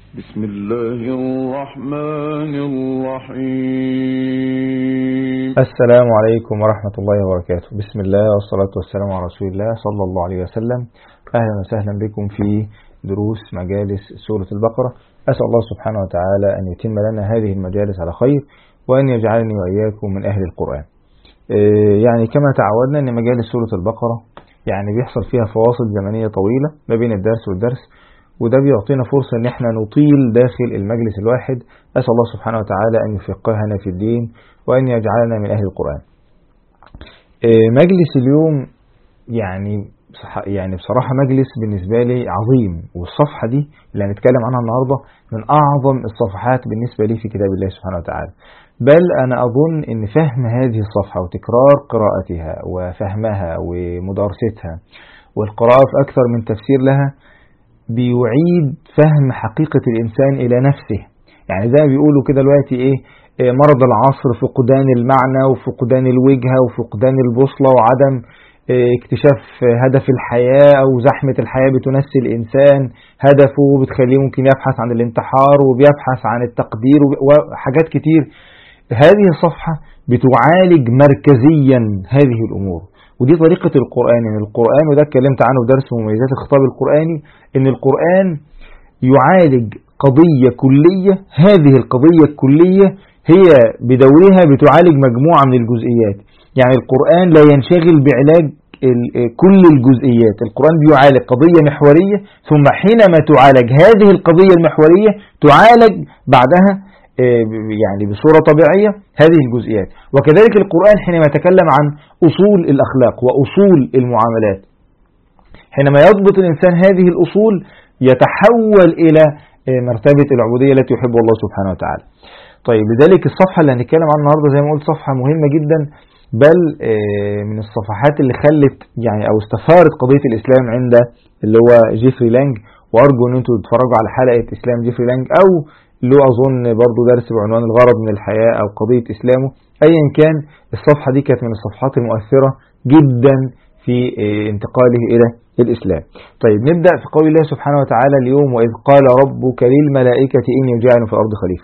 بسم الله الرحمن الرحيم. السلام عليكم ورحمة الله وبركاته. بسم الله والصلاة والسلام على رسول الله صلى الله عليه وسلم. أهلا وسهلا بكم في دروس مجالس سورة البقرة. أسأل الله سبحانه وتعالى أن يتم لنا هذه المجالس على خير، وأن يجعلني وإياكم من أهل القرآن. يعني كما تعودنا أن مجالس سورة البقرة يعني بيحصل فيها فواصل زمنية طويلة ما بين الدرس والدرس، وده بيعطينا فرصة ان احنا نطيل داخل المجلس الواحد. أسأل الله سبحانه وتعالى أن يفقهنا في الدين وأن يجعلنا من أهل القرآن. مجلس اليوم يعني بصراحة مجلس بالنسبة لي عظيم، والصفحة دي اللي هنتكلم عنها النهاردة من أعظم الصفحات بالنسبة لي في كتاب الله سبحانه وتعالى. بل أنا أظن أن فهم هذه الصفحة وتكرار قراءتها وفهمها ومدارستها والقراءة في أكثر من تفسير لها بيعيد فهم حقيقة الإنسان إلى نفسه. يعني زي ما بيقولوا كده دلوقتي مرض العصر، فقدان المعنى وفقدان الوجهة وفقدان البوصلة وعدم اكتشاف هدف الحياة، أو زحمة الحياة بتنسي الإنسان هدفه وبتخليه ممكن يبحث عن الانتحار وبيبحث عن التقدير وحاجات كتير. هذه الصفحة بتعالج مركزيا هذه الأمور، ودي طريقة القرآن. إن القرآن، وده اتكلمت عنه في درس مميزات الخطاب القرآني، إن القرآن يعالج قضية كلية. هذه القضية الكلية هي بدورها بتعالج مجموعة من الجزئيات. يعني القرآن لا ينشغل بعلاج كل الجزئيات، القرآن بيعالج قضية محورية، ثم حينما تعالج هذه القضية المحورية تعالج بعدها يعني بصورة طبيعية هذه الجزئيات. وكذلك القرآن حينما يتكلم عن أصول الأخلاق وأصول المعاملات، حينما يضبط الإنسان هذه الأصول يتحول إلى مرتبة العبودية التي يحب الله سبحانه وتعالى. طيب، لذلك الصفحة اللي هنتكلم عنها النهاردة زي ما قلت صفحة مهمة جدا، بل من الصفحات اللي خلت يعني أو استثارت قضية الإسلام عند اللي هو جيفري لانج. وأرجو أن أنتم تتفرجوا على حلقة إسلام جيفري لانج، أو له أظن برضو درس بعنوان الغرض من الحياة أو قضية إسلامه. أيا كان، الصفحة دي كانت من الصفحات المؤثرة جدا في انتقاله إلى الإسلام. طيب، نبدأ في قول الله سبحانه وتعالى اليوم: وإذ قال ربك للملائكة إني جاعل في الأرض خليفة.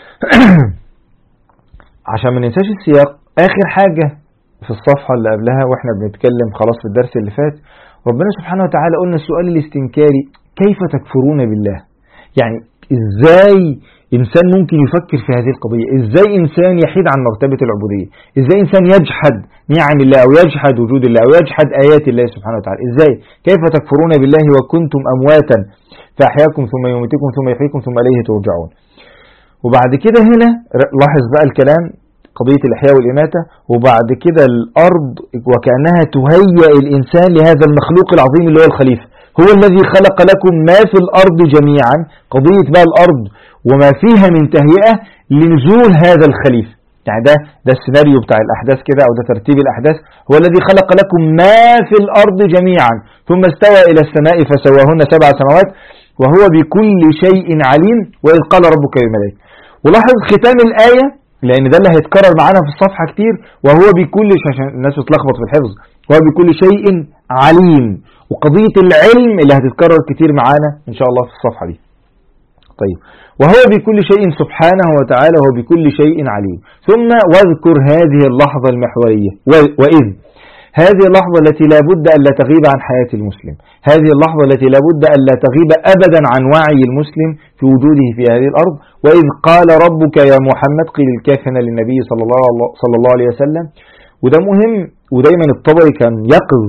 عشان ما ننساش السياق، آخر حاجة في الصفحة اللي قبلها وإحنا بنتكلم خلاص في الدرس اللي فات، ربنا سبحانه وتعالى قلنا السؤال الاستنكاري: كيف تكفرون بالله؟ يعني إزاي إنسان ممكن يفكر في هذه القضية؟ إزاي إنسان يحيد عن مرتبة العبودية؟ إزاي إنسان يجحد نعم الله أو يجحد وجود الله أو يجحد آيات الله سبحانه وتعالى؟ إزاي؟ كيف تكفرون بالله وكنتم أمواتا فأحياكم ثم يميتكم ثم يحييكم ثم إليه ترجعون. وبعد كده هنا لاحظ بقى الكلام، قضية الإحياء والإماتة، وبعد كده الأرض وكأنها تهيئ الإنسان لهذا المخلوق العظيم اللي هو الخليفة. هو الذي خلق لكم ما في الأرض جميعا. قضية بقى الأرض وما فيها من تهيئة لنزول هذا الخليفة. يعني ده السيناريو بتاع الأحداث كده، أو ده ترتيب الأحداث. هو الذي خلق لكم ما في الأرض جميعا ثم استوى إلى السماء فسواهن 7 سماوات وهو بكل شيء عليم وإذ قال ربك للملائكة. ولاحظ ختام الآية، لأن ده اللي هيتكرر معانا في الصفحة كتير، وهو بكل شيء، عشان الناس بتلخبط في الحفظ، وهو بكل شيء عليم. وقضية العلم اللي هتتكرر كتير معانا إن شاء الله في الصفحة دي. طيب، وهو بكل شيء سبحانه وتعالى وهو بكل شيء عليم. ثم واذكر هذه اللحظة المحورية، وإذ هذه اللحظة التي لا بد أن لا تغيب عن حياة المسلم، هذه اللحظة التي لا بد أن لا تغيب أبدا عن وعي المسلم في وجوده في هذه الأرض. وإذ قال ربك يا محمد، قيل الكافنة للنبي صلى الله عليه وسلم. وده مهم، ودايما الطبري كان يقظ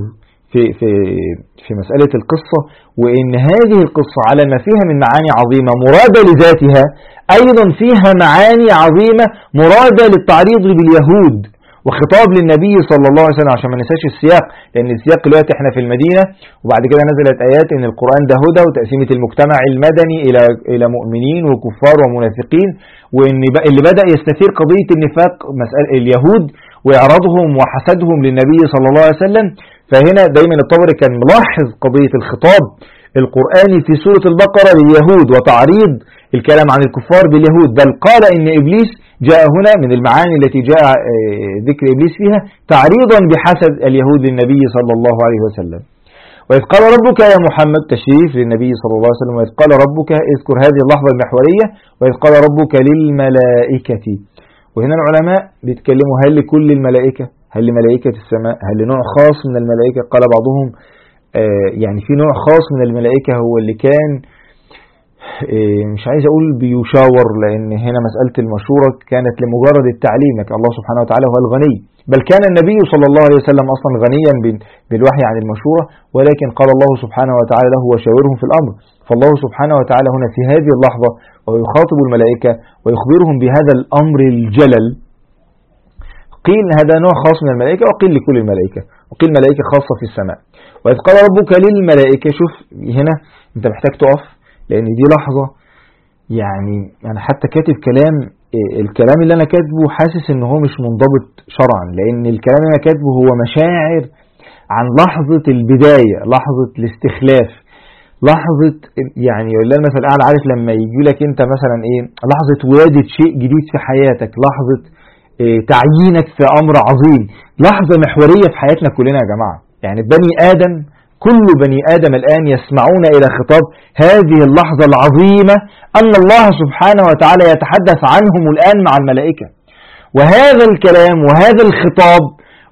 في مسألة القصة، وإن هذه القصة على ما فيها من معاني عظيمة مرادة لذاتها، أيضا فيها معاني عظيمة مرادة للتعريض باليهود وخطاب للنبي صلى الله عليه وسلم. عشان ما ننساش السياق، لأن السياق دلوقتي احنا في المدينة، وبعد كده نزلت آيات إن القرآن ده هدى وتقسيمة المجتمع المدني إلى مؤمنين وكفار ومنافقين، وإن اللي بدأ يستثير قضية النفاق مسألة اليهود وإعراضهم وحسدهم للنبي صلى الله عليه وسلم. فهنا دايما الطبري كان ملاحظ قضية الخطاب القرآني في سورة البقرة لليهود وتعريض الكلام عن الكفار باليهود. بل قال إن إبليس جاء هنا من المعاني التي جاء ذكر إبليس فيها تعريضا بحسد اليهود للنبي صلى الله عليه وسلم. وإذ قال ربك يا محمد، تشريف للنبي صلى الله عليه وسلم، وإذ قال ربك، اذكر هذه اللحظة المحورية، وإذ قال ربك للملائكة. وهنا العلماء بيتكلموا هل لكل الملائكة، هل لملائكة السماء، هل لنوع خاص من الملائكة؟ قال بعضهم يعني في نوع خاص من الملائكة هو اللي كان مش عايز أقول بيشاور، لأن هنا مسألة المشورة كانت لمجرد التعليم، لكن الله سبحانه وتعالى هو الغني، بل كان النبي صلى الله عليه وسلم أصلا غنيا بالوحي عن المشورة، ولكن قال الله سبحانه وتعالى له وشاورهم في الأمر. فالله سبحانه وتعالى هنا في هذه اللحظة ويخاطب الملائكة ويخبرهم بهذا الأمر الجلل. قيل هذا نوع خاص من الملائكة، وقيل لكل الملائكة، وقيل ملائكة خاصة في السماء. وإذ قال ربك للملائكة، شوف هنا أنت محتاج تقف، لأن دي لحظة يعني أنا حتى كاتب كلام، الكلام اللي أنا كاتبه حاسس إن هو مش منضبط شرعا، لأن الكلام اللي أنا كاتبه هو مشاعر عن لحظة البداية، لحظة الاستخلاف، لحظة يعني ولا المثل الأعلى، عارف لما يجي لك أنت مثلا إيه، لحظة ولادة شيء جديد في حياتك، لحظة تعيينك في أمر عظيم، لحظة محورية في حياتنا كلنا يا جماعة. يعني بني آدم، كل بني آدم الآن يسمعون إلى خطاب هذه اللحظة العظيمة أن الله سبحانه وتعالى يتحدث عنهم الآن مع الملائكة. وهذا الكلام وهذا الخطاب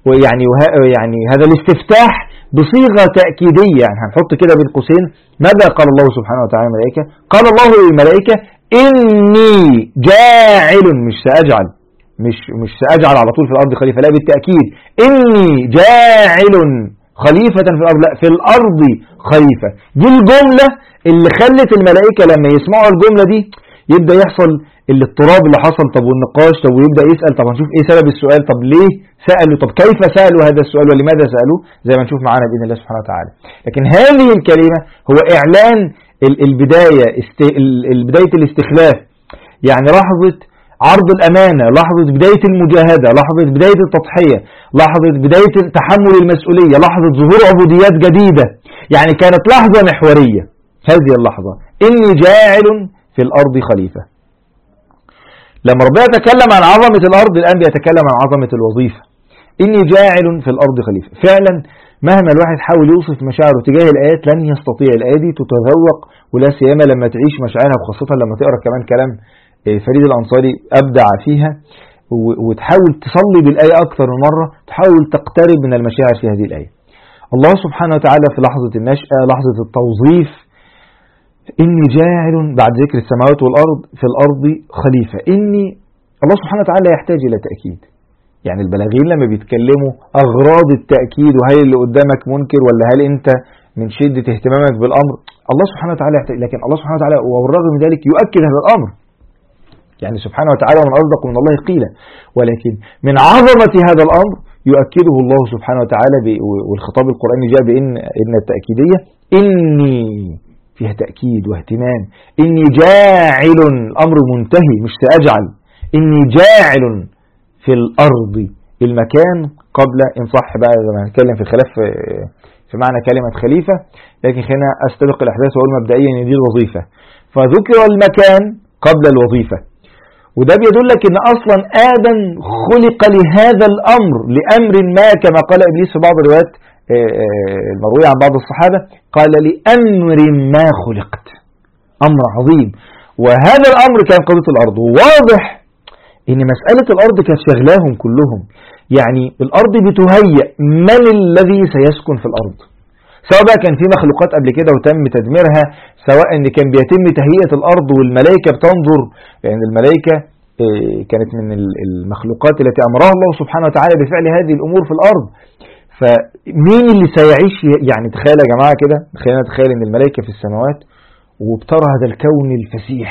يعني هذا الاستفتاح بصيغة تأكيدية، يعني هنحط كده بين قوسين ماذا قال الله سبحانه وتعالى للملائكة؟ قال الله للملائكة إني جاعل، مش سأجعل، مش سأجعل على طول في الأرض خليفة، لا بالتأكيد إني جاعل خليفة في الأرض، لا في الأرض خليفة. دي الجملة اللي خلت الملائكة لما يسمعوا الجملة دي يبدأ يحصل الاضطراب اللي حصل، طب والنقاش، طب ويبدأ يسأل، طب هنشوف ايه سبب السؤال، طب ليه سألوا، طب كيف سألوا هذا السؤال ولماذا سألوا، زي ما نشوف معانا بإذن الله سبحانه وتعالى. لكن هذه الكلمة هو إعلان البداية، بداية الاستخلاف، يعني لحظة عرض الأمانة، لحظة بداية المجاهدة، لحظة بداية التضحية، لحظة بداية تحمل المسؤولية، لحظة ظهور عبوديات جديدة. يعني كانت لحظة محورية هذه اللحظة، إني جاعل في الأرض خليفة. لما ربنا يتكلم عن عظمة الأرض الآن بيتكلم عن عظمة الوظيفة. إني جاعل في الأرض خليفة. فعلا مهما الواحد حاول يوصف مشاعره تجاه الآيات لن يستطيع. الآية دي تتذوق، ولا سيما لما تعيش مشاعرها، وخاصة لما تقرأ كمان كلام فريد الأنصاري أبدع فيها، وتحاول تصلي بالآية أكثر من مرة، تحاول تقترب من المشاعر في هذه الآية. الله سبحانه وتعالى في لحظة النشأة، لحظة التوظيف، إني جاعل بعد ذكر السماوات والأرض في الأرض خليفة. إني الله سبحانه وتعالى يحتاج إلى تأكيد. يعني البلاغين لما بيتكلموا أغراض التأكيد، وهل اللي قدامك منكر ولا هل أنت من شدة اهتمامك بالأمر، الله سبحانه وتعالى يحتاج. لكن الله سبحانه وتعالى وبالرغم من ذلك يؤكد هذا الأمر، يعني سبحانه وتعالى ومن أصدق من الله قيلا. ولكن من عظمة هذا الأمر يؤكده الله سبحانه وتعالى والخطاب القرآني جاء بإن التأكيدية، إني فيها تأكيد واهتمام. إني جاعل، الأمر منتهي مش سأجعل، إني جاعل في الأرض، المكان قبل، إن صح بقى لما نتكلم في الخلاف في معنى كلمة خليفة، لكن خلينا أستبق الأحداث وأقول مبدئيا إن دي الوظيفة، فذكر المكان قبل الوظيفة. وده بيدلك إن أصلا آدم خلق لهذا الأمر، لأمر ما، كما قال إبليس في بعض الروايات المروية عن بعض الصحابة، قال لأمر ما خلقت، أمر عظيم. وهذا الأمر كان قضية الأرض. وواضح إن مسألة الأرض كانت شغلاهم كلهم. يعني الأرض بتهيأ من الذي سيسكن في الأرض، سواء بقى كان في مخلوقات قبل كده وتم تدميرها، سواء إن كان بيتم تهيئة الأرض والملائكة بتنظر، لأن الملائكة كانت من المخلوقات التي أمرها الله سبحانه وتعالى بفعل هذه الأمور في الأرض. فمين اللي سيعيش؟ يعني تخيل يا جماعة كده، خلينا نتخيل إن الملائكة في السماوات وبترى هذا الكون الفسيح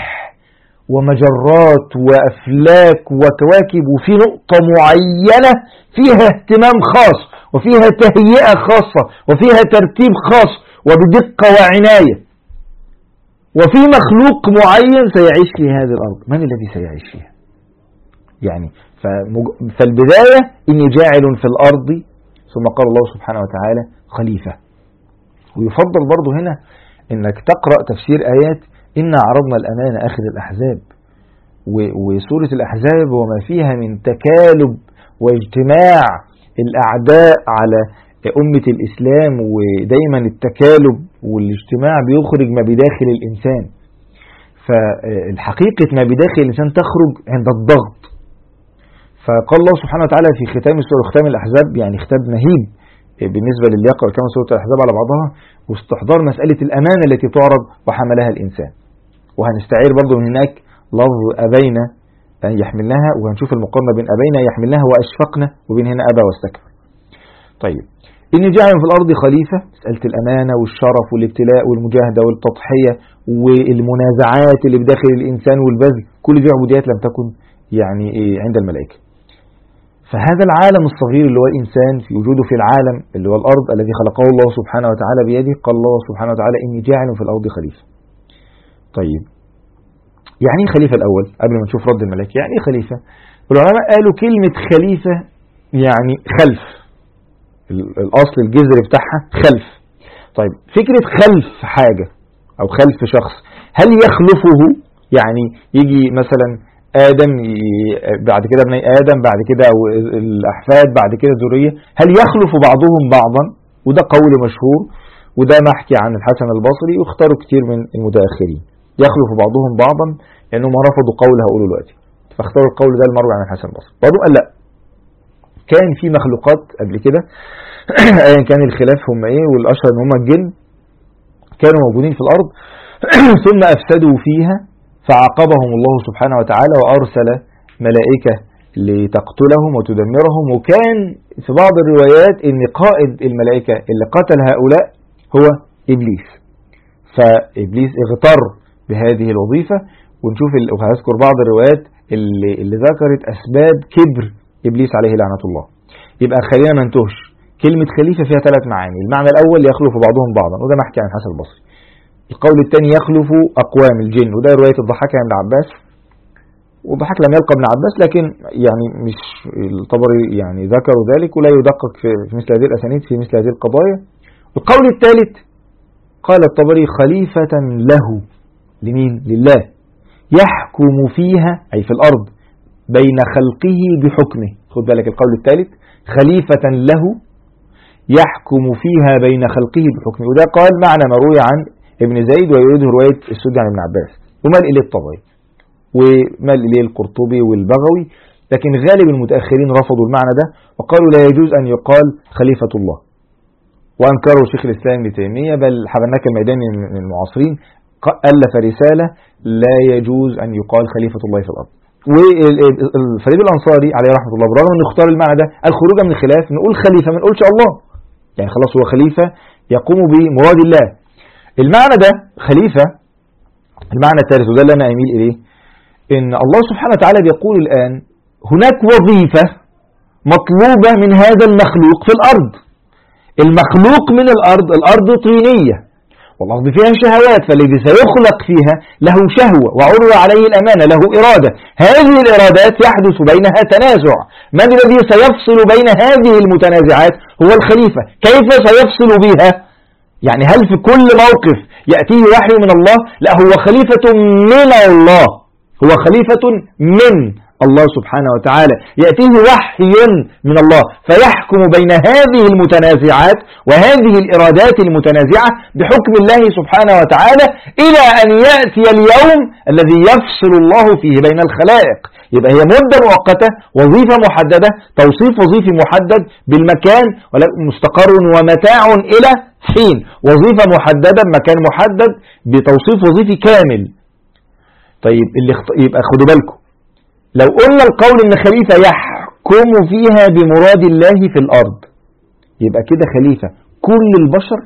ومجرات وأفلاك وكواكب، وفي نقطة معينة فيها اهتمام خاص وفيها تهيئة خاصة وفيها ترتيب خاص وبدقة وعناية، وفي مخلوق معين سيعيش في هذه الأرض. من الذي سيعيش فيها؟ يعني فالبداية إني جاعل في الأرض، ثم قال الله سبحانه وتعالى خليفة. ويفضل برضو هنا إنك تقرأ تفسير آيات إنا عرضنا الأمانة آخر الأحزاب، وسورة الأحزاب وما فيها من تكالب واجتماع الأعداء على أمة الإسلام ودايما التكالب والاجتماع بيخرج ما بداخل الإنسان، فالحقيقة ما بداخل الإنسان تخرج عند الضغط. فقال الله سبحانه وتعالى في ختام السورة، ختام الأحزاب يعني ختام مهيب بالنسبة للي يقرأ كما سورة الأحزاب على بعضها، واستحضار مسألة الأمانة التي تعرض وحملها الإنسان. وهنستعير برضو من هناك لفظ أبينا أن يحملناها، وهنشوف المقارنة بين أبينا يحملناها وأشفقنا وبين هنا أبى واستكبر. طيب، إني جاعل في الأرض خليفة، مسألة الأمانة والشرف والابتلاء والمجاهدة والتضحية والمنازعات اللي بداخل الإنسان والبذل، كل دي عبوديات لم تكن يعني عند الملائكة. فهذا العالم الصغير اللي هو الإنسان في وجوده في العالم اللي هو الأرض الذي خلقه الله سبحانه وتعالى بيده، قال الله سبحانه وتعالى إني جاعل في الأرض خليفة. طيب، يعني ايه خليفة الأول قبل ما نشوف رد الملائكة؟ يعني ايه خليفة؟ العلماء قالوا كلمة خليفة يعني خلف، الأصل الجذر بتاعها خلف. طيب، فكرة خلف حاجة أو خلف شخص، هل يخلفه يعني يجي مثلا آدم بعد كده ابن آدم بعد كده أو الأحفاد بعد كده ذرية، هل يخلف بعضهم بعضا؟ وده قول مشهور، وده محكي عن الحسن البصري واختاروا كتير من المتأخرين، يخلف بعضهم بعضا لأنهم رفضوا قول هقوله دلوقتي، فاختاروا القول ده المروي عن الحسن البصري. برضو قال لا، كان في مخلوقات قبل كده ايا كان الخلاف هم ايه، والاشهر ان هم الجن كانوا موجودين في الارض ثم افسدوا فيها فعاقبهم الله سبحانه وتعالى وارسل ملائكة لتقتلهم وتدمرهم. وكان في بعض الروايات ان قائد الملائكة اللي قتل هؤلاء هو ابليس، فابليس اغتر بهذه الوظيفة. ونشوف وهذكر بعض الروايات اللي ذكرت اسباب كبر ابليس عليه لعنة الله. يبقى خلينا ما ننتهش، كلمة خليفة فيها 3 معاني. المعنى الأول يخلف بعضهم بعضا، وده محكي عن الحسن البصري. القول الثاني يخلف أقوام الجن، وده رواية الضحاك عن ابن عباس، والضحاك لم يلقى ابن عباس لكن يعني مش الطبري يعني ذكروا ذلك، ولا يدقق في مثل هذه الأسانيد في مثل هذه القضايا. القول الثالث قال الطبري خليفة له، لمين؟ لله، يحكم فيها أي في الأرض بين خلقه بحكمه. خد بالك القول الثالث خليفة له يحكم فيها بين خلقه بحكمه، وده قال معنى مروي عن ابن زيد ويريده رواية السدي عن ابن عباس، ومال إليه الطبري ومال إليه القرطبي والبغوي، لكن غالب المتأخرين رفضوا المعنى ده وقالوا لا يجوز أن يقال خليفة الله، وأنكروا شيخ الإسلام ابن تيمية، بل حبناك الميداني من المعاصرين ألف رسالة لا يجوز أن يقال خليفة الله في الأرض. والفريد الأنصاري عليه رحمة الله برغم أنه اختار المعنى ده الخروج من الخلاف، نقول خليفة ما نقولش الله، يعني خلاص هو خليفة يقوم بمراد الله. المعنى ده خليفة. المعنى الثالث وده اللي أنا أميل إليه، إن الله سبحانه وتعالى بيقول الآن هناك وظيفة مطلوبة من هذا المخلوق في الأرض. المخلوق من الأرض طينية، والأرض فيها شهوات، فالذي سيخلق فيها له شهوة وعرض عليه الأمانة، له إرادة. هذه الإرادات يحدث بينها تنازع، من الذي سيفصل بين هذه المتنازعات؟ هو الخليفة. كيف سيفصل بها؟ يعني هل في كل موقف يأتيه وحي من الله؟ لا، هو خليفة من الله، هو خليفة من الله سبحانه وتعالى، يأتيه وحي من الله فيحكم بين هذه المتنازعات وهذه الإرادات المتنازعة بحكم الله سبحانه وتعالى إلى أن يأتي اليوم الذي يفصل الله فيه بين الخلائق. يبقى هي مدة مؤقتة، وظيفة محددة، توصيف وظيفي محدد بالمكان، مستقر ومتاع إلى حين، وظيفة محددة بمكان محدد بتوصيف وظيفي كامل. طيب يبقى خدوا بالكم، لو قلنا القول ان خليفة يحكم فيها بمراد الله في الارض، يبقى كده خليفة كل البشر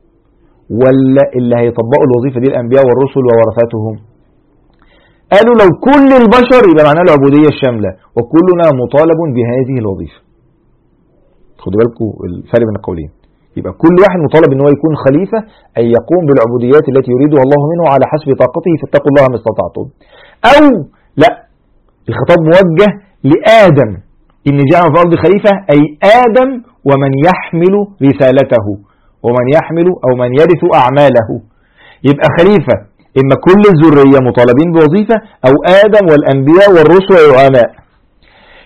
ولا اللي هيطبقوا الوظيفة دي الانبياء والرسل وورثتهم؟ قالوا لو كل البشر يبقى معناه العبودية الشاملة، وكلنا مطالب بهذه الوظيفة. خدوا بالكم الفرق بين القولين، يبقى كل واحد مطالب ان هو يكون خليفة، أي يقوم بالعبوديات التي يريدها الله منه على حسب طاقته، فاتقوا الله ما استطعتم. أو لا، الخطاب موجه لآدم، إن جعل في الأرض خليفة أي آدم ومن يحمل رسالته ومن يحمل أو من يرث أعماله. يبقى خليفة إما كل الذرية مطالبين بوظيفة، أو آدم والأنبياء والرسل والعلماء.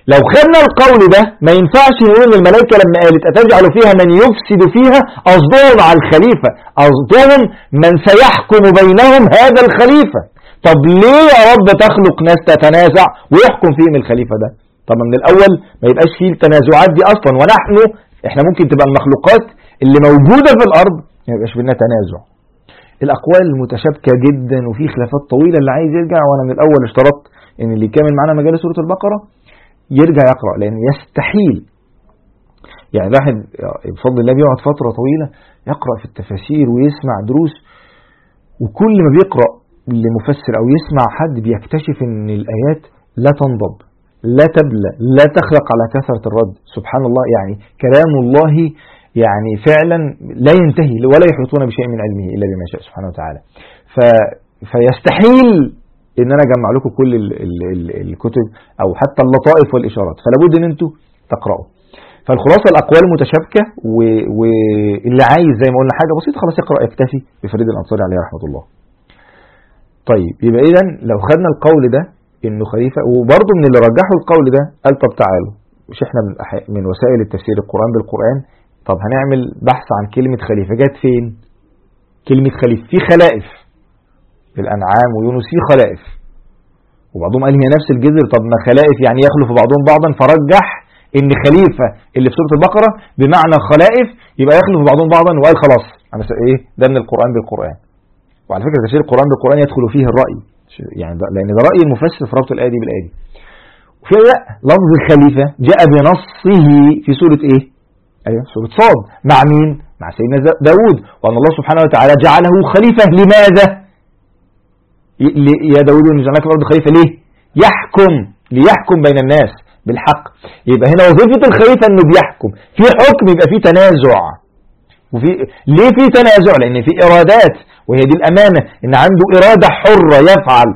لو خدنا القول ده ما ينفعش نقول ان الملائكة لما قالت أتجعل فيها من يفسد فيها قصدهم على الخليفة، قصدهم من سيحكم بينهم هذا الخليفة. طب ليه يا رب تخلق ناس تتنازع ويحكم فيهم الخليفة ده؟ طب من الأول ما يبقاش فيه التنازعات دي أصلا، احنا ممكن تبقى المخلوقات اللي موجودة في الأرض ما يبقاش بينا تنازع. الأقوال متشابكة جدا وفي خلافات طويلة. اللي عايز يرجع، وأنا من الأول اشترطت إن اللي كامل معنا مجال سورة البقرة يرجع يقرأ، لأن يستحيل يعني الواحد بفضل الله بيقعد فترة طويلة يقرأ في التفاسير ويسمع دروس، وكل ما بيقرأ لمفسر أو يسمع حد بيكتشف إن الآيات لا تنضب لا تبلى لا تخلق على كثرة الرد. سبحان الله، يعني كلام الله يعني فعلا لا ينتهي ولا يحيطون بشيء من علمه إلا بما شاء سبحانه وتعالى. فيستحيل إن أنا أجمع لكم كل الكتب أو حتى اللطائف والإشارات، فلا بد إن أنتوا تقرأوا. فالخلاصة الأقوال متشابكة، واللي عايز زي ما قلنا حاجة بسيطة خلاص يقرأ يكتفي بفريد الأنصاري عليه رحمة الله. طيب يبقى إذن لو خدنا القول ده إنه خليفة، وبرضه من اللي رجحوا القول ده قال طب تعالوا، مش إحنا من وسائل التفسير القرآن بالقرآن، طب هنعمل بحث عن كلمة خليفة جت فين؟ كلمة خليفة في خلائف في الأنعام ويونس في خلائف، وبعضهم قال هي نفس الجذر. طب ما خلائف يعني يخلف بعضهم بعضا، فرجح إن خليفة اللي في سورة البقرة بمعنى خلائف يبقى يخلف بعضهم بعضا، وقال خلاص أنا إيه ده من القرآن بالقرآن. وعلى فكرة تفسير القرآن بالقرآن يدخل فيه الرأي، يعني لأن ده رأي المفسر في ربط الآية دي بالآية دي. وفي لفظ الخليفة جاء بنصه في سورة إيه؟ أيوة سورة صاد. مع مين؟ مع سيدنا داود، وأن الله سبحانه وتعالى جعله خليفة. لماذا؟ يا داود إن جعلناك في الأرض خليفة. ليه؟ ليحكم بين الناس بالحق. يبقى هنا وظيفة الخليفة إنه بيحكم في حكم، يبقى في تنازع. ليه في تنازع؟ لأن في إرادات، وهي دي الأمانة، إن عنده إرادة حرة يفعل.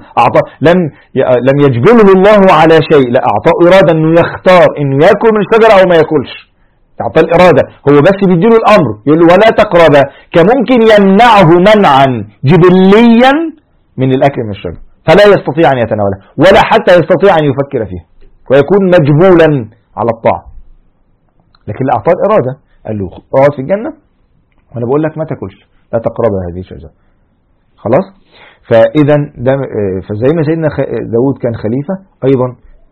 لم يجبله الله على شيء، لا أعطاه إرادة إنه يختار إنه يأكل من الشجرة أو ما يأكلش، أعطاه الإرادة. هو بس بيديله الأمر، يقول له ولا تقرب، كممكن يمنعه منعا جبليا من الأكل من الشجرة فلا يستطيع أن يتناوله ولا حتى يستطيع أن يفكر فيه ويكون مجبولا على الطاعة. لكن أعطاه الإرادة، قال له اقعد في الجنة وأنا بقول لك ما تاكلش، لا تقرب هذه الشجرة. خلاص. فإذا فزي ما سيدنا داود كان خليفة أيضا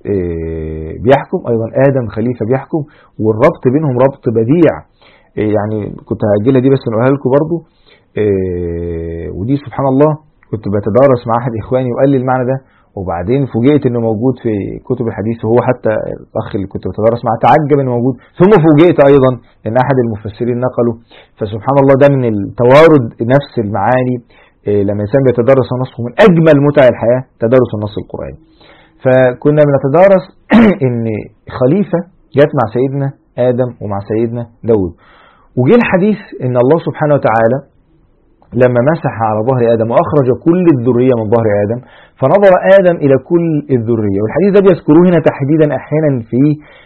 بيحكم، أيضا آدم خليفة بيحكم، والربط بينهم ربط بديع. يعني كنت هأجلها دي بس نقولها لكم برضو. ودي سبحان الله كنت بتدارس مع أحد إخواني وقال لي المعنى ده، وبعدين فوجئت إنه موجود في كتب الحديث، وهو حتى الأخ اللي كنت بتدارس معه تعجب إنه موجود، ثم فوجئت أيضا إن أحد المفسرين نقله. فسبحان الله ده من التوارد نفس المعاني. لما الإنسان بيتدرس نصه من أجمل متع الحياة تدرس النص القرآني. فكنا بنتدارس إن خليفة جت مع سيدنا آدم ومع سيدنا داود، وجه الحديث إن الله سبحانه وتعالى لما مسح على ظهر آدم وأخرج كل الذرية من ظهر آدم، فنظر آدم إلى كل الذرية. والحديث ده بيذكروه هنا تحديدا أحيانا في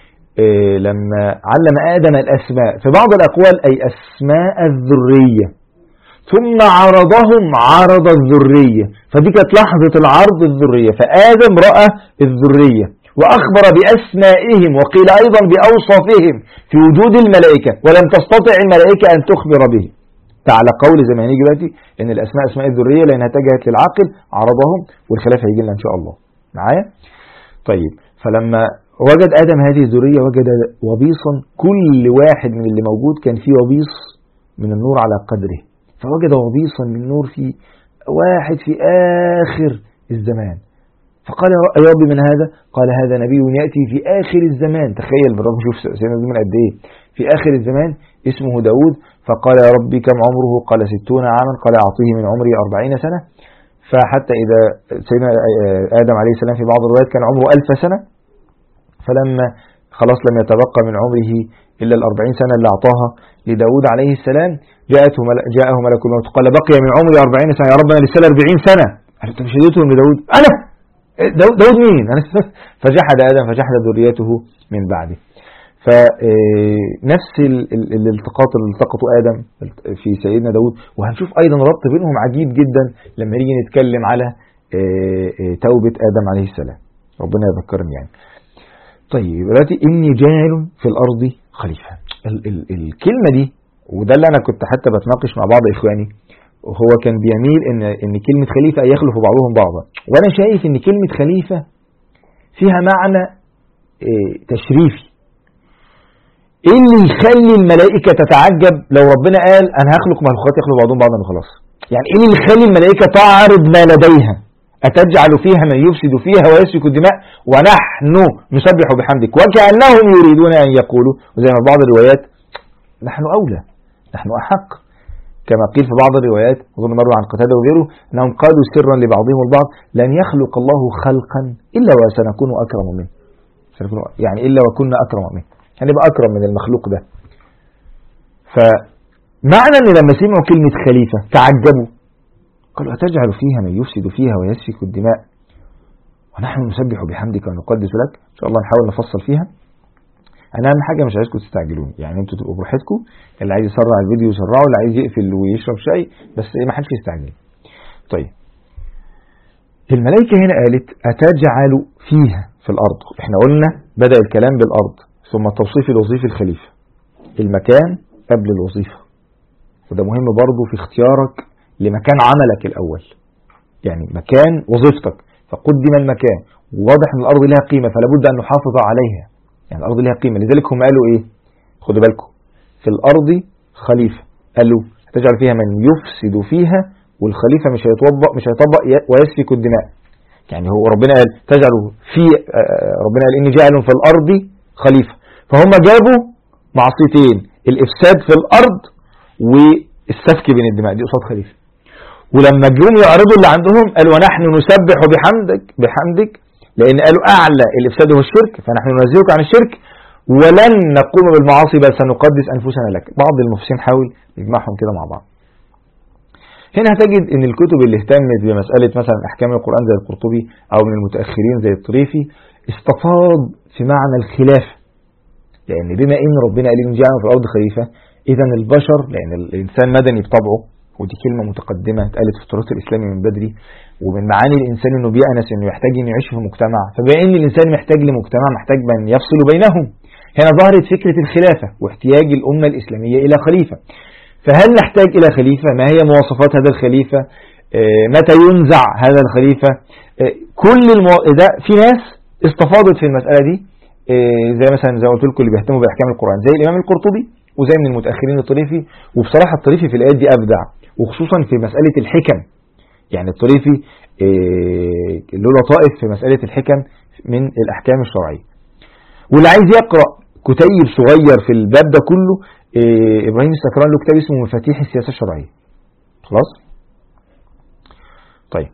لما علم آدم الأسماء، في بعض الأقوال أي أسماء الذرية، ثم عرضهم عرض الذرية. فدي كانت لحظة العرض الذرية، فآدم رأى الذرية وأخبر بأسمائهم، وقيل أيضا بأوصافهم في وجود الملائكة، ولم تستطع الملائكة أن تخبر به. تعالى قول زي ما هنيجي دلوقتي إن الأسماء أسماء الذرية لأنها اتجهت للعقل، عرضهم، والخلاف هيجي لنا إن شاء الله معايا. طيب فلما وجد آدم هذه الذرية وجد وبيصا، كل واحد من اللي موجود كان فيه وبيص من النور على قدره، فوجد وبيصا من النور في واحد في آخر الزمان، فقال يا رب من هذا؟ قال هذا نبي يأتي في آخر الزمان. تخيل بالرب، شوف سيدنا من قد إيه في آخر الزمان، اسمه داود. فقال يا ربي كم عمره؟ قال 60 عاما. قال أعطيه من عمري 40 سنة. فحتى إذا سيدنا آدم عليه السلام في بعض الروايات كان عمره 1000 سنة، فلما خلاص لم يتبقى من عمره إلا 40 سنة اللي أعطاها لداود عليه السلام، جاءه ملك الموت قال بقي من عمري 40 سنة يا رب أنا لسه 40 سنة. قال أنت مش اديتهم لداود؟ أنا داود مين؟ فجحد آدم فجحد ذريته من بعده. فنفس الالتقاط اللي التقطوا آدم في سيدنا داود، وهنشوف أيضا ربط بينهم عجيب جدا لما نيجي نتكلم على توبة آدم عليه السلام، ربنا يذكرني يعني. طيب دلوقتي إني جاعل في الأرض خليفة، الكلمة دي، وده اللي أنا كنت حتى بتناقش مع بعض إخواني، وهو كان بيميل إن كلمة خليفة يخلف بعضهم بعضا، وأنا شايف إن كلمة خليفة فيها معنى تشريفي. إيه اللي يخلي الملائكة تتعجب لو ربنا قال أنا هخلق مخلوقات يخلق بعضهم بعضا وخلاص؟ يعني إيه اللي يخلي الملائكة تعرض ما لديها؟ أتجعل فيها من يفسد فيها ويسفك الدماء ونحن نسبح بحمدك، وكأنهم يريدون أن يقولوا، وزي ما بعض الروايات نحن أولى، نحن أحق، كما قيل في بعض الروايات أظن مروي عن قتادة وغيره أنهم قالوا سرا لبعضهم البعض لن يخلق الله خلقا إلا وسنكون أكرم منه، يعني إلا وكنا أكرم منه، يعني يبقى أكرم من المخلوق ده. فمعنى أن لما سمعوا كلمة خليفة تعجبوا، قالوا أتجعل فيها من يفسد فيها ويسفك الدماء ونحن نسبح بحمدك ونقدس لك. إن شاء الله نحاول نفصل فيها. أنا أهم حاجة مش عايزكم تستعجلوني، يعني أنتوا تبقوا براحتكم، اللي عايز يسرع الفيديو يسرعه، اللي عايز يقفل ويشرب شاي، بس ما حدش يستعجل. طيب الملائكة هنا قالت أتجعل فيها في الأرض، احنا قلنا بدأ الكلام بالأرض ثم التوصيف الوظيفي الخليفة، المكان قبل الوظيفة، وده مهم برضو في اختيارك لمكان عملك الأول، يعني مكان وظيفتك فقدم المكان، وواضح أن الأرض لها قيمة فلا بد أن نحافظ عليها، يعني الأرض لها قيمة، لذلك هم قالوا إيه؟ خدوا بالكم في الأرض خليفة، قالوا تجعل فيها من يفسد فيها، والخليفة مش هيطبق ويسفك الدماء، يعني هو ربنا قال تجعلوا في ربنا قال إني جاعل في الأرض خليفة، فهم جابوا معصيتين، الإفساد في الأرض والسفك بين الدماء، دي قصاد خليفة. ولما جم يعرضوا اللي عندهم قالوا ونحن نسبح بحمدك لأن قالوا أعلى الإفساد هو الشرك، فنحن ننزهك عن الشرك ولن نقوم بالمعاصي بل سنقدس أنفسنا لك. بعض المفسرين حاول يجمعهم كده مع بعض. هنا هتجد ان الكتب اللي اهتمت بمسألة مثلا أحكام القرآن زي القرطبي أو من المتأخرين زي الطريفي استفاض في معنى الخلافة، لأن بما إن ربنا قال إن جعلنا في الأرض خليفة، إذا البشر، لأن الإنسان مدني بطبعه، ودي كلمة متقدمة اتقالت في التراث الإسلامي من بدري، ومن معاني الإنسان إنه بيأنس إنه يحتاج إنه يعيش في مجتمع، فبما إن الإنسان محتاج لمجتمع محتاج من يفصل بينهم، هنا ظهرت فكرة الخلافة واحتياج الأمة الإسلامية إلى خليفة. فهل نحتاج إلى خليفة؟ ما هي مواصفات هذا الخليفة؟ متى ينزع هذا الخليفة؟ كل ده في ناس استفاضت في المسألة دي، زي مثلا زي ما قلت لكم اللي بيهتموا بأحكام القرآن زي الإمام القرطبي، وزي من المتأخرين الطريفي. وبصراحة الطريفي في الآيات دي أبدع، وخصوصا في مسألة الحكم، يعني الطريفي له لطائف في مسألة الحكم من الأحكام الشرعية. واللي عايز يقرأ كتيب صغير في الباب ده كله، إبراهيم السكران له كتاب اسمه مفاتيح السياسة الشرعية. خلاص؟ طيب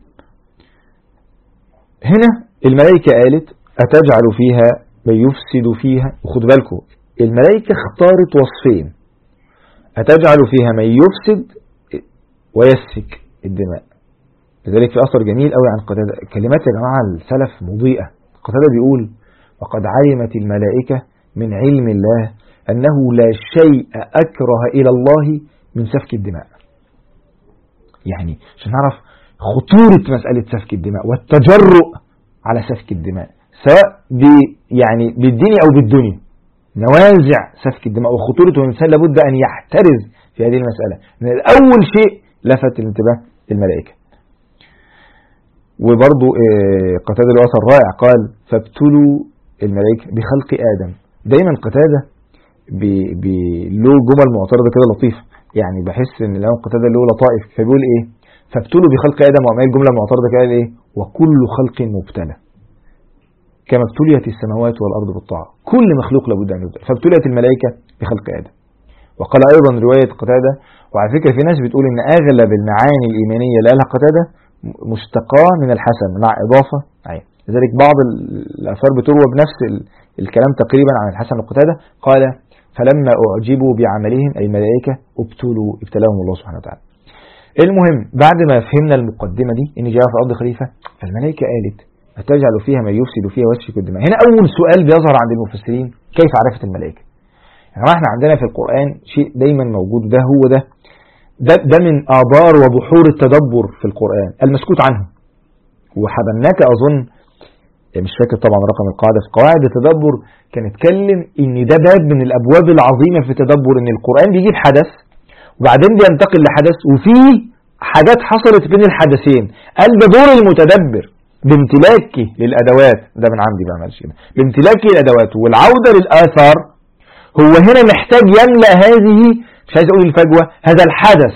هنا الملائكة قالت أتجعل فيها من يفسد فيها، وخد بالكم الملائكة اختارت وصفين، أتجعل فيها من يفسد ويسفك الدماء. لذلك في أثر جميل قوي عن قتادة، كلمات يا جماعة السلف مضيئة. قتادة بيقول وقد علمت الملائكة من علم الله أنه لا شيء أكره إلى الله من سفك الدماء. يعني عشان نعرف خطورة مسألة سفك الدماء والتجرؤ على سفك الدماء، سواء يعني بالدين أو بالدنيا، نوازع سفك الدماء وخطورته، والإنسان لابد أن يحترز في هذه المسألة. من أول شيء لفت الانتباه الملائكة. وبرضو قتادة الوصل رائع قال فابتلوا الملائكة بخلق آدم. دايما قتادة له جمل معترضة كده لطيفة، يعني بحس ان الإمام قتادة له لطائف، فبيقول ايه فابتلوا بخلق آدم، وعمل الجملة المعترضة كده ايه وكل خلق مبتلى كما ابتليت السماوات والأرض بالطاعة، كل مخلوق لابد أن يبتلى، فابتليت الملائكة بخلق آدم. وقال أيضا رواية قتادة، وعلى فكرة في ناس بتقول ان أغلب المعاني الإيمانية اللي قالها قتادة مشتقاه من الحسن مع إضافة عين. لذلك بعض الآثار بتروى بنفس الكلام تقريبا عن الحسن وقتادة، قال فلما أعجبوا بعملهم أي الملائكة ابتلاهم الله سبحانه وتعالى. المهم بعد ما فهمنا المقدمة دي إن جاء في الأرض خليفة، فالملائكة قالت أتجعل فيها من يفسد فيها ويسفك الدماء. هنا أول سؤال بيظهر عند المفسرين، كيف عرفت الملائكة؟ يعني احنا عندنا في القرآن شيء دايما موجود، ده هو ده من آبار وبحور التدبر في القرآن المسكوت عنه. وحبناك أظن مش فاكر طبعا رقم القاعدة، في قواعد التدبر كان اتكلم ان ده باب من الابواب العظيمة في التدبر، ان القرآن بيجيب حدث وبعدين بينتقل لحدث وفي حاجات حصلت بين الحدثين، قال ده دور المتدبر بامتلاكه للأدوات، ده من عندي بقى مالش كده، بامتلاكه للأدوات والعودة للآثار، هو هنا محتاج يملأ هذه، مش عايز اقول الفجوة، هذا الحدث.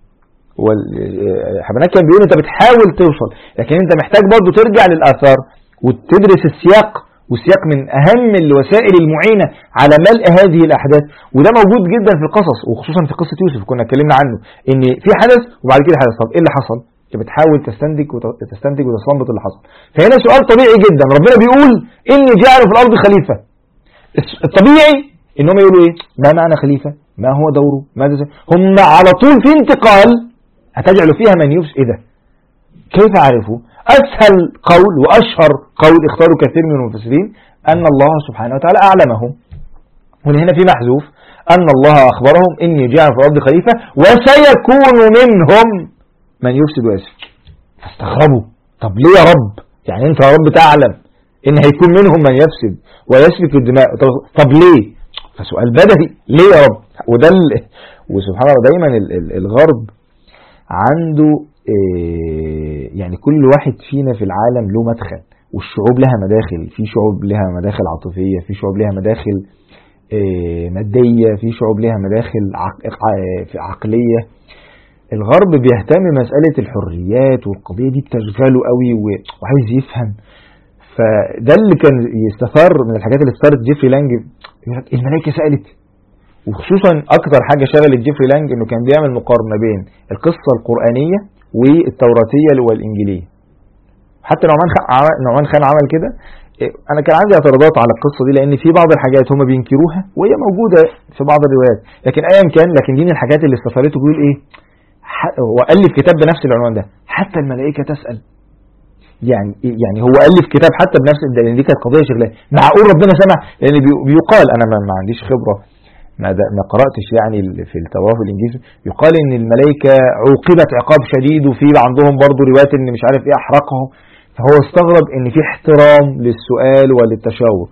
حبناك كان بيقول انت بتحاول توصل، لكن انت محتاج برضو ترجع للآثار وتدرس السياق، والسياق من اهم الوسائل المعينة على ملء هذه الاحداث، وده موجود جدا في القصص، وخصوصا في قصة يوسف كنا اتكلمنا عنه، ان في حدث وبعد كده حدث. طب ايه اللي حصل؟ انت بتحاول تستنتج وتستنبط اللي حصل. فهنا سؤال طبيعي جدا، ربنا بيقول اني جاعل في الارض خليفة، الطبيعي انهم يقولوا ايه؟ ما معنى خليفة؟ ما هو دوره؟ ماذا هم على طول في انتقال، هتجعل فيها من يفسد. ايه ده؟ كيف عرفوا؟ اسهل قول واشهر قول اختاروا كثير من المفسرين ان الله سبحانه وتعالى اعلمهم، وهنا في محذوف ان الله اخبرهم اني جاعل في الارض خليفة وسيكون منهم من يفسد ويسفك. فاستغربوا، طب ليه يا رب؟ يعني انت يا رب تعلم ان هيكون منهم من يفسد ويسفك الدماء، طب ليه؟ فسؤال بدهي، ليه يا رب؟ وده وسبحان الله دايما الغرب عنده يعني كل واحد فينا في العالم له مدخل، والشعوب لها مداخل، في شعوب لها مداخل عاطفية، في شعوب لها مداخل مادية، في شعوب لها مداخل عقلية. الغرب بيهتم مسألة الحريات والقضية دي بتشغله قوي وعايز يفهم. فده اللي كان يستثار من الحاجات اللي استثارت جيفري لانج، الملائكة سألت، وخصوصا اكتر حاجة شغلت جيفري لانج انه كان بيعمل مقارنة بين القصة القرآنية والتوراتية والإنجيلية. حتى نعمان خان عمل كده. انا كان عندي اعتراضات على القصة دي، لان في بعض الحاجات هم بينكروها وهي موجودة في بعض الروايات، لكن ايا كان، لكن دي من الحاجات اللي استثارته. بيقول ايه؟ وألف كتاب بنفس العنوان ده، حتى الملائكة تسأل. يعني هو ألف كتاب حتى بنفس ده، لان دي كانت قضية شغلاه. معقول ربنا سمع؟ لان بيقال، انا ما عنديش خبرة، ما قرأتش يعني في التوراة في الإنجيل، يقال ان الملائكة عوقبت عقاب شديد، وفي عندهم برضو روايات ان مش عارف ايه احرقهم. فهو استغرب ان في احترام للسؤال وللتشاور.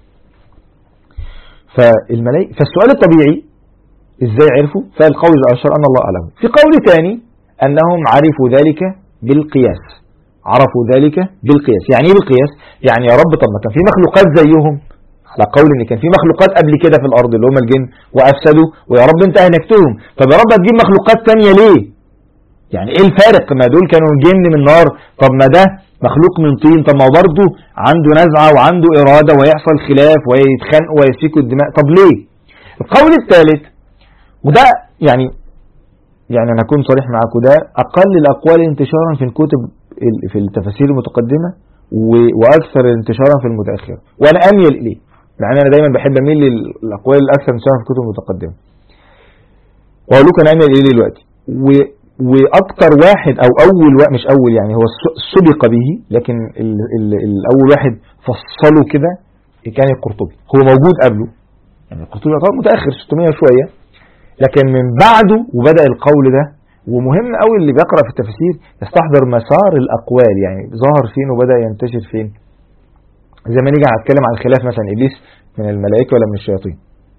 فالسؤال الطبيعي ازاي عرفوا؟ فالقول الاشهر ان الله اعلم. في قول ثاني انهم عرفوا ذلك بالقياس، عرفوا ذلك بالقياس. يعني ايه بالقياس؟ يعني يا رب طب ما كان في مخلوقات زيهم، على قول ان كان في مخلوقات قبل كده في الارض اللي هم الجن وافسدوا، ويا رب انت اهلكتهم، طب يا رب هتجيب مخلوقات تانية ليه؟ يعني ايه الفارق؟ ما دول كانوا جن من نار، طب ما ده مخلوق من طين، طب ما برضه عنده نزعة وعنده إرادة ويحصل خلاف ويتخانقوا ويسفكوا الدماء، طب ليه؟ القول الثالث، وده يعني أنا أكون صريح معاكم، ده أقل الأقوال انتشارا في الكتب في التفاسير المتقدمة وأكثر انتشارا في المتأخرة، وأنا أميل إليه، لأن أنا دايما بحب أميل للأقوال الأكثر انتشارا في الكتب المتقدمة. وأقول لكم أنا أميل إليه دلوقتي. واكتر واحد او اول واحد، مش اول يعني، هو سبق به، لكن الاول واحد فصله كده كان القرطبي، هو موجود قبله، يعني القرطبي يعتبر متاخر 600 شويه، لكن من بعده وبدا القول ده. ومهم قوي اللي بيقرا في التفاسير يستحضر مسار الاقوال، يعني ظهر فين وبدا ينتشر فين. زي ما نيجي هنتكلم عن خلاف مثلا ابليس من الملائكه ولا من الشياطين.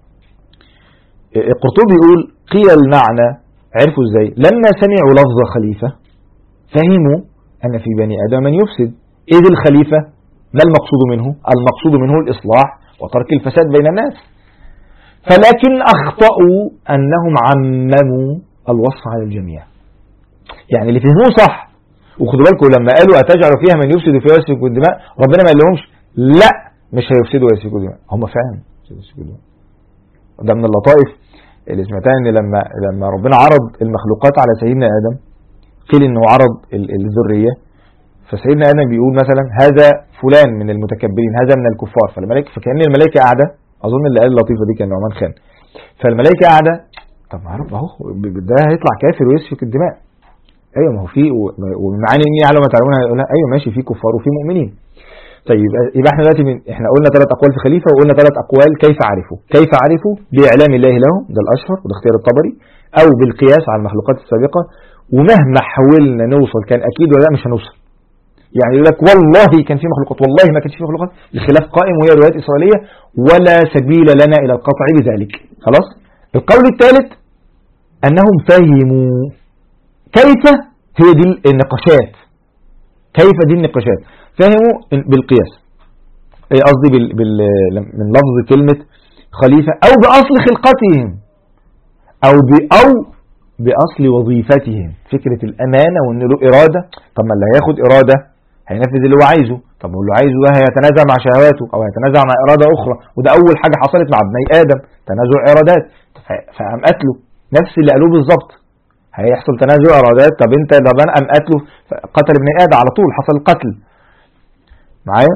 القرطبي يقول قيل المعنى، عرفوا ازاي؟ لما سمعوا لفظ خليفة فهموا أن في بني آدم من يفسد. إذ الخليفة ما المقصود منه؟ المقصود منه الإصلاح وترك الفساد بين الناس. فلكن أخطأوا أنهم عمموا الوصف على الجميع. يعني اللي فهموه صح، وخدوا بالكم لما قالوا أتجعل فيها من يفسد وفيها يسفك الدماء، ربنا ما قال لهمش لا مش هيفسدوا ويسفكوا الدماء، هم فعلا يسفكوا الدماء. ده من اللطائف اللي سمعتها، ان لما ربنا عرض المخلوقات على سيدنا آدم، قيل انه عرض الذرية، فسيدنا آدم بيقول مثلا هذا فلان من المتكبرين، هذا من الكفار، فكأن الملائكة قاعدة، اظن اللي قال اللطيفة دي كان نعمان خان، فالملائكة قاعدة، طب ما عرف اهو ده هيطلع كافر ويسفك الدماء، ايوه ما هو في، ومعاني اني اعلم ما تعلمون، هيقولها ايوه ماشي في كفار وفي مؤمنين. طيب يبقى احنا دلوقتي احنا قلنا 3 اقوال في خليفة، وقلنا 3 اقوال كيف عرفوا باعلام الله لهم، ده الاشهر وده اختيار الطبري، او بالقياس على المخلوقات السابقة. ومهما حاولنا نوصل كان اكيد ولا لا مش هنوصل، يعني يقول لك والله كان في مخلوقات، والله ما كانش في مخلوقات، الخلاف قائم وهي روايات إسرائيلية ولا سبيل لنا إلى القطع بذلك. خلاص. القول الثالث أنهم فهموا كيف، هي دي النقاشات، كيف دي النقاشات، فهموا بالقياس، قصدي من لفظ كلمة خليفة، أو بأصل خلقتهم، أو بأصل وظيفتهم، فكرة الأمانة وأن له إرادة. طب ما اللي هياخد إرادة هينفذ اللي هو عايزه، طب اللي عايزه ده هيتنازع مع شهواته أو هيتنازع مع إرادة أخرى، وده أول حاجة حصلت مع ابني آدم، تنازع إرادات، فقام قتله نفس اللي قالوه بالظبط، هيحصل تنازع إرادات. طب أنت ده أنا قام قتله، قتل ابن آدم على طول، حصل قتل معايا.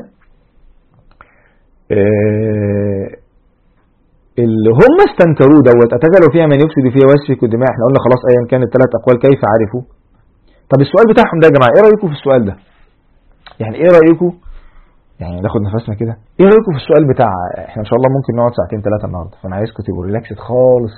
اللي هم استنكروه دوت أتجلوا فيها من يفسد فيها ويسفك الدماء، احنا قلنا خلاص ايا كان الثلاث اقوال كيف عرفوا. طب السؤال بتاعهم ده يا جماعه، ايه رايكم في السؤال ده؟ يعني ايه رايكم، يعني ناخد نفسنا كده، ايه رايكم في السؤال بتاع، احنا ان شاء الله ممكن نقعد ساعتين ثلاثه النهارده، فانا عايزكم تبقوا ريلاكسد خالص.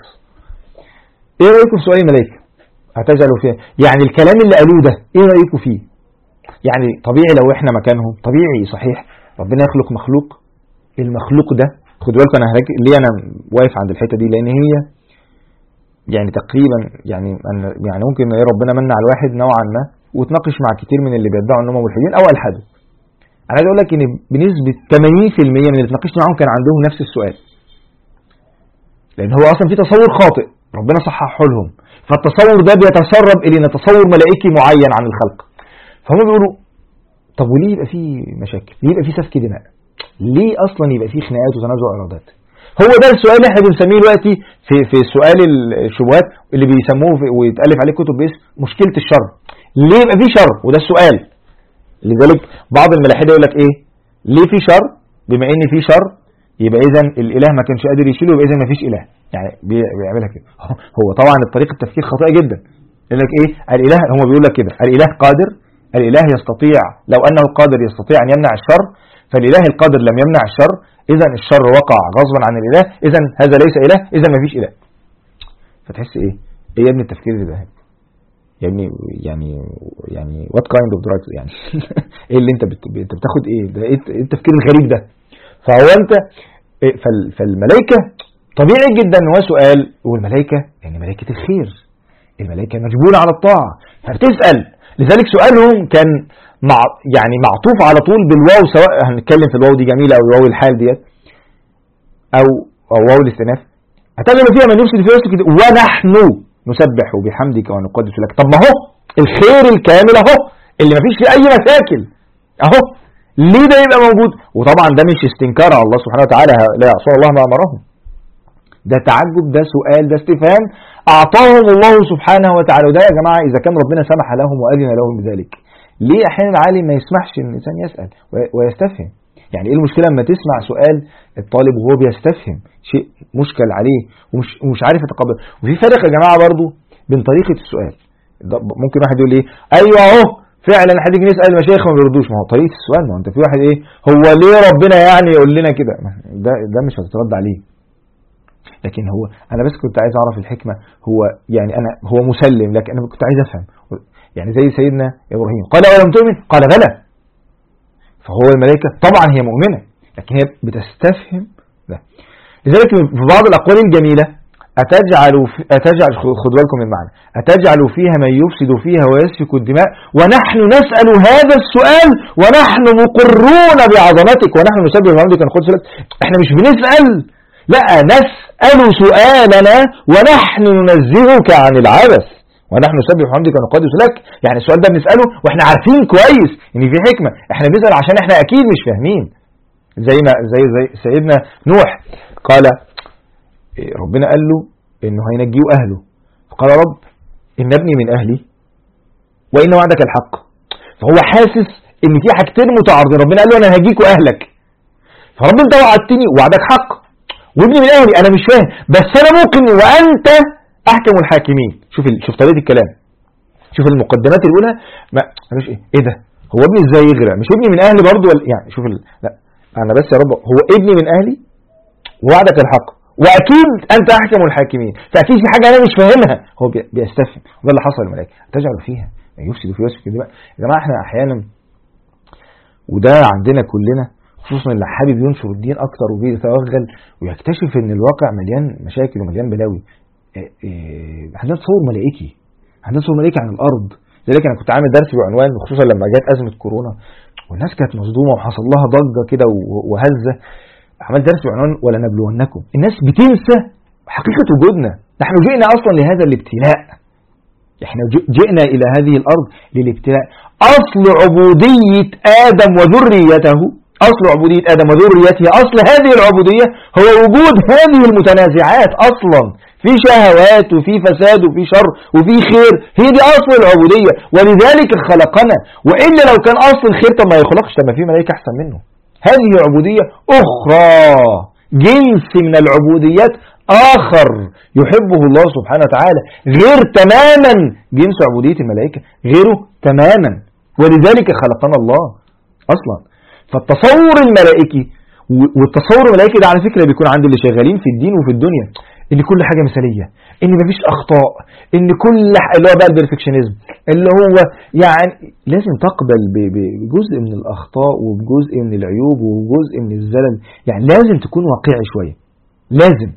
ايه رايكم في سؤال الملائكه هتجلوا فيها، يعني الكلام اللي قالوه ده ايه رايكم فيه؟ يعني طبيعي لو احنا مكانهم، طبيعي صحيح ربنا يخلق مخلوق، المخلوق ده خد بالكم انا ليه انا واقف عند الحته دي، لان هي يعني تقريبا يعني ممكن ربنا من على الواحد نوعا ما وتناقش مع كتير من اللي بيدعوا انهم ملحدين او الحدوا. انا عايز اقول لك ان بنسبه 80% من اللي اتناقشت معاهم كان عندهم نفس السؤال، لان هو اصلا في تصور خاطئ ربنا صححه لهم، فالتصور ده بيتسرب الى تصور ملائكي معين عن الخلق. فهم بيقولوا طب وليه يبقى في مشاكل؟ ليه يبقى في سفك دماء؟ ليه اصلا يبقى في خناقات وتنازع ارادات؟ هو ده السؤال اللي احنا بنسميه دلوقتي في سؤال الشبهات اللي بيسموه ويتالف عليه كتب باسم مشكله الشر. ليه يبقى في شر؟ وده السؤال. لذلك بعض الملاحده يقول لك ايه؟ ليه في شر؟ بما ان في شر يبقى اذا الاله ما كانش قادر يشيله، يبقى اذا ما فيش اله. يعني بيعملها كده. هو طبعا الطريقه التفكير خاطئه جدا. يقول لك ايه؟ الاله، هم بيقول لك كده، الاله قادر، الاله يستطيع، لو انه قادر يستطيع ان يمنع الشر، فالاله القادر لم يمنع الشر، اذا الشر وقع غصبا عن الاله، اذا هذا ليس اله، اذا ما فيش اله. فتحس ايه يا ابني التفكير ده يا ابني؟ يعني what kind of drugs يعني ايه اللي انت بتاخد ايه ده؟ ايه التفكير الغريب ده؟ فهو انت فالملائكه طبيعي جدا ان هو سؤال، والملائكه يعني ملائكه الخير، الملائكه مجبوله على الطاعه، فبتسال. لذلك سؤالهم كان يعني معطوف على طول بالواو، سواء هنتكلم في الواو دي جميله او الواو الحال ديت او واو الاستئناف، هتجلوا فيها من يفسد فيها ويسفك ونحن نسبح بحمدك ونقدس لك. طب ما هو الخير الكامل اهو اللي ما فيش فيه اي مشاكل اهو، ليه ده يبقى موجود؟ وطبعا ده مش استنكار على الله سبحانه وتعالى، لا يعصون الله ما امرهم، ده تعجب، ده سؤال، ده استفهام اعطاهم الله سبحانه وتعالى. وده يا جماعه اذا كان ربنا سمح لهم واذن لهم بذلك، ليه احيانا العالم ما يسمحش ان الانسان يسال ويستفهم؟ يعني ايه المشكله لما تسمع سؤال الطالب وهو بيستفهم شيء مشكل عليه ومش عارف يتقبل؟ وفي فرق يا جماعه برضو بين طريقه السؤال. ممكن واحد يقول ايه، ايوه اهو فعلا هنيجي نسال المشايخ ما بيردوش، ما هو طريقه السؤال، ما هو انت في واحد ايه، هو ليه ربنا يعني يقول لنا كده؟ ده مش هتترد عليه. لكن هو انا بس كنت عايز اعرف الحكمه، هو يعني هو مسلم، لكن انا كنت عايز افهم. يعني زي سيدنا ابراهيم قال ولم تؤمن؟ قال بلى. فهو الملائكه طبعا هي مؤمنه، لكن هي بتستفهم ده. لذلك في بعض الاقوال الجميله أتجعل خدوا بالكم من المعنى، أتجعل فيها من يفسد فيها ويسفك الدماء ونحن نسأل هذا السؤال ونحن مقرون بعظمتك ونحن نسبح بحمدك ونقدس لك. احنا مش بنسأل، لا، نسأل سؤالنا ونحن ننزهك عن العبث ونحن نسبح بحمدك ونقدس لك. يعني السؤال ده بنسأله واحنا عارفين كويس ان في حكمة، احنا بنسأل عشان احنا اكيد مش فاهمين. زي سيدنا نوح قال ربنا قال له انه هينجيه اهله، فقال رب ان ابني من اهلي وان وعدك الحق. فهو حاسس ان في حاجتين متعارضين، ربنا قال له انا هجيك واهلك، فرب انت وعدتني وعدك حق وابني من اهلي، انا مش فاهم بس انا ممكن وانت احكم الحاكمين. شوف طريقه الكلام، شوف المقدمات الاولى، ما مش ايه ده، هو ابني ازاي يغرق؟ مش ابني من اهلي برضه يعني شوف لا انا بس يا رب هو ابني من اهلي ووعدك الحق واكيد انت احكم الحاكمين، فاكيد في حاجه انا مش فاهمها. هو بيستفهم، وده اللي حصل للملائكه. تجعل فيها يفسد في وسفك الدماء. يا جماعه احنا احيانا وده عندنا كلنا، خصوصا اللي حابب ينشر الدين اكتر وبيتوغل ويكتشف ان الواقع مليان مشاكل ومليان بلاوي. عندنا تصور ملائكي، عندنا تصور ملائكي عن الارض. لذلك انا كنت عامل درس بعنوان، خصوصا لما جت ازمه كورونا والناس كانت مصدومه وحصل لها ضجه كده وهزه، عملت درس بعنوان ولنبلونكم. الناس بتنسى حقيقه وجودنا. نحن جئنا اصلا لهذا الابتلاء، احنا جئنا الى هذه الارض للابتلاء. اصل عبوديه ادم وذريته، اصل عبوديه ادم وذريته، اصل هذه العبوديه هو وجود هذه المتنازعات. اصلا في شهوات وفي فساد وفي شر وفي خير، هي دي اصل العبوديه، ولذلك خلقنا. والا لو كان اصل الخير طب ما يخلقش، طب ما في ملائكه احسن منه. هذه عبوديه اخرى، جنس من العبوديات آخر يحبه الله سبحانه وتعالى، غير تماما جنس عبودية الملائكة، غيره تماما. ولذلك خلقنا الله أصلا. فالتصور الملائكي والتصور الملائكي ده على فكرة بيكون عند اللي شغالين في الدين وفي الدنيا، إن كل حاجة مثالية، إن مفيش أخطاء، إن كل اللي هو بقى البرفكشنزم، اللي هو يعني لازم تقبل بجزء من الأخطاء وبجزء من العيوب وبجزء من الزلل. يعني لازم تكون واقعي شوية، لازم.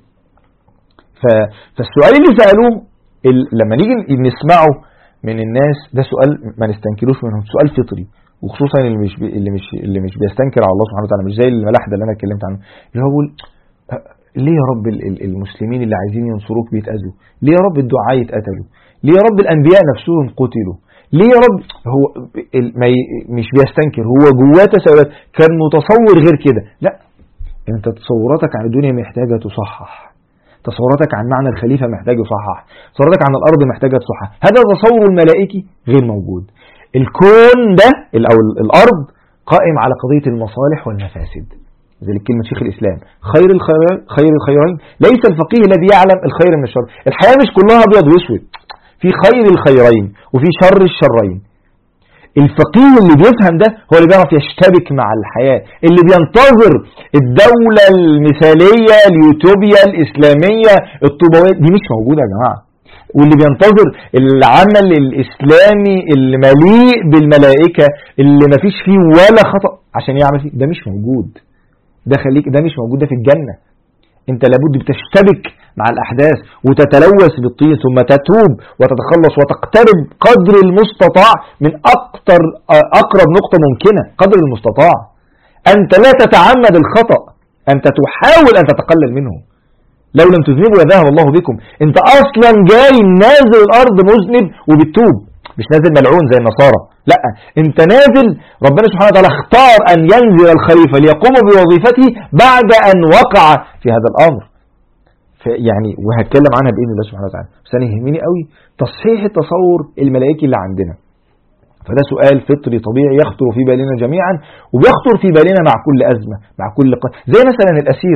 فالسؤال اللي سألوه لما نيجي نسمعه من الناس ده سؤال ما نستنكروش منهم، سؤال فطري، وخصوصا اللي مش بيستنكر على الله سبحانه وتعالى، مش زي الملاحدة اللي انا اتكلمت عنه، اللي هو بيقول ليه يا رب المسلمين اللي عايزين ينصروك بيتأذوا؟ ليه يا رب الدعاة يتقتلوا؟ ليه يا رب الانبياء نفسهم قتلوا؟ ليه يا رب؟ هو مش بيستنكر، هو جواه تساؤلات، كان متصور غير كده. لا، انت تصوراتك عن الدنيا محتاجة تصحح، تصوراتك عن معنى الخليفة محتاج يصحح، تصوراتك عن الأرض محتاجة تصحح. هذا التصور الملائكي غير موجود. الكون ده أو الأرض قائم على قضية المصالح والمفاسد، زي كلمة شيخ الإسلام خير الخيرين ليس الفقيه الذي يعلم الخير من الشر. الحياة مش كلها أبيض واسود، في خير الخيرين وفي شر الشرين. الفقيه اللي بيفهم ده هو اللي بيعرف يشتبك مع الحياة، اللي بينتظر الدولة المثالية اليوتوبيا الإسلامية الطوبوية، دي مش موجودة يا جماعة. واللي بينتظر العمل الإسلامي المليء بالملائكة اللي ما فيش فيه ولا خطأ عشان يعمل فيه، ده مش موجود. ده خليك، ده مش موجود، ده في الجنة. انت لابد بتشتبك مع الأحداث وتتلوث بالطين، ثم تتوب وتتخلص وتقترب قدر المستطاع من أقرب نقطة ممكنة، قدر المستطاع. أنت لا تتعمد الخطأ، أنت تحاول أن تتقلل منه. لو لم تذنبوا يذهب الله بكم. أنت أصلا جاي نازل الأرض مذنب وبتوب، مش نازل ملعون زي النصارى، لا، أنت نازل ربنا سبحانه وتعالى اختار أن ينزل الخليفة ليقوم بوظيفته بعد أن وقع في هذا الأمر. يعني وهتكلم عنها بإذن الله سبحانه وتعالى، بس أنا يهمني قوي تصحيح التصور الملائكي اللي عندنا. فده سؤال فطري طبيعي يخطر في بالنا جميعا، وبيخطر في بالنا مع كل أزمة، مع كل زي مثلا الأسير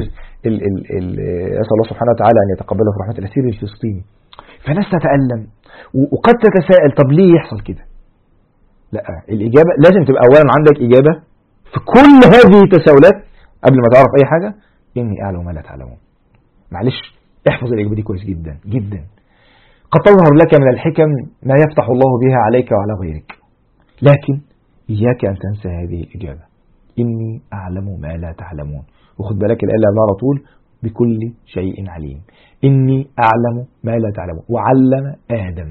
أسأل الله سبحانه وتعالى أن يتقبله في رحمة الأسير الفلسطيني. فناس تتألم وقد تتساءل طب ليه يحصل كده؟ لا، الإجابة لازم تبقى أولا عندك إجابة في كل هذه التساؤلات قبل ما تعرف أي حاجة. إني أعلم ما لا تعلمون. معلش احفظ الإجابة دي كويس جدا جدا. قد تظهر لك من الحكم ما يفتح الله بها عليك وعلى غيرك، لكن إياك أن تنسى هذه الإجابة، إني أعلم ما لا تعلمون. وخد بالك الآية اللي على طول بكل شيء عليم. إني أعلم ما لا تعلمون. وعلم آدم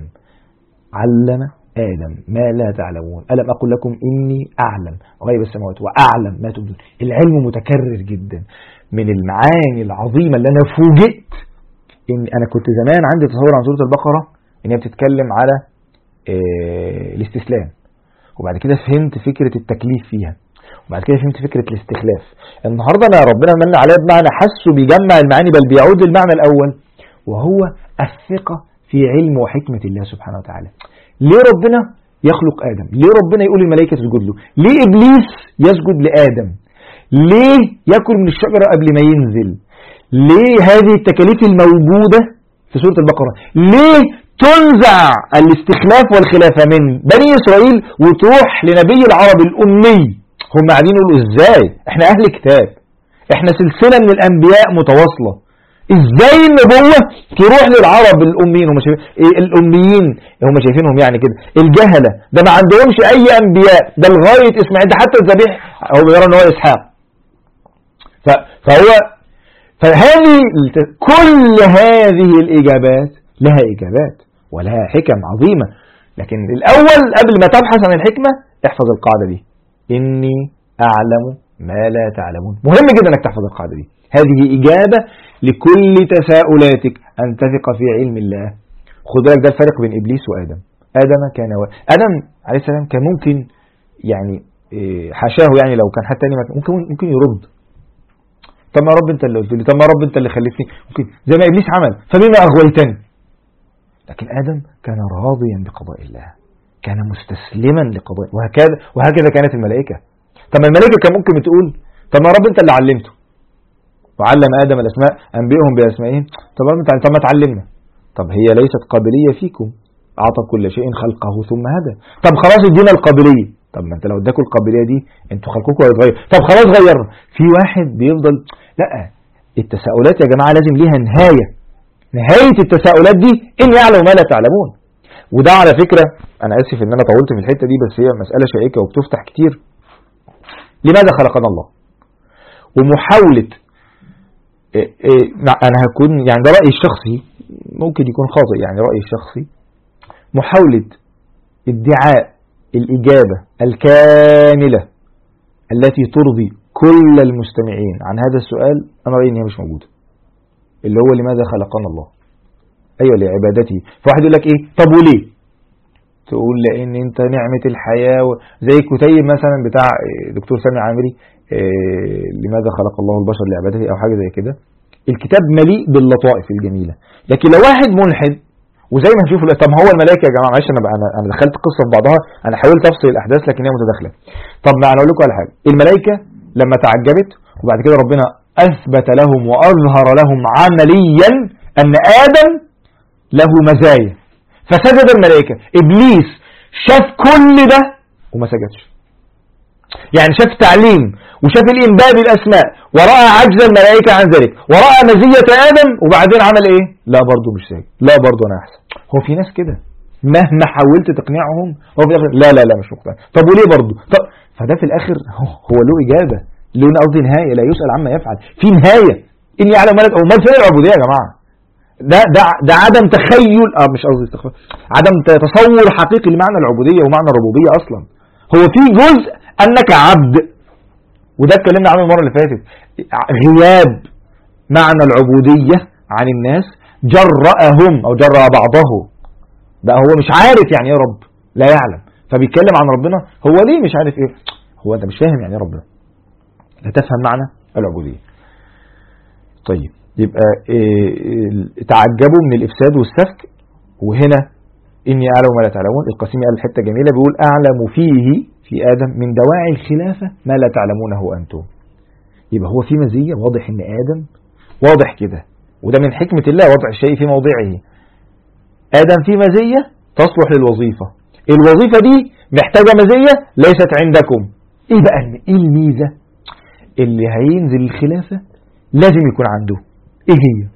ما لا تعلمون. ألم أقل لكم إني أعلم غيب السماوات وأعلم ما تبدون. العلم متكرر جدا. من المعاني العظيمة اللي أنا فوجئت إن أنا كنت زمان عندي تصور عن سورة البقرة إن هي بتتكلم على الاستسلام، وبعد كده فهمت فكرة التكليف فيها، وبعد كده فهمت فكرة الاستخلاف. النهاردة أنا ربنا من عليها بمعنى حسه بيجمع المعاني، بل بيعود للمعنى الأول وهو الثقة في علم وحكمة الله سبحانه وتعالى. ليه ربنا يخلق آدم؟ ليه ربنا يقول الملائكة تسجد له؟ ليه إبليس يسجد لآدم؟ ليه يأكل من الشجرة قبل ما ينزل؟ ليه هذه التكاليف الموجودة في سورة البقرة؟ ليه تنزع الاستخلاف والخلافة من بني إسرائيل وتروح لنبي العرب الأمي؟ هم قاعدين يقولوا إزاي؟ إحنا أهل كتاب، إحنا سلسلة من الأنبياء متواصلة، ازاي النبوة تروح للعرب الأميين؟ الأميين هم شايفينهم يعني كده الجهلة، ده ما عندهمش أي أنبياء، ده لغاية إسماعيل، ده حتى الذبيح هو بيرى إن هو إسحاق. فهذه كل هذه الإجابات لها إجابات ولها حكم عظيمة. لكن الأول قبل ما تبحث عن الحكمة احفظ القاعدة دي، إني أعلم ما لا تعلمون. مهم جدا أنك تحفظ القاعدة دي، هذه إجابة لكل تساؤلاتك، أن تثق في علم الله. خد بالك ده الفرق بين إبليس وآدم. آدم عليه السلام كان ممكن يعني حاشاه، يعني لو كان حد تاني ممكن يرد، طب ما رب انت اللي قلت لي، طب ما رب انت اللي خليتني، ممكن زي ما إبليس عمل فبما أغويتني. لكن آدم كان راضيا بقضاء الله، كان مستسلما لقضاء، وهكذا كانت الملائكة. طب الملائكة كان ممكن تقول طب ما رب انت اللي علمته، وعلم آدم الأسماء أنبئهم بأسمائهم، طب ما تعلمنا. طب هي ليست قابلية فيكم، أعطى كل شيء خلقه ثم هدى. طب خلاص ادينا القابلية، طب ما انت لو اداكوا القابلية دي انتوا خلقكم هيتغير، طب خلاص غيرنا. في واحد بيفضل لا، التساؤلات يا جماعة لازم ليها نهاية التساؤلات دي إن يعلم ما لا تعلمون. وده على فكرة أنا آسف إن أنا طولت في الحتة دي، بس هي مسألة شائكة وبتفتح كتير. لماذا خلقنا الله؟ ومحاولة أنا هكون يعني ده رأيي الشخصي، ممكن يكون خاطئ، يعني رأيي الشخصي محاولة ادعاء الإجابة الكاملة التي ترضي كل المستمعين عن هذا السؤال، أنا رأيي إن هي مش موجودة، اللي هو لماذا خلقنا الله؟ أيوة لعبادته. فواحد يقول لك إيه طب وليه؟ تقول لأن أنت نعمة الحياة زي كتيب مثلا بتاع دكتور سامي عامري، لماذا خلق الله البشر لعبادته أو حاجة زي كده. الكتاب مليء باللطائف الجميلة. لكن لو واحد ملحد وزي ما هنشوف طب هو الملائكة يا جماعة، معلش أنا دخلت قصة في بعضها، أنا حاولت أفصل الأحداث لكن هي متداخلة. طب ما أنا أقول لكم على حاجة، الملائكة لما تعجبت وبعد كده ربنا أثبت لهم وأظهر لهم عمليا أن آدم له مزايا فسجد الملائكة. إبليس شاف كل ده وما سجدش، يعني شاف تعليم وشاف الإنباء بالأسماء ورأى عجز الملائكة عن ذلك ورأى مزية آدم وبعدين عمل إيه؟ لا برضو مش ساجد، لا برضو أنا أحسن. هو في ناس كده مهما حاولت تقنعهم هو في الآخر لا مش مقتنع. طب وليه برضو؟ طب فده في الآخر هو له إجابة، له قصدي نهاية، لا يسأل عما يفعل، في نهاية. إني يعلم ما لا تعلمون. ما فين العبودية يا جماعة؟ ده عدم تخيل، مش قصدي استغفر، عدم تصور حقيقي لمعنى العبودية ومعنى الربوبية أصلا. هو في جزء أنك عبد، وده اتكلمنا عنه المرة اللي فاتت، غياب معنى العبودية عن الناس جرأهم أو جرأ بعضه، ده هو مش عارف يعني ايه رب، لا يعلم، فبيتكلم عن ربنا هو ليه مش عارف ايه، هو انت مش فاهم يعني ايه ربنا، لا تفهم معنى العبودية. طيب يبقى تعجبوا من الإفساد والسفك. وهنا إني أعلم ما لا تعلمون، القاسمي قال الحتة جميلة، بيقول أعلم فيه في آدم من دواعي الخلافة ما لا تعلمونه أنتم. يبقى هو في مزية، واضح إن آدم واضح كده، وده من حكمة الله وضع الشيء في موضعه. آدم في مزية تصلح للوظيفة، الوظيفة دي محتاجة مزية ليست عندكم. إيه بقى إيه الميزة اللي هينزل الخلافة لازم يكون عنده؟ إيه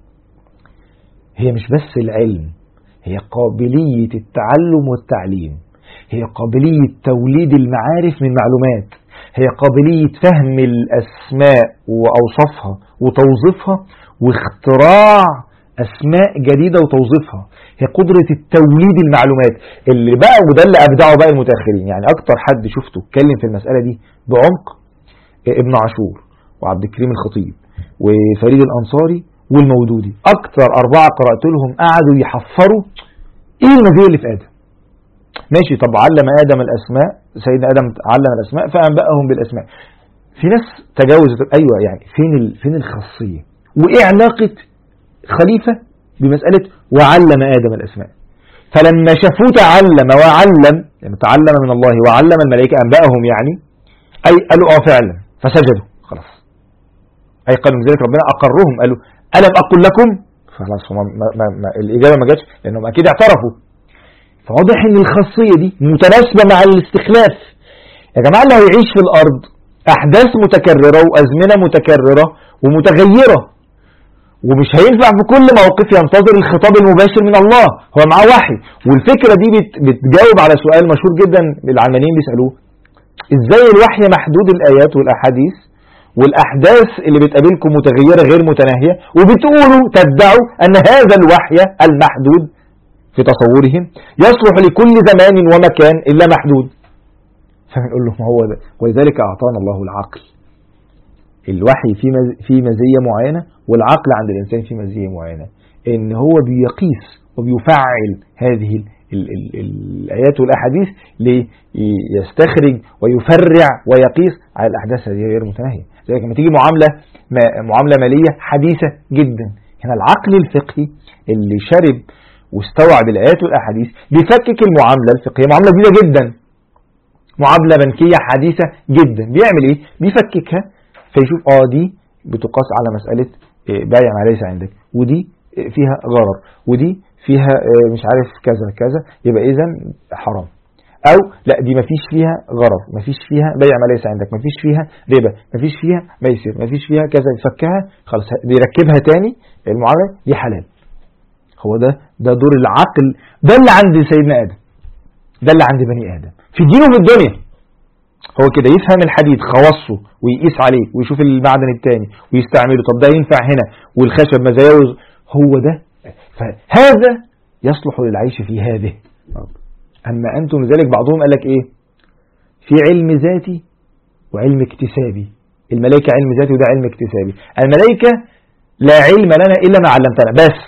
هي مش بس العلم، هي قابلية التعلم والتعليم، هي قابلية توليد المعارف من معلومات، هي قابلية فهم الأسماء وأوصافها وتوظيفها واختراع أسماء جديدة وتوظيفها، هي قدرة التوليد المعلومات اللي بقى، وده اللي أبدعه بقى المتأخرين. يعني أكتر حد شفته اتكلم في المسألة دي بعمق ابن عاشور وعبد الكريم الخطيب وفريد الأنصاري والمودودي، أكتر 4 قرأت لهم قعدوا يحفروا إيه المزية اللي في آدم. ماشي، طب علم آدم الأسماء، سيدنا آدم علم الأسماء فأنبأهم بالأسماء. في ناس تجاوزت، أيوة يعني فين الخاصية وإيه علاقة خليفة بمسألة وعلم آدم الأسماء؟ فلما شافوه تعلم وعلم، يعني تعلم من الله وعلم الملائكة أنبأهم، يعني أي قالوا فعلا فسجدوا خلاص، أي قالوا من ذلك ربنا أقرهم، قالوا ألم أقل لكم؟ خلاص الإجابة ما جاتش لأنهم أكيد اعترفوا. فواضح إن الخاصية دي متناسبة مع الاستخلاف. يا جماعة اللي هيعيش في الأرض أحداث متكررة وأزمنة متكررة ومتغيرة، ومش هينفع في كل موقف ينتظر الخطاب المباشر من الله، هو معاه وحي. والفكرة دي بتجاوب على سؤال مشهور جدا العلمانيين بيسألوه: ازاي الوحي محدود الآيات والأحاديث والأحداث اللي بتقابلكم متغيرة غير متناهية، وبتقولوا تدعوا أن هذا الوحي المحدود في تصورهم يصلح لكل زمان ومكان إلا محدود؟ فبنقول له: ما هو ده، ولذلك أعطانا الله العقل. الوحي في مزية معينة، والعقل عند الإنسان في مزية معينة، إن هو بيقيس وبيفعل هذه الآيات والأحاديث ليستخرج ويفرع ويقيس على الأحداث هذه غير متناهية. زي لما تيجي معاملة مالية حديثة جدا، هنا العقل الفقهي اللي شرب واستوعب الآيات والأحاديث بيفكك المعاملة الفقهية، معاملة جديدة جدا، معاملة بنكية حديثة جدا، بيعمل إيه؟ بيفككها فيشوف دي بتقاس على مسألة بايع ما ليس عندك، ودي فيها غرر، ودي فيها مش عارف كذا كذا، يبقى إذن حرام. أو لا، دي مفيش فيها غرر، مفيش فيها بيع ما ليس عندك، مفيش فيها ربا، مفيش فيها ميسر، مفيش فيها كذا، يفكها خلاص، بيركبها تاني المعاملة دي حلال. هو ده دور العقل، ده اللي عند سيدنا آدم، ده اللي عند بني آدم في دينه في الدنيا. هو كده يفهم الحديد خواصه ويقيس عليه ويشوف المعدن التاني ويستعمله، طب ده ينفع هنا، والخشب مزايا، هو ده. فهذا يصلح للعيش في هذه. أما أنتم لذلك بعضهم قال لك إيه؟ في علم ذاتي وعلم اكتسابي. الملائكة علم ذاتي وده علم اكتسابي. الملائكة لا علم لنا إلا ما علمتنا بس.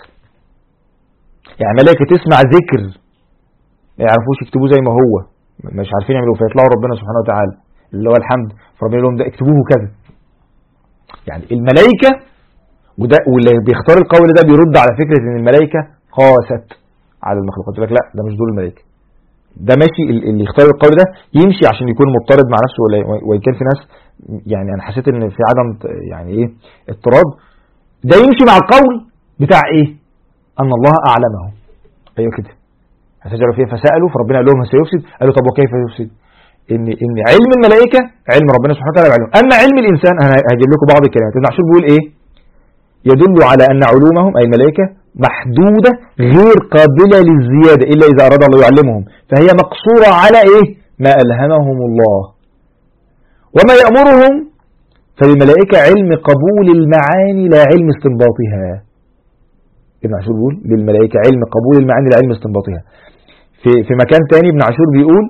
يعني الملائكة تسمع ذكر ما يعرفوش يكتبوه زي ما هو، مش عارفين يعملوه، فيطلعوا ربنا سبحانه وتعالى اللي هو الحمد، فربنا لهم ده اكتبوه كذا. يعني الملائكة، وده واللي بيختار القول ده بيرد على فكرة ان الملائكة قاست على المخلوقات، يقول لك لا ده مش دول الملائكة، ده ماشي اللي يختار القول ده يمشي عشان يكون مضطرد مع نفسه، وإن كان في ناس يعني انا حسيت ان في عدم يعني ايه اضطراد، ده يمشي مع القول بتاع ايه؟ ان الله اعلمه. ايوه كده، هتجروا فيها فسألوا فربنا قال لهم سيفسد، قالوا طب وكيف يفسد؟ ان علم الملائكة علم ربنا سبحانه وتعالى بعلم، اما علم الانسان انا هجيب لكم بعض الكلمات. ابن عاشور بيقول ايه؟ يدل على ان علومهم اي الملائكة محدودة غير قابلة للزيادة الا اذا اراد الله يعلمهم، فهي مقصورة على ايه؟ ما الهمهم الله. وما يأمرهم فللملائكة علم قبول المعاني لا علم استنباطها. ابن عاشور بيقول للملائكة علم قبول المعاني لا علم استنباطها. في مكان تاني ابن عاشور بيقول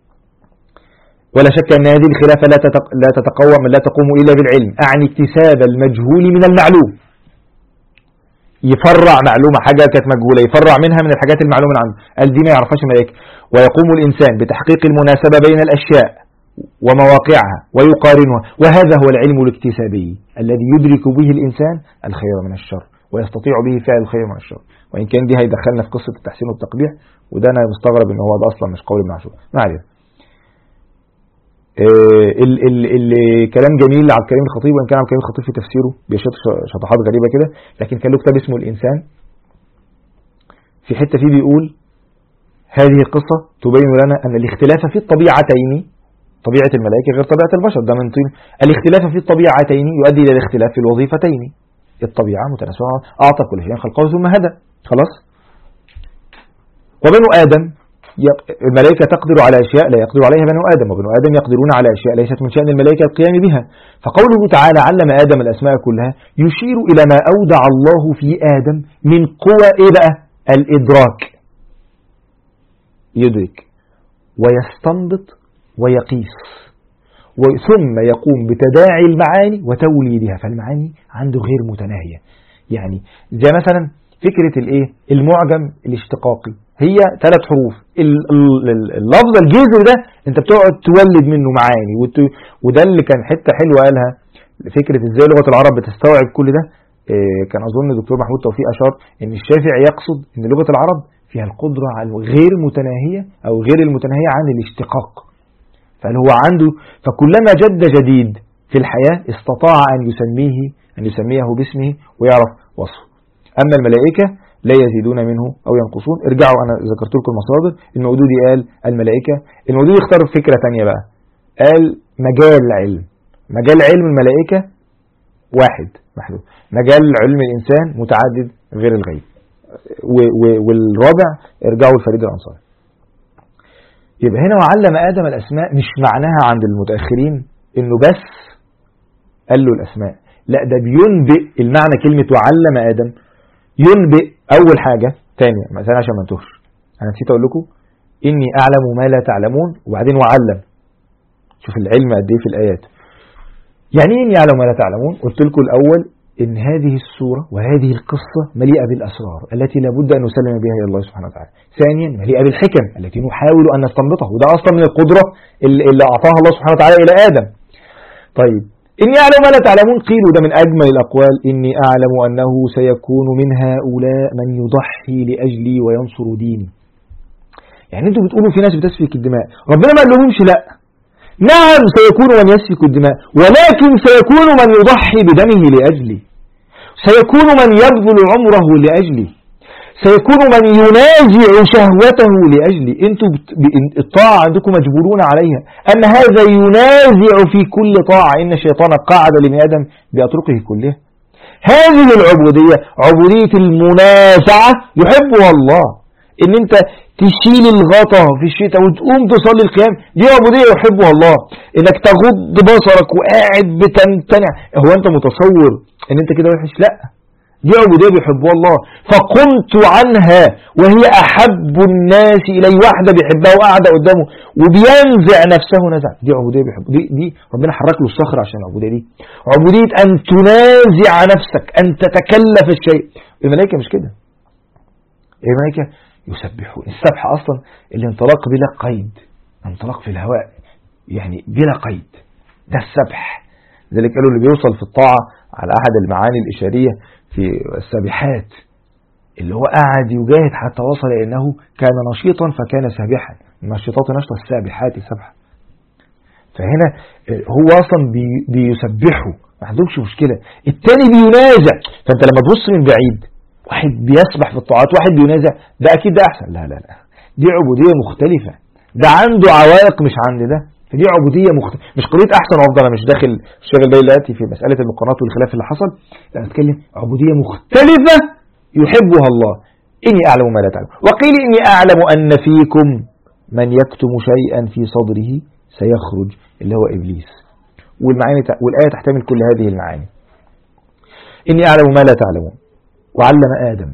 ولا شك أن هذه الخلافة لا تتقوم لا تقوم إلا بالعلم، أعني اكتساب المجهول من المعلوم. يفرع معلومة، حاجة كانت مجهولة يفرع منها من الحاجات المعلومة عنه، قال دي ما يعرفهاش الملائكة. ويقوم الإنسان بتحقيق المناسبة بين الأشياء ومواقعها ويقارنها، وهذا هو العلم الاكتسابي الذي يدرك به الإنسان الخير من الشر ويستطيع به فعل الخير من الشر. وإن كان دي هيدخلنا في قصة التحسين والتقبيح، وده أنا مستغرب إن هو ده أصلا مش قول ابن عاشور. ما علينا. الكلام جميل عبد الكريم الخطيب، وإن كان عبد الكريم الخطيب في تفسيره بيشط شطحات غريبة كده، لكن كان له كتاب اسمه الإنسان، في حتة فيه بيقول هذه القصة تبين لنا أن الاختلاف في الطبيعتين، طبيعة الملائكة غير طبيعة البشر، ده من طين الاختلاف في الطبيعتين يؤدي إلى الاختلاف في الوظيفتين. الطبيعة متناسبة، أعطى كل شيء خلقه ثم هدى، خلاص. وبنو آدم الملائكة تقدر على أشياء لا يقدر عليها بنو آدم، وبنو آدم يقدرون على أشياء ليست من شأن الملائكة القيام بها. فقوله تعالى علم آدم الأسماء كلها يشير إلى ما أودع الله في آدم من قوى إيه بقى؟ الإدراك، يدرك ويستنبط ويقيس، ثم يقوم بتداعي المعاني وتوليدها، فالمعاني عنده غير متناهية. يعني زي مثلا فكرة الايه؟ المعجم الاشتقاقي، هي 3 حروف، اللفظ الجذر ده انت بتقعد تولد منه معاني، وده اللي كان حتة حلوة قالها، فكرة ازاي لغة العرب بتستوعب كل ده. كان اظن الدكتور محمود توفيق اشار ان الشافعي يقصد ان لغة العرب فيها القدرة على غير متناهية او غير المتناهية عن الاشتقاق، فهل هو عنده، فكلما جد جديد في الحياة استطاع أن يسميه باسمه ويعرف وصفه. أما الملائكة لا يزيدون منه أو ينقصون. ارجعوا، أنا ذكرت لكم المصادر. المودودي قال الملائكة، المودودي اختار فكرة تانية بقى، قال مجال علم الملائكة واحد محدود. مجال علم الإنسان متعدد غير الغيب. والرابع ارجعوا لفريد الأنصاري. يبقى هنا وعلم آدم الأسماء مش معناها عند المتأخرين إنه بس قال له الأسماء، لا ده بينبئ. المعنى كلمة وعلم آدم ينبئ أول حاجة. تانية مثلا عشان ما انتهش، أنا نسيت أقول لكم إني أعلم ما لا تعلمون، وبعدين وعلم. شوف العلم قد إيه في الآيات. يعني إني أعلم ما لا تعلمون، قلت لكم الأول إن هذه السورة وهذه القصة مليئة بالأسرار التي لابد أن نسلم بها إلى الله سبحانه وتعالى. ثانيا مليئة بالحكم التي نحاول أن نستنبطها، وده أصلا من القدرة اللي أعطاها الله سبحانه وتعالى إلى آدم. طيب إني أعلم ما لا تعلمون، قيل وده من أجمل الأقوال، إني أعلم أنه سيكون من هؤلاء من يضحي لأجلي وينصر ديني. يعني أنتوا بتقولوا في ناس بتسفك الدماء، ربنا ما قالهمش لا. نعم سيكون من يسفك الدماء، ولكن سيكون من يضحي بدمه لأجلي، سيكون من يبذل عمره لأجلي، سيكون من ينازع شهوته لأجلي. انتوا الطاعة عندكم مجبورون عليها، أما هذا ينازع في كل طاعة. إن الشيطان قاعد لابن آدم بأطرقه كلها. هذه العبودية عبودية المنازعة يحبها الله. إن أنت تشيل الغطا في الشتاء وتقوم تصلي القيام، دي عبودية يحبها الله. إنك تغض بصرك وقاعد بتمتنع، هو أنت متصور إن أنت كده وحش؟ لا، دي عبودية بيحبها الله. فقمت عنها وهي أحب الناس إلي، واحدة بيحبها وقاعدة قدامه وبينزع نفسه نزع، دي عبودية بيحب. دي ربنا حرك له الصخر عشان العبودية دي. عبودية أن تنازع نفسك، أن تتكلف الشيء. الملائكة مش كده. الملائكة يسبحون. السبح أصلا الانطلاق بلا قيد، انطلاق في الهواء يعني بلا قيد، ده السبح. ذلك قالوا اللي بيوصل في الطاعة على أحد المعاني الإشارية في السابحات، اللي هو قاعد يجاهد حتى وصل إنه كان نشيطا فكان سابحا. النشيطات نشطة، السابحات السبحة. فهنا هو أصلا بيسبحوا، ما عندهمش مشكلة. التاني بينازع. فأنت لما تبص من بعيد، واحد بيسبح في الطاعات واحد بينازع، ده أكيد ده أحسن. لا لا لا، دي عبودية مختلفة. ده عنده عوائق مش عند ده، فدي عبودية مختلفة. مش قضية أحسن وأفضل، أنا مش داخل الشغل ده دلوقتي في مسألة المقارنات والخلاف اللي حصل. لا، أتكلم عبودية مختلفة يحبها الله. إني أعلم ما لا تعلم. وقيل إني أعلم أن فيكم من يكتم شيئا في صدره سيخرج، اللي هو إبليس. والآية تحتمل كل هذه المعاني. إني أعلم ما لا تعلمون. وعلم آدم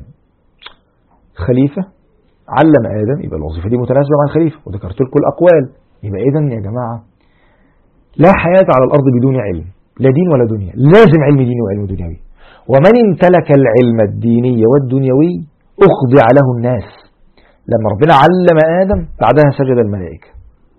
خليفة، علم آدم، يبقى الوظيفة دي متناسبة مع الخليفة. وذكرت لكم الأقوال. يبقى إذن يا جماعة لا حياة على الأرض بدون علم، لا دين ولا دنيا، لازم علم ديني وعلم دنيوي. ومن امتلك العلم الديني والدنيوي أخضع له الناس. لما ربنا علم آدم بعدها سجد الملائكة.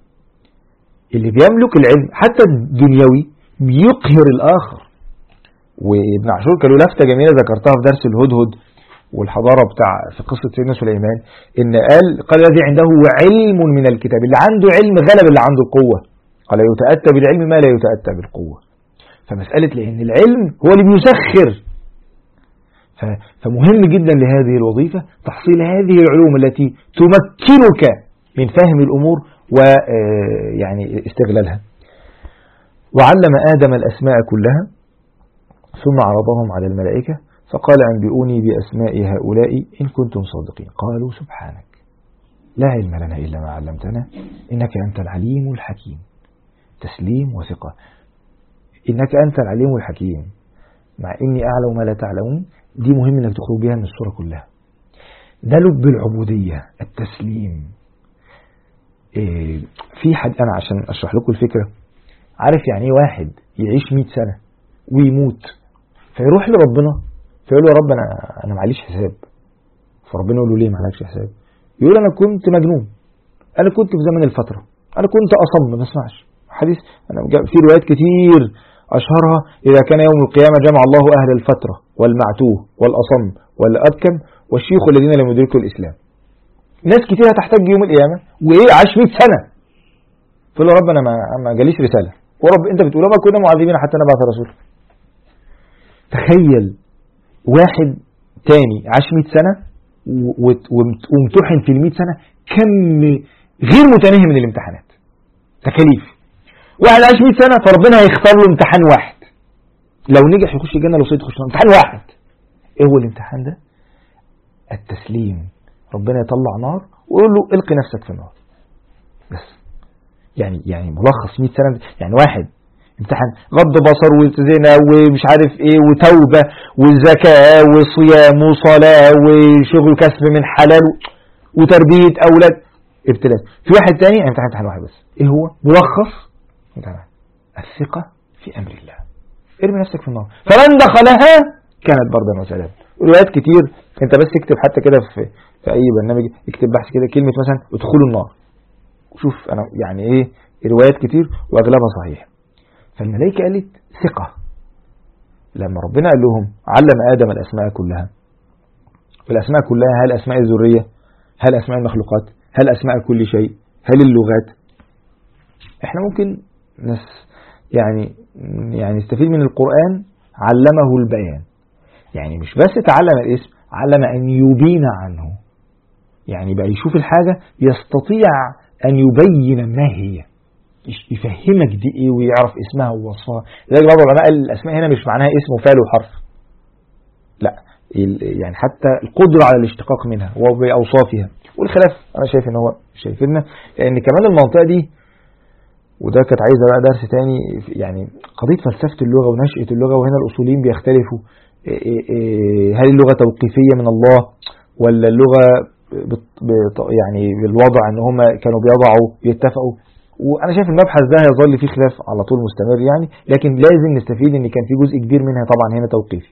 اللي بيملك العلم حتى الدنيوي بيقهر الآخر. وابن عاشور كان له لفتة جميلة ذكرتها في درس الهدهد والحضارة بتاع في قصة سيدنا سليمان، إن قال الذي عنده علم من الكتاب، اللي عنده علم غلب اللي عنده القوة. قال يتأتى بالعلم ما لا يتأتى بالقوة. فمسألة لأن العلم هو اللي بيسخر. فمهم جدا لهذه الوظيفة تحصيل هذه العلوم التي تمكنك من فهم الأمور ويعني استغلالها. وعلم آدم الأسماء كلها ثم عرضهم على الملائكة فقال أنبئوني بأسماء هؤلاء إن كنتم صادقين. قالوا سبحانك لا علم لنا إلا ما علمتنا إنك أنت العليم الحكيم. تسليم وثقة. إنك أنت العليم الحكيم مع إني أعلم ما لا تعلمون، دي مهم إنك تخرج بها من السورة كلها. ده لب العبودية، التسليم. في حد أنا عشان أشرح لكم الفكرة، عارف يعني إيه واحد يعيش 100 سنة ويموت فيروح لربنا فيقول له يا رب أنا معليش حساب. فربنا يقول له ليه معلكش حساب؟ يقول أنا كنت مجنون، أنا كنت في زمن الفترة، أنا كنت أصم ما بسمعش حديث. أنا في روايات كتير أشهرها إذا كان يوم القيامة جمع الله أهل الفترة والمعتوه والأصم والأبكم والشيخ الذين لم يدركوا الإسلام. ناس كتير هتحتاج يوم القيامة وإيه عاش 100 سنة فقال له رب أنا ما جاليش رسالة، ورب أنت بتقول ما كنا معذبين حتى نبعث رسول. تخيل واحد تاني عاش 100 سنة وامتحن في 100 سنة كم غير متناهي من الامتحانات تكاليف. واحد عاش 100 سنة فربنا هيختار له امتحان واحد لو نجح يخش الجنة، لو سقط يخش النار. امتحان واحد. ايه هو الامتحان ده؟ التسليم. ربنا يطلع نار ويقول له القي نفسك في النار بس. يعني ملخص 100 سنة. يعني واحد امتحان غض بصر وزنا ومش عارف ايه وتوبة وزكاة وصيام وصلاة وشغل كسب من حلال وتربية اولاد، ابتلاء. في واحد تاني امتحان واحد بس. ايه هو؟ ملخص امتحان الثقة في امر الله. ارمي نفسك في النار فمن دخلها كانت بردا وسلام. روايات كتير، انت بس اكتب حتى كده في اي برنامج، اكتب بحث كده كلمة مثلا ادخلوا النار، وشوف انا يعني ايه روايات كتير واغلبها صحيح. فالملائكة قالت ثقة. لما ربنا قال لهم علم آدم الأسماء كلها، الأسماء كلها هل أسماء الذرية، هل أسماء المخلوقات، هل أسماء كل شيء، هل اللغات. احنا ممكن يعني نستفيد من القرآن علمه البيان. يعني مش بس تعلم الاسم، علم أن يبين عنه. يعني بقى يشوف الحاجة يستطيع أن يبين ما هي، يفهمك دي ايه ويعرف اسمها ووصفها. لذلك بعض العلماء قال الاسماء هنا مش معناها اسم وفعل وحرف، لا، يعني حتى القدرة على الاشتقاق منها وبأوصافها. والخلاف انا شايف ان هو شايفنا، لان كمان المنطقة دي، وده كانت عايزة بقى درس تاني، يعني قضية فلسفة اللغة ونشأة اللغة. وهنا الأصوليين بيختلفوا، هل اللغة توقيفية من الله ولا اللغة يعني بالوضع ان هم كانوا بيضعوا يتفقوا. وانا شايف المبحث ده هيظل فيه خلاف على طول مستمر يعني، لكن لازم نستفيد ان كان في جزء كبير منها طبعا هنا توقيفي.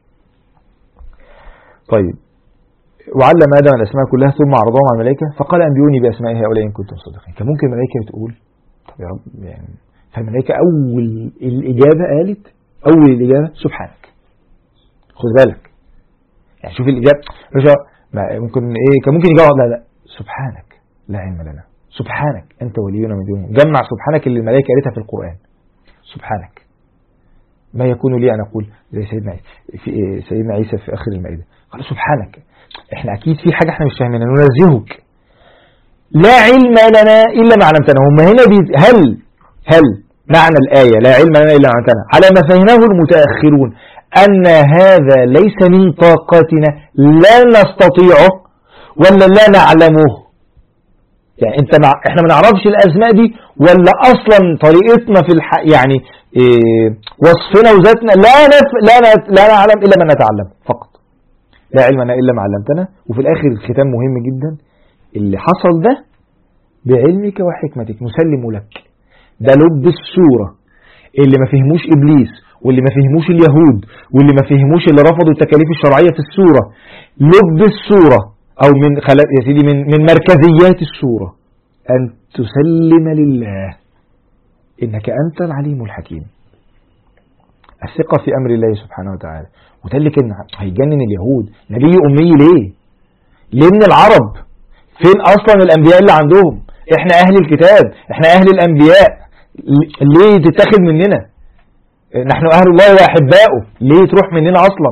طيب، وعلم آدم الأسماء كلها ثم عرضهم على الملائكة فقال أنبئوني بأسماء هؤلاء إن كنتم صادقين. كان ممكن الملائكة بتقول طب يا رب يعني، فالملائكة أول الإجابة قالت، أول الإجابة سبحانك. خد بالك يعني، شوف الإجابة ممكن إيه، كان ممكن يجاوب لا سبحانك لا علم لنا، سبحانك أنت ولينا من دونه. جمع سبحانك اللي الملائكة قالتها في القرآن. سبحانك ما يكون لي أن أقول زي سيدنا عيسى في آخر المائدة قال سبحانك. احنا أكيد في حاجة احنا مش فاهمينها، ننزهك لا علم لنا إلا ما علمتنا. هم هنا هل معنى الآية لا علم لنا إلا ما علمتنا على ما فهمه المتأخرون أن هذا ليس من طاقتنا لا نستطيعه ولا لا نعلمه؟ يعني احنا ما نعرفش الأسماء دي، ولا أصلا طريقتنا في يعني وصفنا وذاتنا لا نعلم إلا ما نتعلم فقط. لا علمنا إلا ما علمتنا. وفي الآخر الختام مهم جدا، اللي حصل ده بعلمك وحكمتك نسلم لك. ده لب السورة اللي ما فهموش إبليس، واللي ما فهموش اليهود، واللي ما فهموش اللي رفضوا التكاليف الشرعية في السورة. لب السورة أو يا سيدي من مركزيات السورة أن تسلم لله إنك أنت العليم الحكيم. الثقة في أمر الله سبحانه وتعالى. وده اللي كان هيجنن اليهود، نبي أمي ليه؟ من العرب؟ فين أصلا الأنبياء اللي عندهم؟ إحنا أهل الكتاب، إحنا أهل الأنبياء، ليه تتاخد مننا؟ نحن أهل الله وأحباؤه، ليه تروح مننا أصلا؟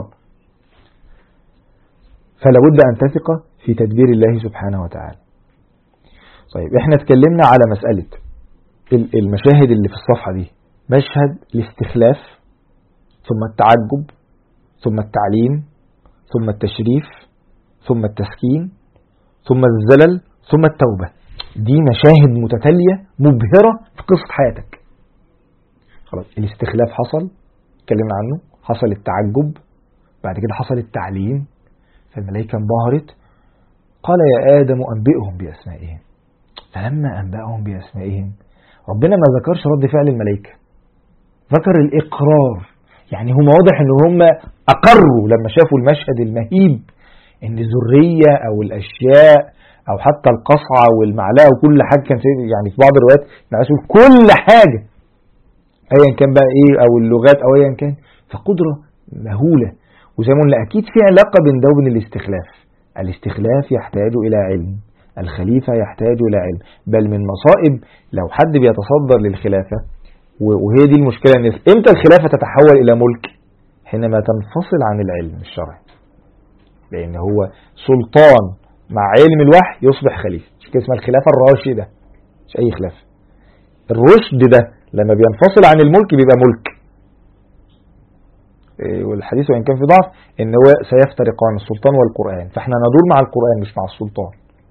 فلا بد أن تثق في تدبير الله سبحانه وتعالى. طيب، إحنا اتكلمنا على مسألة المشاهد اللي في الصفحة دي، مشهد الاستخلاف، ثم التعجب، ثم التعليم، ثم التشريف، ثم التسكين، ثم الزلل، ثم التوبة. دي مشاهد متتالية مبهرة في قصة حياتك. خلاص، الاستخلاف حصل، اتكلمنا عنه، حصل التعجب، بعد كده حصل التعليم، فالملائكة انبهرت. قال يا آدم أنبئهم بأسمائهم. فلما أنبأهم بأسمائهم، ربنا ما ذكرش رد فعل الملائكة، ذكر الإقرار. يعني هم واضح ان هم أقروا لما شافوا المشهد المهيب، ان الذرية أو الأشياء أو حتى القصعة والمعلقة وكل حاجة كان يعني في بعض الروايات كل حاجة أيا كان بقى إيه، أو اللغات أو أيا كان، فقدرة مهولة. وزي ما قلنا أكيد في علاقة بين ده وبين الاستخلاف. الاستخلاف يحتاج إلى علم، الخليفة يحتاج إلى علم. بل من مصائب لو حد بيتصدر للخلافة، وهي دي المشكلة، ان امتى الخلافة تتحول إلى ملك؟ حينما تنفصل عن العلم الشرعي. لأن هو سلطان مع علم الوحي يصبح خليفة. مش كده اسمها الخلافة الراشدة، مش أي خلافة. الرشد ده لما بينفصل عن الملك بيبقى ملك. والحديث وإن كان في ضعف إن هو سيفترقان السلطان والقرآن، فإحنا ندور مع القرآن مش مع السلطان.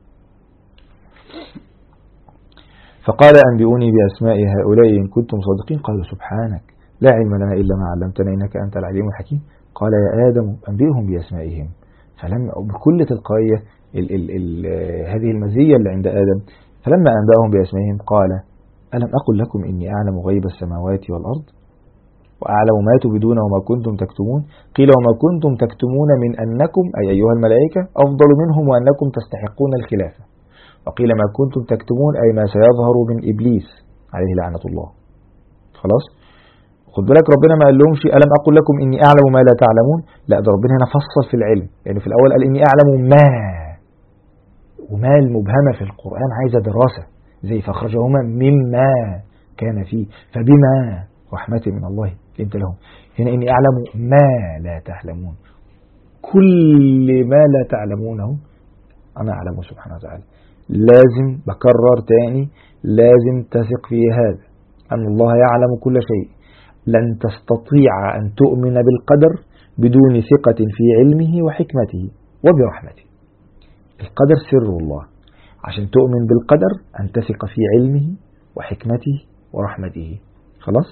فقال أنبئوني بأسماء هؤلاء إن كنتم صادقين. قالوا سبحانك لا علم لنا إلا ما علمتنا إنك أنت العليم الحكيم. قال يا آدم أنبئهم بأسمائهم. فلما بكل تلقائية هذه المزية اللي عند آدم، فلما أنبأهم بأسمائهم قال ألم أقل لكم إني أعلم غيب السماوات والأرض وأعلم ما تبدون وما كنتم تكتمون. قيل وما كنتم تكتمون من أنكم أي أيها الملائكة أفضل منهم وأنكم تستحقون الخلافة. وقيل ما كنتم تكتمون أي ما سيظهر من إبليس عليه لعنة الله. خلاص خد بالك ربنا ما قال لهمش ألم أقل لكم إني أعلم ما لا تعلمون، لا ده ربنا هنا فصل في العلم، يعني في الأول قال إني أعلم ما، وما المبهمة في القرآن عايزة دراسة، زي فأخرجهما مما كان فيه فبما رحمة من الله لنت لهم. هنا إني أعلم ما لا تعلمون، كل ما لا تعلمونه أنا أعلمه سبحانه وتعالى. لازم بكرر تاني، لازم تثق في هذا أن الله يعلم كل شيء. لن تستطيع أن تؤمن بالقدر بدون ثقة في علمه وحكمته وبرحمته. القدر سر الله، عشان تؤمن بالقدر أن تثق في علمه وحكمته ورحمته. خلاص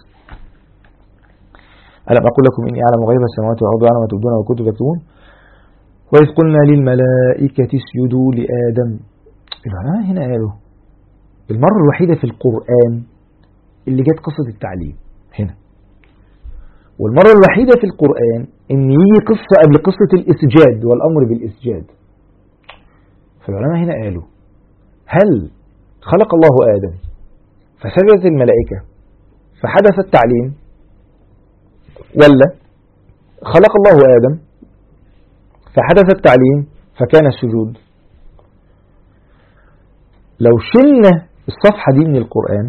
ألم أقول لكم إني أعلم غيب السماوات والأرض وأعلم ما تبدون وما كنتم تكتمون. وإذ قلنا للملائكة اسجدوا لآدم. العلماء هنا قالوا المرة الوحيدة في القرآن اللي جت قصة التعليم هنا، والمرة الوحيدة في القرآن إن يجي قصة قبل قصة الإسجاد والأمر بالإسجاد. فالعلماء هنا قالوا هل خلق الله آدم فسجدت الملائكة فحدث التعليم، ولا خلق الله آدم فحدث التعليم فكان السجود؟ لو شلنا الصفحة دي من القرآن،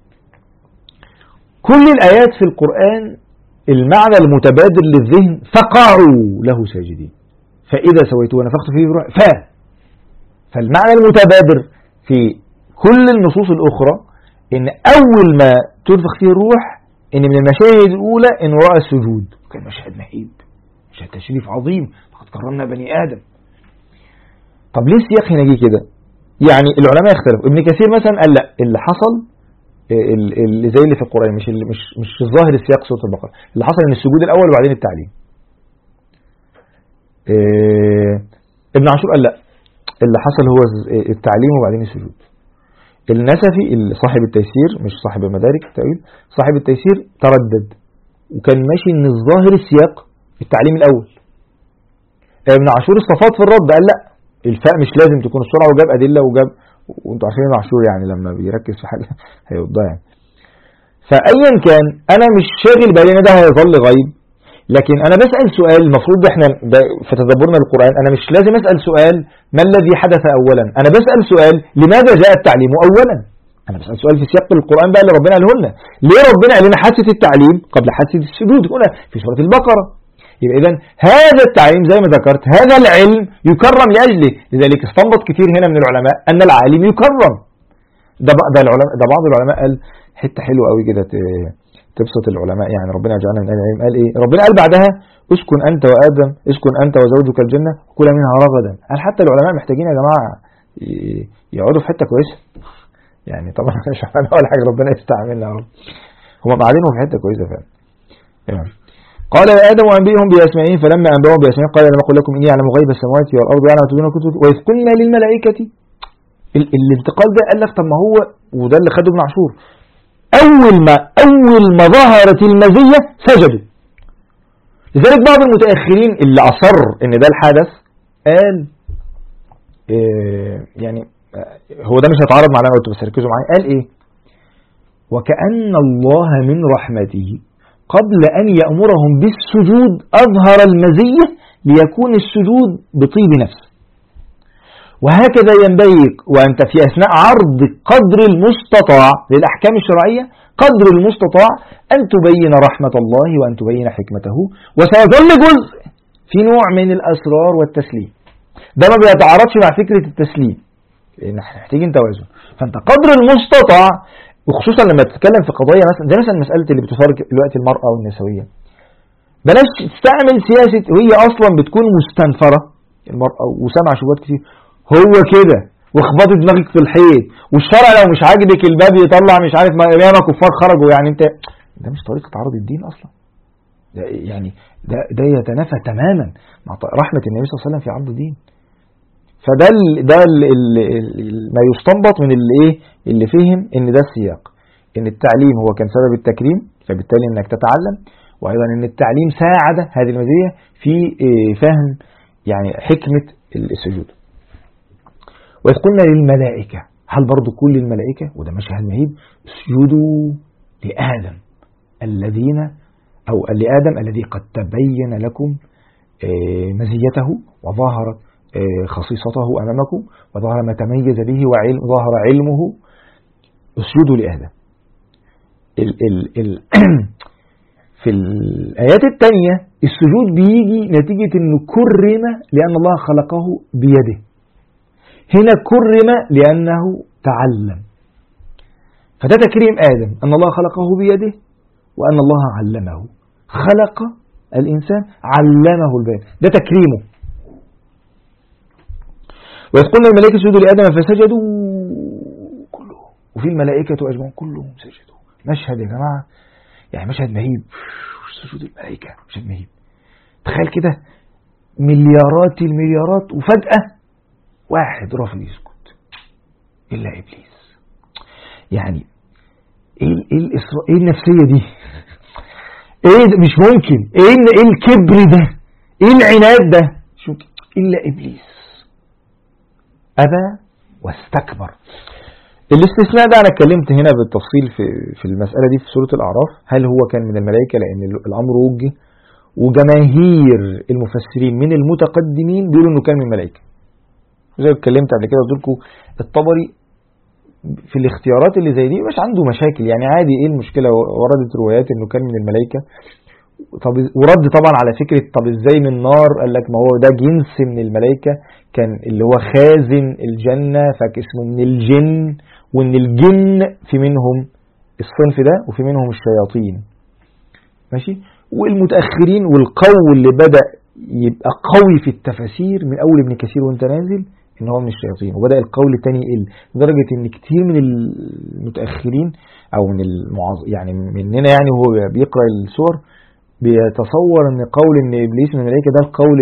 كل الآيات في القرآن المعنى المتبادر للذهن فقعوا له ساجدين فإذا سويته ونفخت فيه بروحي فالمعنى المتبادر في كل النصوص الأخرى إن أول ما تنفخ فيه الروح إن من المشاهد الأولى إن رأى السجود، كان مشهد مهيب، مشهد تشريف عظيم، لقد كرمنا بني آدم. طب ليه السياق هنا جه كده؟ يعني العلماء يختلفوا. ابن كثير مثلا قال لا، اللي حصل اللي زي اللي في القرآن، مش الظاهر السياق سورة البقرة، اللي حصل ان السجود الاول وبعدين التعليم. ابن عاشور قال لا، اللي حصل هو التعليم وبعدين السجود. النسفي صاحب التيسير، مش صاحب المدارك التأويل، صاحب التيسير تردد وكان ماشي ان الظاهر السياق التعليم الاول. ابن عاشور استفاض في الرد قال لا، الفاء مش لازم تكون السرعة، وجاب أدلة وجاب، وانتوا عارفين ابن عاشور يعني لما بيركز في حاجة هيوضح يعني. فأيا كان أنا مش شاغل بالي ان ده هيظل غيب، لكن أنا بسأل سؤال. المفروض احنا في تدبرنا للقرآن أنا مش لازم أسأل سؤال ما الذي حدث أولا، أنا بسأل سؤال لماذا جاء التعليم أولا. أنا بسأل سؤال في سياق القرآن بقى اللي ربنا قاله لنا، ليه ربنا قال لنا حادثة التعليم قبل حادثة السجود هنا في سورة البقرة. يبقى إذن هذا التعليم زي ما ذكرت، هذا العلم يكرم لأجله، لذلك استنبط كثير هنا من العلماء أن العالم يكرم. ده بعض العلماء قال حتة حلوة قوي كده تبسط العلماء، يعني ربنا يجعلنا من العلم. قال إيه؟ ربنا قال بعدها اسكن أنت وآدم، اسكن أنت وزوجك الجنة وكلا منها رغدا. قال حتى العلماء محتاجين يا جماعة يقعدوا في حتة كويسة، يعني طبعا مش علماء ولا حاجة، ربنا يستعملنا يا رب، هم قاعدينهم في حتة كويسة فعلا. يعني قال يا آدم وأنبئهم بأسمائهم فلما أنبأهم بأسمائهم قال لم أقل لكم إني أعلم غيب السماوات والأرض وأعلم ما تبدون كنتم. وإذ قلنا للملائكة، الانتقال ده قال لك طب ما هو، وده اللي خده ابن عاشور، أول ما ظهرت المزية سجدوا. لذلك بعض المتأخرين اللي أصر إن ده الحدث قال يعني هو ده مش هيتعارض مع اللي أنا قلته بس ركزوا معايا. قال إيه؟ وكأن الله من رحمته قبل أن يأمرهم بالسجود أظهر المزية ليكون السجود بطيب نفس. وهكذا ينبغي وأنت في أثناء عرض قدر المستطاع للأحكام الشرعية قدر المستطاع أن تبين رحمة الله وأن تبين حكمته، وسيظل جزء في نوع من الأسرار والتسليم. ده ما بيتعارضش مع فكرة التسليم، لأن احنا محتاجين توازن. فأنت قدر المستطاع، وخصوصا لما تتكلم في قضايا مثلا زي مثلا مسألة اللي بتفارق دلوقتي المرأة والنسوية، بلاش تستعمل سياسة وهي أصلا بتكون مستنفرة المرأة وسمع شبهات كتير، هو كده واخبطي دماغك في الحيط، والشرع لو مش عاجبك الباب يطلع مش عارف ما ياما كفار خرجوا. يعني انت ده مش طريقة عرض الدين أصلا، ده يعني ده يتنافى تماما مع رحمة النبي صلى الله عليه وسلم في عرض الدين. فده ما يستنبط من اللي فهم ان ده السياق، ان التعليم هو كان سبب التكريم، فبالتالي انك تتعلم، وايضا ان التعليم ساعد هذه المزية في فهم يعني حكمة السجود. وإذ قلنا للملائكة، هل برضو كل الملائكة، وده مشهد مهيب، اسجدوا لآدم لآدم الذي قد تبين لكم مزيته وظهرت خصيصته أمامكم وظهر ما تميز به وظهر علمه، اسجدوا لآدم. في الآيات التانية السجود بيجي نتيجة أنه كرم لأن الله خلقه بيده، هنا كرم لأنه تعلم. فده تكريم آدم، أن الله خلقه بيده وأن الله علمه، خلق الإنسان علمه البيان، ده تكريمه. وإذ قلنا الملائكة اسجدوا لآدم فسجدوا كلهم، وفي الملائكة أجمعون كلهم سجدوا. مشهد يا جماعة يعني مشهد مهيب، سجود الملائكة مشهد مهيب. تخيل كده مليارات المليارات وفجأة واحد رافض يسجد إلا إبليس. يعني إيه النفسية دي؟ مش ممكن. إيه الكبر ده؟ إيه العناد ده؟ شو إلا إبليس أبى واستكبر. الاستثناء ده أنا اتكلمت هنا بالتفصيل في المسألة دي في سورة الأعراف، هل هو كان من الملائكة؟ لأن الأمر وجه، وجماهير المفسرين من المتقدمين بيقولوا إنه كان من الملائكة. زي اتكلمت قبل كده قلت لكم الطبري في الاختيارات اللي زي دي مش عنده مشاكل، يعني عادي. ايه المشكلة؟ وردت روايات انه كان من الملائكة. طب ورد طبعا على فكرة طب ازاي من النار؟ قال لك ما هو ده جنس من الملائكة، كان اللي هو خازن الجنة فاسمه من الجن، وان الجن في منهم الصنف ده وفي منهم الشياطين، ماشي. والمتأخرين والقول اللي بدأ يبقى قوي في التفاسير من اول ابن كثير وانت نازل ان هو من الشياطين، وبدأ القول الثاني يقل لدرجة ان كتير من المتأخرين او من يعني مننا يعني وهو بيقرأ السور بيتصور ان قول ان ابليس من الملائكة ده القول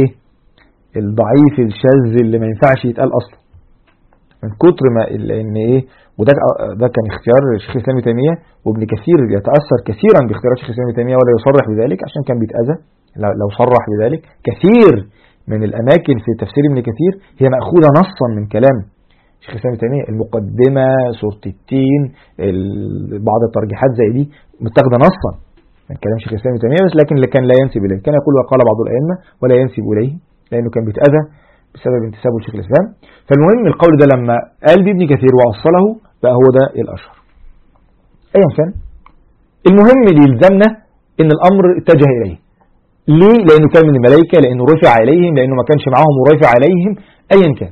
الضعيف الشاذ اللي ما ينفعش يتقال اصلا، من كتر ما ان وده كان اختيار الشيخ الاسلام ابن تيمية، وابن كثير يتأثر كثيرا باختيارات الشيخ الاسلام ابن تيمية ولا يصرح بذلك عشان كان بيتأذى لو صرح بذلك. كثير من الأماكن في تفسير ابن كثير هي مأخوذة نصا من كلام الشيخ الاسلام ابن تيمية، المقدمة، سورة التين، بعض الترجيحات زي دي متاخده نصا من كلام الشيخ الاسلام ابن تيمية، بس لكن اللي كان لا ينسب إليه، كان يقول وقال بعض الأئمة ولا ينسب إليه لأنه كان بيتأذى بسبب انتسابه لشيخ الإسلام. فالمهم القول ده لما قال بابن كثير وأصله بقى هو ده الأشهر. أيا كان، المهم اللي يلزمنا إن الأمر اتجه إليه. ليه؟ لأنه كان من الملائكة، لأنه رفع إليهم، لأنه ما كانش معاهم ورفع عليهم، أيا كان.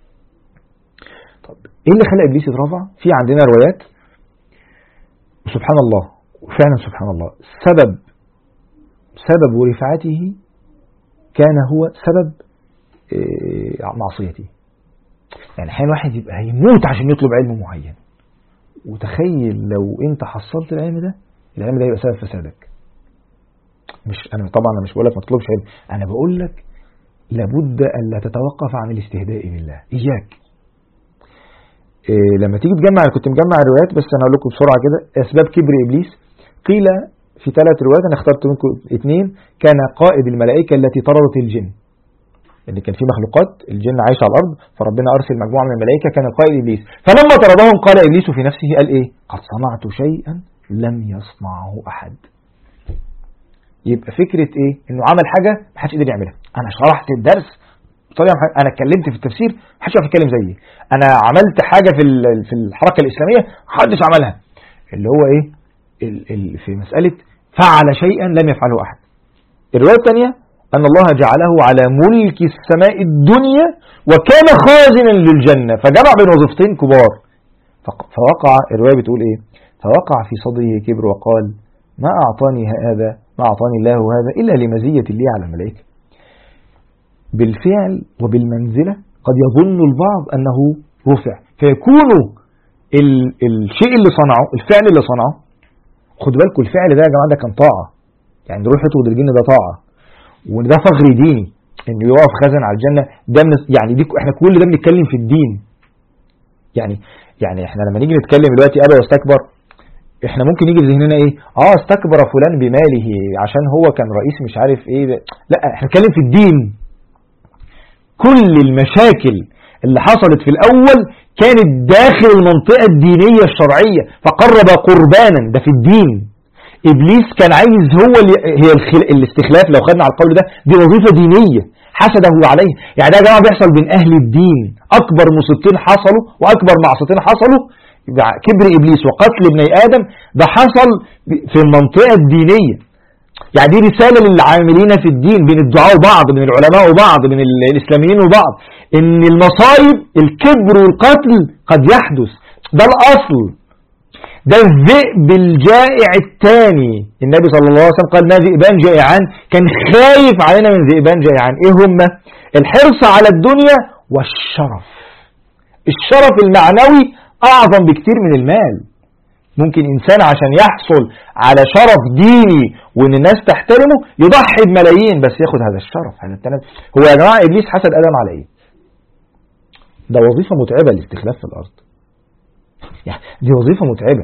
طب إيه اللي خلى إبليس يترفع؟ في عندنا روايات سبحان الله، وفعلا سبحان الله، سبب رفعته كان هو سبب معصيته. يعني أحيانا واحد يبقى هيموت عشان يطلب علم معين، وتخيل لو أنت حصلت العلم ده يبقى سبب فسادك. أنا مش بقول لك ما تطلبش علم، أنا بقول لك لابد ألا تتوقف عن الاستهداء بالله، إياك. لما تيجي تجمع، أنا كنت مجمع الروايات بس أنا هقول لكم بسرعة كده أسباب كبر إبليس. قيل في 3 روايات، أنا اخترت منكم 2. كان قائد الملائكة التي طردت الجن، اللي كان في مخلوقات الجن عايشة على الأرض، فربنا أرسل مجموعة من الملائكة كان القائد إبليس. فلما طردهم قال إبليس في نفسه، قال إيه؟ قد صنعت شيئا لم يصنعه أحد. يبقى فكرة إيه؟ إنه عمل حاجة محدش قدر يعملها. أنا شرحت الدرس بطريقة، أنا اتكلمت في التفسير محدش يعرف يتكلم زيي. أنا عملت حاجة في الحركة الإسلامية محدش عملها، اللي هو إيه؟ في مسألة فعل شيئا لم يفعله أحد. الرواية الثانية أن الله جعله على ملك السماء الدنيا وكان خازنا للجنة، فجمع بين وظيفتين كبار. فوقع، الرواية بتقول إيه؟ فوقع في صدره كبر وقال ما أعطاني هذا ما أعطاني الله هذا إلا لمزية لي على الملائكة. بالفعل وبالمنزلة قد يظن البعض أنه رفع، فيكون الشيء اللي صنعه، الفعل اللي صنعه، خد بالكم الفعل ده يا جماعة ده كان طاعة، يعني روح يطرد الجن ده طاعة، وده فخر ديني انه يقف خزن على الجنة. ده من يعني دي احنا كل ده بنتكلم في الدين. يعني احنا لما نيجي نتكلم دلوقتي أبى واستكبر، احنا ممكن يجي في ذهننا ايه؟ استكبر فلان بماله عشان هو كان رئيس مش عارف ايه. لا، احنا نتكلم في الدين. كل المشاكل اللي حصلت في الأول كانت داخل المنطقة الدينية الشرعية، فقرب قربانا، ده في الدين. إبليس كان عايز هو الاستخلاف، لو خدنا على القول ده، دي وظيفة دينية حسده عليه. يعني ده يا جماعة بيحصل بين أهل الدين. أكبر مصيبتين حصلوا وأكبر معصيتين حصلوا، كبر إبليس وقتل ابني آدم، ده حصل في المنطقة الدينية. يعني دي رسالة للعاملين في الدين، بين الدعاء وبعض، بين العلماء وبعض، بين الإسلاميين وبعض، إن المصايب الكبر والقتل قد يحدث. ده الأصل. ده الذئب الجائع الثاني. النبي صلى الله عليه وسلم قال ما ذئبان جائعان، كان خايف علينا من ذئبان جائعان. إيه هما؟ الحرص على الدنيا والشرف. الشرف المعنوي أعظم بكتير من المال. ممكن إنسان عشان يحصل على شرف ديني وإن الناس تحترمه يضحي بملايين بس ياخد هذا الشرف، هذا التنازل. هو يا جماعة إبليس حسد آدم على إيه؟ ده وظيفة متعبة، الاستخلاف في الأرض. يعني دي وظيفة متعبة.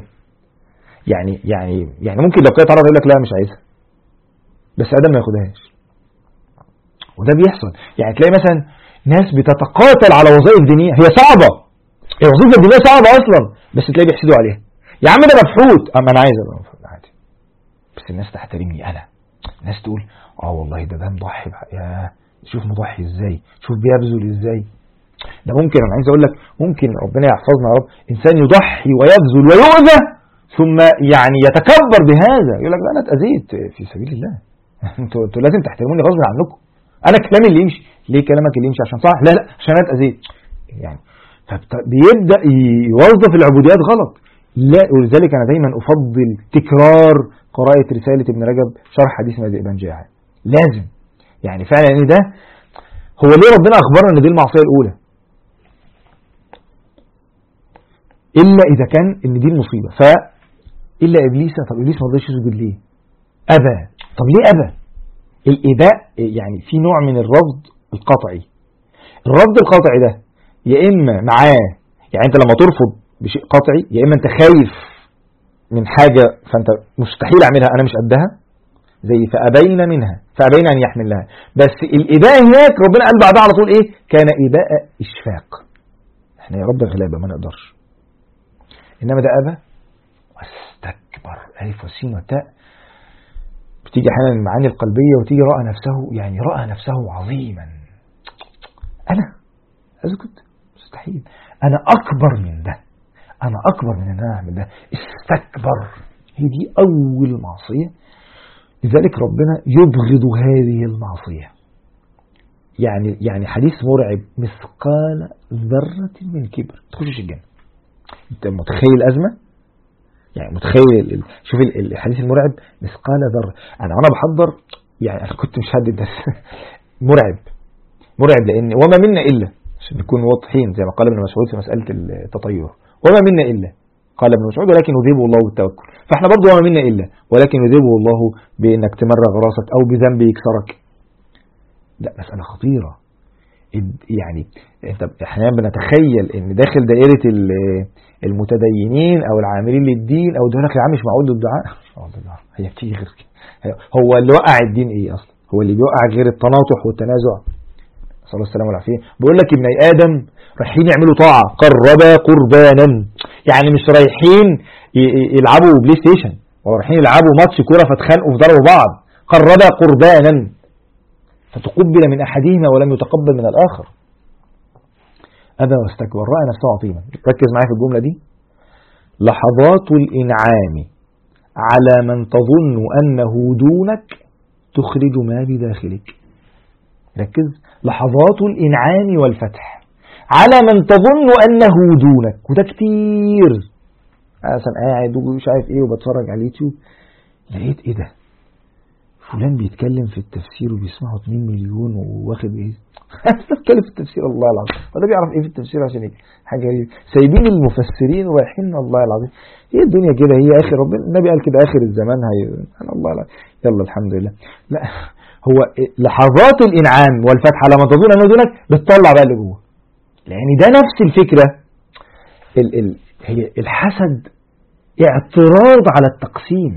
يعني ممكن لو كانت عرض يقول لك لا مش عايزها، بس آدم ما ياخدهاش. وده بيحصل. يعني تلاقي مثلا ناس بتتقاتل على وظائف دينية هي صعبة، الوظيفة الدينية صعبة أصلا، بس تلاقي بيحسدوا عليها. يا عم ده مبحوث، أما أنا عايز أبقى مبحوث عادي، بس الناس تحترمني أنا. الناس تقول والله ده مضحي، يا شوف مضحي إزاي، شوف بيبذل إزاي. ده ممكن، أنا عايز أقول لك، ممكن ربنا يحفظنا يا رب، إنسان يضحي ويبذل ويؤذى ثم يعني يتكبر بهذا، يقول لك لا أنا اتأذيت في سبيل الله. أنتوا لازم تحترموني غصب عنكم. أنا كلامي اللي يمشي. ليه كلامك اللي يمشي؟ عشان صح؟ لا عشان أنا اتأذيت. يعني فبيبدأ يوظف العبوديات غلط. لا، ولذلك أنا دايما أفضل تكرار قراءة رسالة ابن رجب شرح حديث ما ذئبان جائعان. لازم يعني فعلا ان ده هو ليه ربنا أخبرنا ان دي المعصية الأولى، إلا إذا كان ان دي المصيبة. إلا إبليس. طب إبليس ما رضيش يسجد ليه؟ أبى. طب ليه أبى؟ الإباء يعني في نوع من الرفض القطعي. الرفض القطعي ده يا إما معاه، يعني أنت لما ترفض بشيء قطعي يا إما أنت خايف من حاجة فأنت مستحيل أعملها، أنا مش قدها، زي فأبين منها فأبين أن يحملها. بس الإباء هناك ربنا قال بعدها على طول إيه؟ كان إباء إشفاق. إحنا يا رب غلابة ما نقدرش. إنما ده أبى واستكبر. ألف وسين وتاء بتيجي أحيانا المعاني القلبية وتيجي رأى نفسه، يعني رأى نفسه عظيما. أنا أسكت؟ مستحيل. أنا أكبر من ده، أنا أكبر من أن أنا أعمل ده. استكبر. هي دي أول معصية. لذلك ربنا يبغض هذه المعصية. يعني حديث مرعب، مثقال ذرة من كبر تخشش الجنة. أنت متخيل الأزمة؟ يعني متخيل شوف الحديث المرعب، مثقال ذرة. أنا بحضر يعني أنا كنت مش هدد بس مرعب لأن وما منا إلا، عشان نكون واضحين زي ما قال ابن مسعود في مسألة التطير، وما منا إلا قال ابن مسعود ولكن يذيبه الله بالتوكل. فاحنا برضو وما منا إلا ولكن يذيبه الله بأنك تمرغ راسك أو بذنب يكسرك. لا، مسألة خطيرة. يعني احنا بنتخيل ان داخل دائرة المتدينين او العاملين للدين او دول يا عم مش معقول الدعاء. هي بتيجي غير كده. هو اللي وقع الدين ايه اصلا؟ هو اللي بيوقع غير التناطح والتنازع. صلى الله عليه وسلم والعافية. بقول لك ابن آدم رايحين يعملوا طاعة، قربا قربانا. يعني مش رايحين يلعبوا بلاي ستيشن ولا رايحين يلعبوا ماتش كورة فتخانقوا في ضرب بعض. قربا قربانا فتقبل من أحدهما ولم يتقبل من الآخر. أبى واستكبر، رأى نفسه عظيما. ركز معايا في الجملة دي. لحظات الإنعام على من تظن أنه دونك تخرج ما بداخلك. ركز. لحظات الإنعام والفتح على من تظن أنه دونك. وده كتير. أنا قاعد ومش عارف إيه وبتفرج على اليوتيوب، لقيت إيه ده؟ فلان بيتكلم في التفسير وبيسمعه 2 مليون وواخد ايه بيتكلم في التفسير الله العظيم ولا بيعرف ايه في التفسير عشان ايه حاجه غريبه سايبين المفسرين ورايحين الله العظيم هي الدنيا كده هي اخر ربنا النبي قال كده اخر الزمان هي الله العظيم يلا الحمد لله لا هو لحظات الانعام والفتح لما تظن انه دونك بتطلع بقى اللي جوه لان ده نفس الفكره هي الحسد اعتراض على التقسيم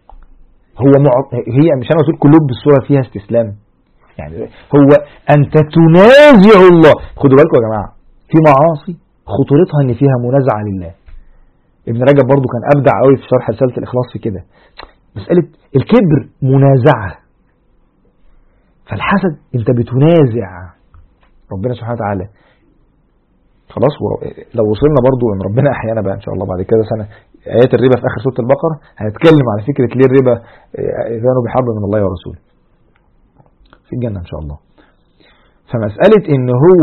هي مش انا قلت قلوب بالصوره فيها استسلام يعني هو انت تنازع الله خدوا بالكم يا جماعه في معاصي خطورتها ان فيها منازعه لله ابن رجب برضو كان ابدع قوي في شرح رساله الاخلاص في كده مساله الكبر منازعه فالحسد انت بتنازع ربنا سبحانه وتعالى خلاص لو وصلنا برضو ان ربنا احيانا بقى ان شاء الله بعد كده سنه آيات الربا في آخر سورة البقرة هنتكلم على فكرة ليه الربا كانوا بحرب من الله ورسوله في الجنة إن شاء الله فمسألة إن هو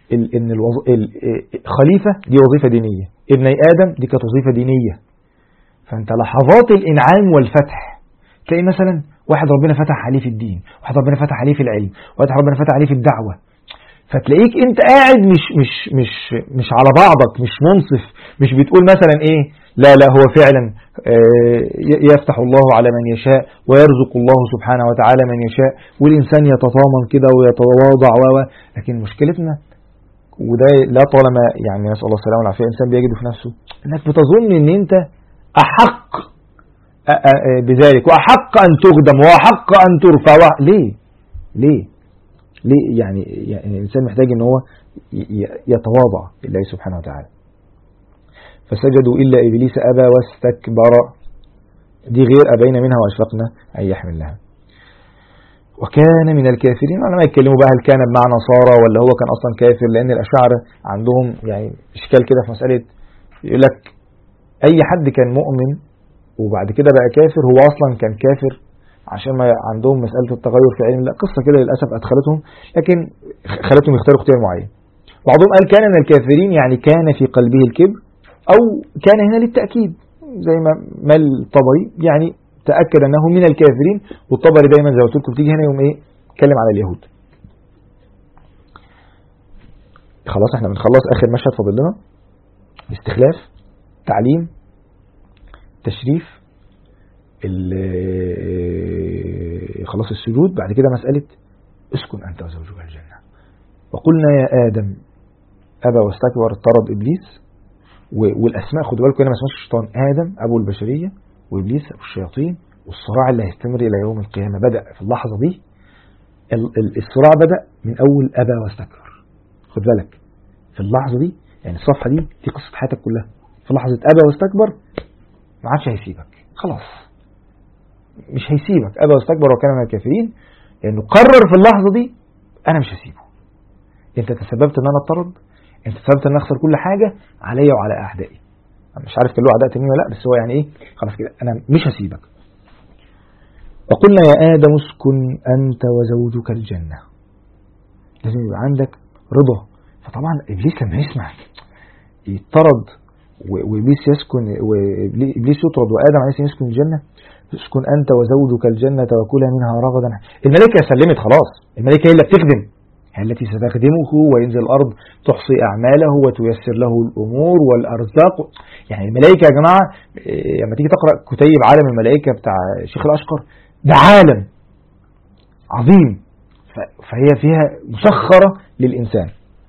خليفة دي وظيفة دينية ابن آدم دي كانت وظيفة دينية فأنت لحظات الإنعام والفتح تلاقي مثلا واحد ربنا فتح عليه في الدين واحد ربنا فتح عليه في العلم واحد ربنا فتح عليه في الدعوة فتلاقيك انت قاعد مش على بعضك مش منصف مش بتقول مثلا ايه لا هو فعلا يفتح الله على من يشاء ويرزق الله سبحانه وتعالى من يشاء والإنسان يتطامن كده ويتواضع لكن مشكلتنا وده لا طالما يعني نسأل الله السلامة والعافية الإنسان بيجده في نفسه انك بتظن ان انت أحق بذلك وأحق أن تخدم وأحق أن ترفع ليه يعني الإنسان محتاج ان هو يتواضع لله سبحانه وتعالى فسجدوا إلا إبليس أبى واستكبر دي غير أبين منها وأشفقنا أن يحملها وكان من الكافرين أنا ما يتكلموا بقى هل كان بمعنى نصارى ولا هو كان أصلا كافر لأن الأشاعرة عندهم يعني إشكال كده في مسألة يقول لك أي حد كان مؤمن وبعد كده بقى كافر هو أصلا كان كافر عشان ما عندهم مسألة التغير في علم لا قصة كده للأسف أدخلتهم لكن خلتهم يختاروا اختيار معين بعضهم قال كان من الكافرين يعني كان في قلبه الكبر أو كان هنا للتأكيد زي ما مال الطبري يعني تأكد أنه من الكافرين والطبري دايما زي ما قلت لكم تيجي هنا يوم إيه اتكلم على اليهود خلاص احنا بنخلص آخر مشهد فاضل لنا استخلاف تعليم تشريف خلاص السجود بعد كده مسألة اسكن أنت وزوجك الجنة وقلنا يا آدم أبى واستكبر اضطرد إبليس والأسماء خدوا بالكم هنا ما اسمهاش الشيطان آدم أبو البشرية وإبليس أبو الشياطين والصراع اللي هيستمر إلى يوم القيامة بدأ في اللحظة دي الصراع بدأ من أول أبى واستكبر خد بالك في اللحظة دي يعني الصفحة دي قصة حياتك كلها في لحظة أبى واستكبر ما عادش هيسيبك خلاص مش هيسيبك أبى واستكبر وكان من الكافرين لأنه قرر في اللحظة دي أنا مش هسيبه أنت تسببت أن أنا اضطرد أنت تسببت أن أخسر كل حاجة عليا وعلى أعدائي أنا مش عارف كان له أعداء تانيين ولا لا بس هو يعني إيه خلاص كده أنا مش هسيبك وقلنا يا آدم اسكن أنت وزوجك الجنة لازم يبقى عندك رضا فطبعا إبليس لما يسمع يطرد وإبليس يسكن وإبليس يطرد وآدم عليه السلام يسكن الجنة اسكن أنت وزوجك الجنة وكلا منها رغدا الملائكة سلمت خلاص الملائكة هي اللي بتخدم هي التي ستخدمه وينزل الأرض تحصي أعماله وتيسر له الأمور والأرزاق يعني الملائكة يا جماعة لما تيجي تقرأ كتيب عالم الملائكة بتاع شيخ الأشقر ده عالم عظيم فهي فيها مسخرة للإنسان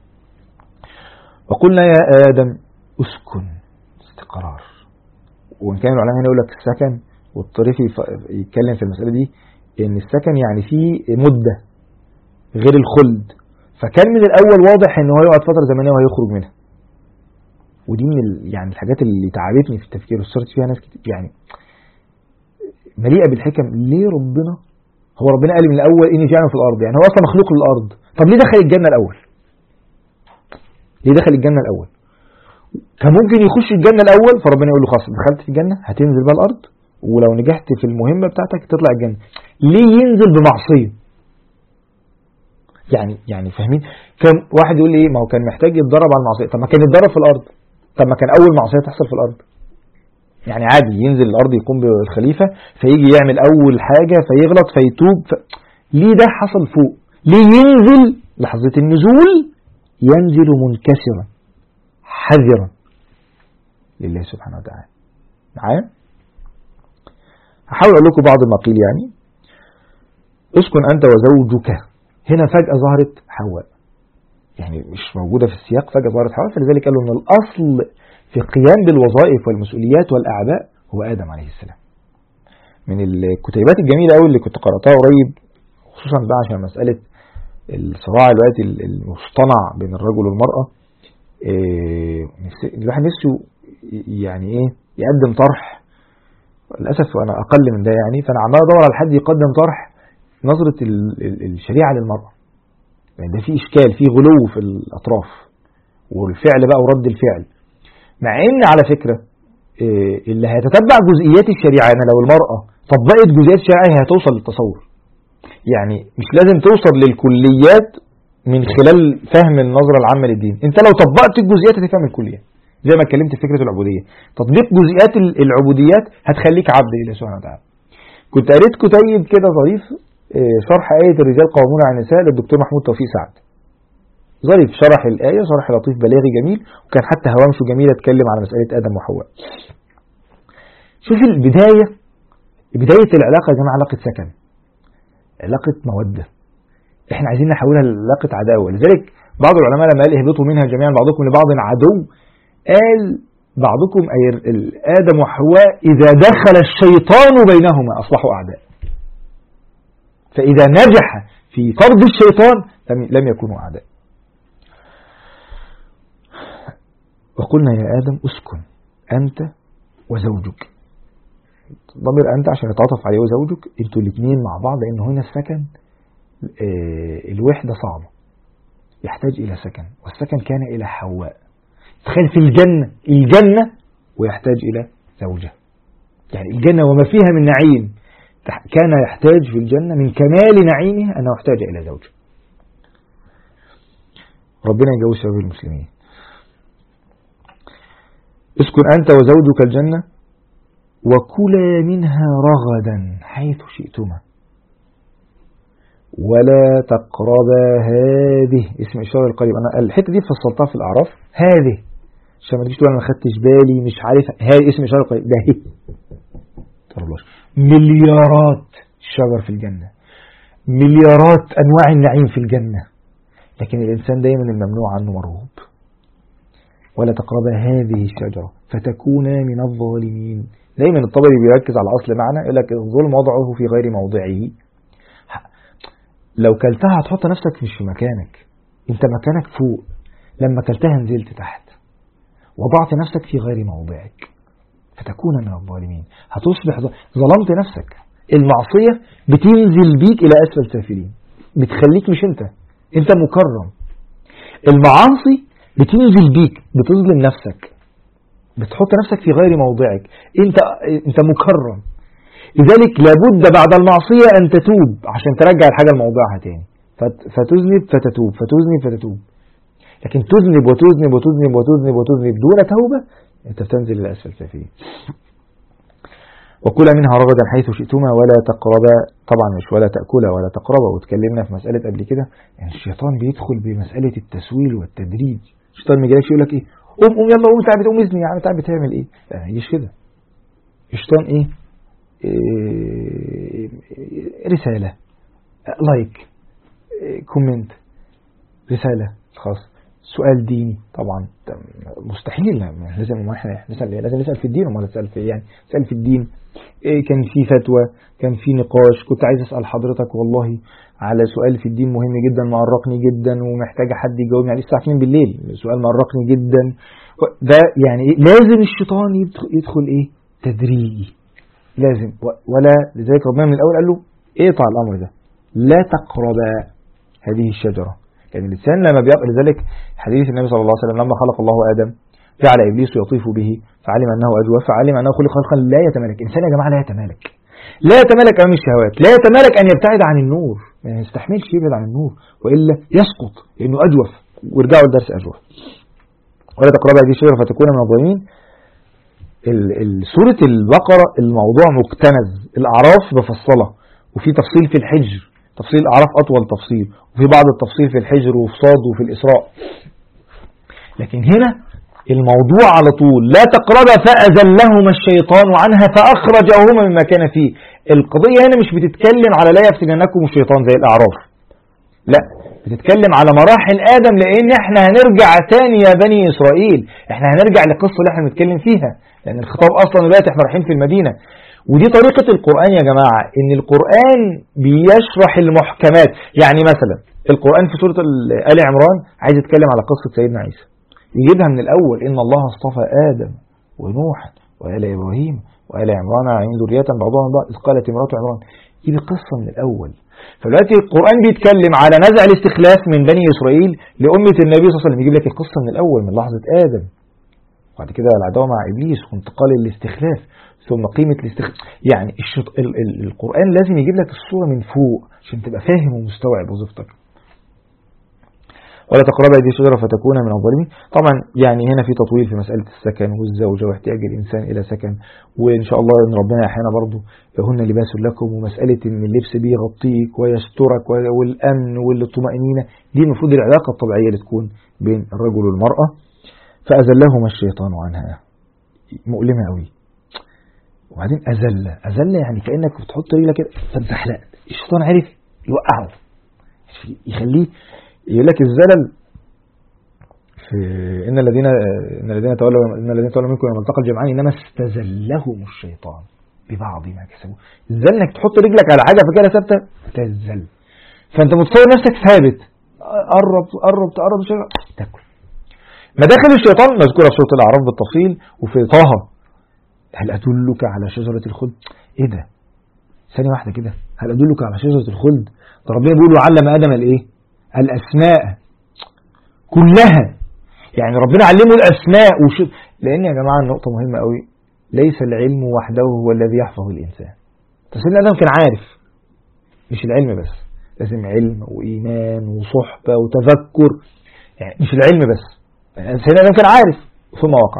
وقلنا يا آدم اسكن استقرار وإن كان العلماء هنا يقول لك السكن والطريف يتكلم في المسألة دي إن السكن يعني فيه مدة غير الخلد فكان من الأول واضح إن هو يقعد فترة زمنية وهيخرج منها ودي من يعني الحاجات اللي تعبتني في التفكير وصرت فيها ناس كتير يعني مليئة بالحكم ليه ربنا هو ربنا قال من الأول إني جاعل في الأرض يعني هو أصلا مخلوق للأرض طب ليه دخل الجنة الأول ليه دخل الجنة الأول كان ممكن يخش الجنة الأول فربنا يقول له خلاص دخلت في الجنة هتنزل بقى الأرض ولو نجحت في المهمة بتاعتك تطلع الجنة ليه ينزل بمعصية يعني فاهمين كان واحد يقول لي ايه ما هو كان محتاج يتدرب على المعصية طب ما كان يتدرب في الأرض طب ما كان أول معصية تحصل في الأرض يعني عادي ينزل الأرض يقوم بالخليفة فيجي يعمل أول حاجة فيغلط فيتوب ليه ده حصل فوق؟ ليه ينزل لحظة النزول ينزل منكسرا حذرا لله سبحانه وتعالى؟ معايا؟ هحاول أقول لكم بعض ما قيل. يعني اسكن أنت وزوجك، هنا فجأة ظهرت حواء، يعني مش موجودة في السياق، فجأة ظهرت حواء، فلذلك قالوا أن الأصل في القيام بالوظائف والمسؤوليات والأعباء هو آدم عليه السلام. من الكتيبات الجميلة أوي اللي كنت قرأتها قريب، خصوصا بقى عشان مسألة الصراع الوقت المصطنع بين الرجل والمرأة، الواحد نفسه يعني ايه يقدم طرح، للأسف وأنا أقل من ده يعني، فأنا عمال أدور على حد يقدم طرح نظرة الشريعة للمرأة. يعني ده فيه إشكال، فيه غلو في الأطراف والفعل بقى ورد الفعل، مع إن على فكرة اللي هيتتبع جزئيات الشريعة، يعني لو المرأة طبقت جزئيات الشريعة هي هتوصل للتصور. يعني مش لازم توصل للكليات من خلال فهم النظرة العامة للدين، انت لو طبقت الجزئيات هتفهم الكليات. زي ما اتكلمت في فكرة العبودية، تطبيق جزئيات العبوديات هتخليك عبد لله سبحانه وتعالى. كنت قريت كتيب كده ظريف، شرح آية الرجال قوامون على النساء للدكتور محمود توفيق سعد، ظريف، شرح الآية شرح لطيف بلاغي جميل، وكان حتى هوامشه جميلة اتكلم على مسألة آدم وحواء. شوف بداية العلاقة يا جماعة علاقة سكن، علاقة مودة، احنا عايزين نحولها لعلاقة عداوة. لذلك بعض العلماء لما قال اهبطوا منها جميعا بعضكم لبعض عدو، قال بعضكم أي آدم وحواء إذا دخل الشيطان بينهما أصبحوا أعداء، فإذا نجح في طرد الشيطان لم يكونوا أعداء. وقلنا يا آدم اسكن أنت وزوجك، ضمير أنت عشان يتعاطف عليه وزوجك، انتوا الاثنين مع بعض، لأنه هنا السكن الوحدة صعبة، يحتاج إلى سكن، والسكن كان إلى حواء. تخيل في الجنة ويحتاج إلى زوجة، يعني الجنة وما فيها من نعيم كان يحتاج في الجنة من كمال نعيمها أنه يحتاج إلى زوجة. ربنا يجوز شباب المسلمين. اسكن أنت وزوجك الجنة وكلا منها رغدا حيث شئتما ولا تقربا هذه، اسم إشارة القريب، أنا الحتة دي فصلتها في الأعراف، هذه عشان ما تجيش تقول أنا ما خدتش بالي مش عارف، هذه اسم إشارة القريب، ده هي مليارات الشجر في الجنة، مليارات أنواع النعيم في الجنة، لكن الإنسان دايما الممنوع عنه مرغوب. ولا تقربا هذه الشجرة فتكونا من الظالمين. دايما الطبري بيركز على أصل معنى، يقول لك الظلم وضعه في غير موضعه. لو كلتها هتحط نفسك مش في مكانك، انت مكانك فوق، لما كلتها نزلت تحت، وضعت نفسك في غير موضعك فتكون من الظالمين، هتصبح ظلمت نفسك. المعصية بتنزل بيك إلى أسفل سافلين، بتخليك مش انت مكرم. المعاصي بتنزل بيك بتظلم نفسك، بتحط نفسك في غير موضعك، انت مكرم. لذلك لابد بعد المعصية أن تتوب عشان ترجع الحاجة لموضعها تاني، فتذنب فتتوب، فتذنب فتتوب. لكن تذنب وتذنب وتذنب وتذنب وتذنب دون توبة، انت بتنزل إلى أسفل سافلين. وكلا منها رغدا حيث شئتما ولا تقربا، طبعا مش ولا تأكلا ولا تقربا، وتكلمنا في مسألة قبل كده، يعني الشيطان بيدخل بمسألة التسويل والتدريج. الشيطان ما يجيلكش يقول لك ايه قوم يلا قوم تعب تقوم اذني، يعني تعب بتعمل ايه؟ لا ما يجيش كده. الشيطان ايه؟ رسالة، لايك، كومنت، رسالة خاص، سؤال ديني، طبعا مستحيل لازم احنا نسأل في الدين، وما نسأل في يعني نسأل في الدين. كان في فتوى، كان في نقاش، كنت عايز أسأل حضرتك والله على سؤال في الدين مهم جدا معرقني جدا ومحتاج حد يجاوبني عليه الساعة 2 بالليل، سؤال معرقني جدا. ده يعني إيه؟ لازم الشيطان يدخل ايه؟ تدريجي، لازم. ولا لذلك ربنا من الأول قال له اقطع الأمر ده، لا تقرب هذه الشجرة. يعني الإنسان لما لذلك حديث النبي صلى الله عليه وسلم لما خلق الله آدم جعل إبليس يطيف به فعلم أنه أجوف فعلم أنه خلق خلقا لا يتمالك. إنسان يا جماعة لا يتمالك أمام الشهوات، لا يتمالك أن يبتعد عن النور، يعني يستحملش يبعد عن النور وإلا يسقط لأنه أجوف. وارجعوا الدرس أجوف. ولا تقرب هذه الشجرة فتكون من الظالمين. سورة البقرة الموضوع مكتنز، الأعراف مفصلة وفي تفصيل في الحجر، تفصيل الأعراف أطول تفصيل، وفي بعض التفصيل في الحجر وفي صاد وفي الإسراء. لكن هنا الموضوع على طول لا تقرب فأزلهما الشيطان عنها فأخرجهما مما كان فيه. القضية هنا مش بتتكلم على لا يفتننكم الشيطان زي الأعراف، لا بتتكلم على مراحل آدم، لأن احنا هنرجع تاني يا بني إسرائيل، احنا هنرجع للقصة اللي احنا بنتكلم فيها، لأن الخطاب أصلا دلوقتي احنا رايحين في المدينة. ودي طريقة القرآن يا جماعة، إن القرآن بيشرح المحكمات. يعني مثلا القرآن في سورة آل عمران عايز يتكلم على قصة سيدنا عيسى، يجيبها من الأول، إن الله اصطفى آدم ونوحا وآل إبراهيم وآل عمران عن ذرية بعضهم من بعض إذ قالت امرأة عمران، يجيب القصة من الأول. فدلوقتي القرآن بيتكلم على نزع الاستخلاف من بني إسرائيل لأمة النبي صلى الله عليه وسلم، يجيب لك القصة من الأول من لحظة آدم، وبعد كده العداوة مع إبليس وانتقال الاستخلاف ثم قيمة الاستخلاف. يعني القرآن لازم يجيب لك الصورة من فوق عشان تبقى فاهم ومستوعب وظيفتك. ولا تقرب هذه الشجرة فتكون من الظالمين. طبعا يعني هنا في تطويل في مسألة السكن والزوجة واحتياج الإنسان إلى سكن، وإن شاء الله إن ربنا أحيانا برضو هن لباس لكم، ومسألة إن اللبس بيغطيك ويسترك والأمن والطمأنينة، دي المفروض العلاقة الطبيعية اللي تكون بين الرجل والمرأة. فأزلهما الشيطان عنها، مؤلمة قوي. وبعدين أزل يعني كأنك بتحط رجلك كده فتزحلق، الشيطان عرف يوقعه، يخليه يقول لك الزلل في إن الذين تولوا منكم يوم التقى الجمعان إنما استزلهم الشيطان ببعض ما كسبوا. الزل انك تحط رجلك على حاجه فكده ثابته تزل، فانت متصور نفسك ثابت، قرب شويه تاكل. مداخل الشيطان مذكوره في سوره الاعراف بالتفصيل وفي طه. هل ادلك على شجره الخلد؟ ايه ده؟ ثانيه واحده كده، هل ادلك على شجره الخلد؟ ده ربنا بيقول علم ادم الايه؟ الاسماء كلها. يعني ربنا علمه الاسماء لان يا جماعه النقطه مهمه قوي، ليس العلم وحده هو الذي يحفظ الانسان. سيدنا ادم كان عارف، مش العلم بس، لازم علم وايمان وصحبه وتذكر، يعني مش العلم بس. يعني سيدنا ادم كان عارف ثم وقع.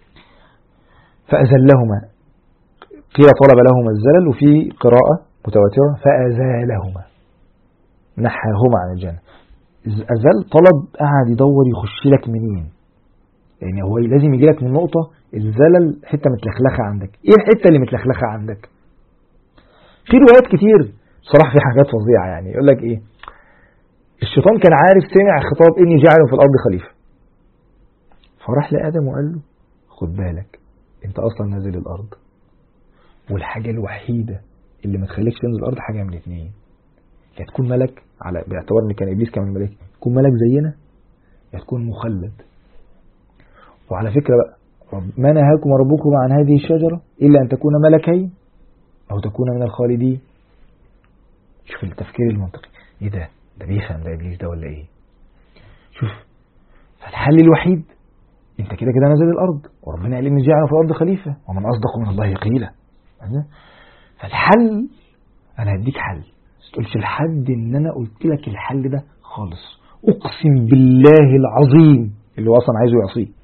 فازلهما، قيل طلب لهما الزلل، وفي قراءه متواتره فازالهما، نحاهما عن الجنه. أزل طلب، قاعد يدور يخش لك منين، يعني هو لازم يجي لك من نقطة الزلل حتة متلخلخة عندك. ايه الحتة اللي متلخلخة عندك؟ في روايات كتير صراحة، في حاجات فظيعة. يعني يقول لك ايه، الشيطان كان عارف، سمع خطاب اني جاعل في الارض خليفة، فراح لآدم وقال له خد بالك انت اصلا نازل الارض، والحاجة الوحيدة اللي ما تخليكش تنزل الارض حاجة من الاثنين، يا تكون ملك، على باعتبار ان كان ابليس كمان ملك، تكون ملك زينا، يا تكون مخلد. وعلى فكرة بقى، ما نهاكم ربكم عن هذه الشجرة إلا أن تكون ملكين أو تكون من الخالدين. شوف التفكير المنطقي، إيه ده بيفهم ده إبليس ده ولا إيه؟ شوف، فالحل الوحيد أنت كده نازل الأرض، وربنا قال إن جعل في الأرض خليفة ومن أصدق من الله قيلا. فالحل أنا هديك حل، بس تقولش لحد إن أنا قلت لك الحل ده خالص، أقسم بالله العظيم اللي هو أصلا عايزه يعصيه.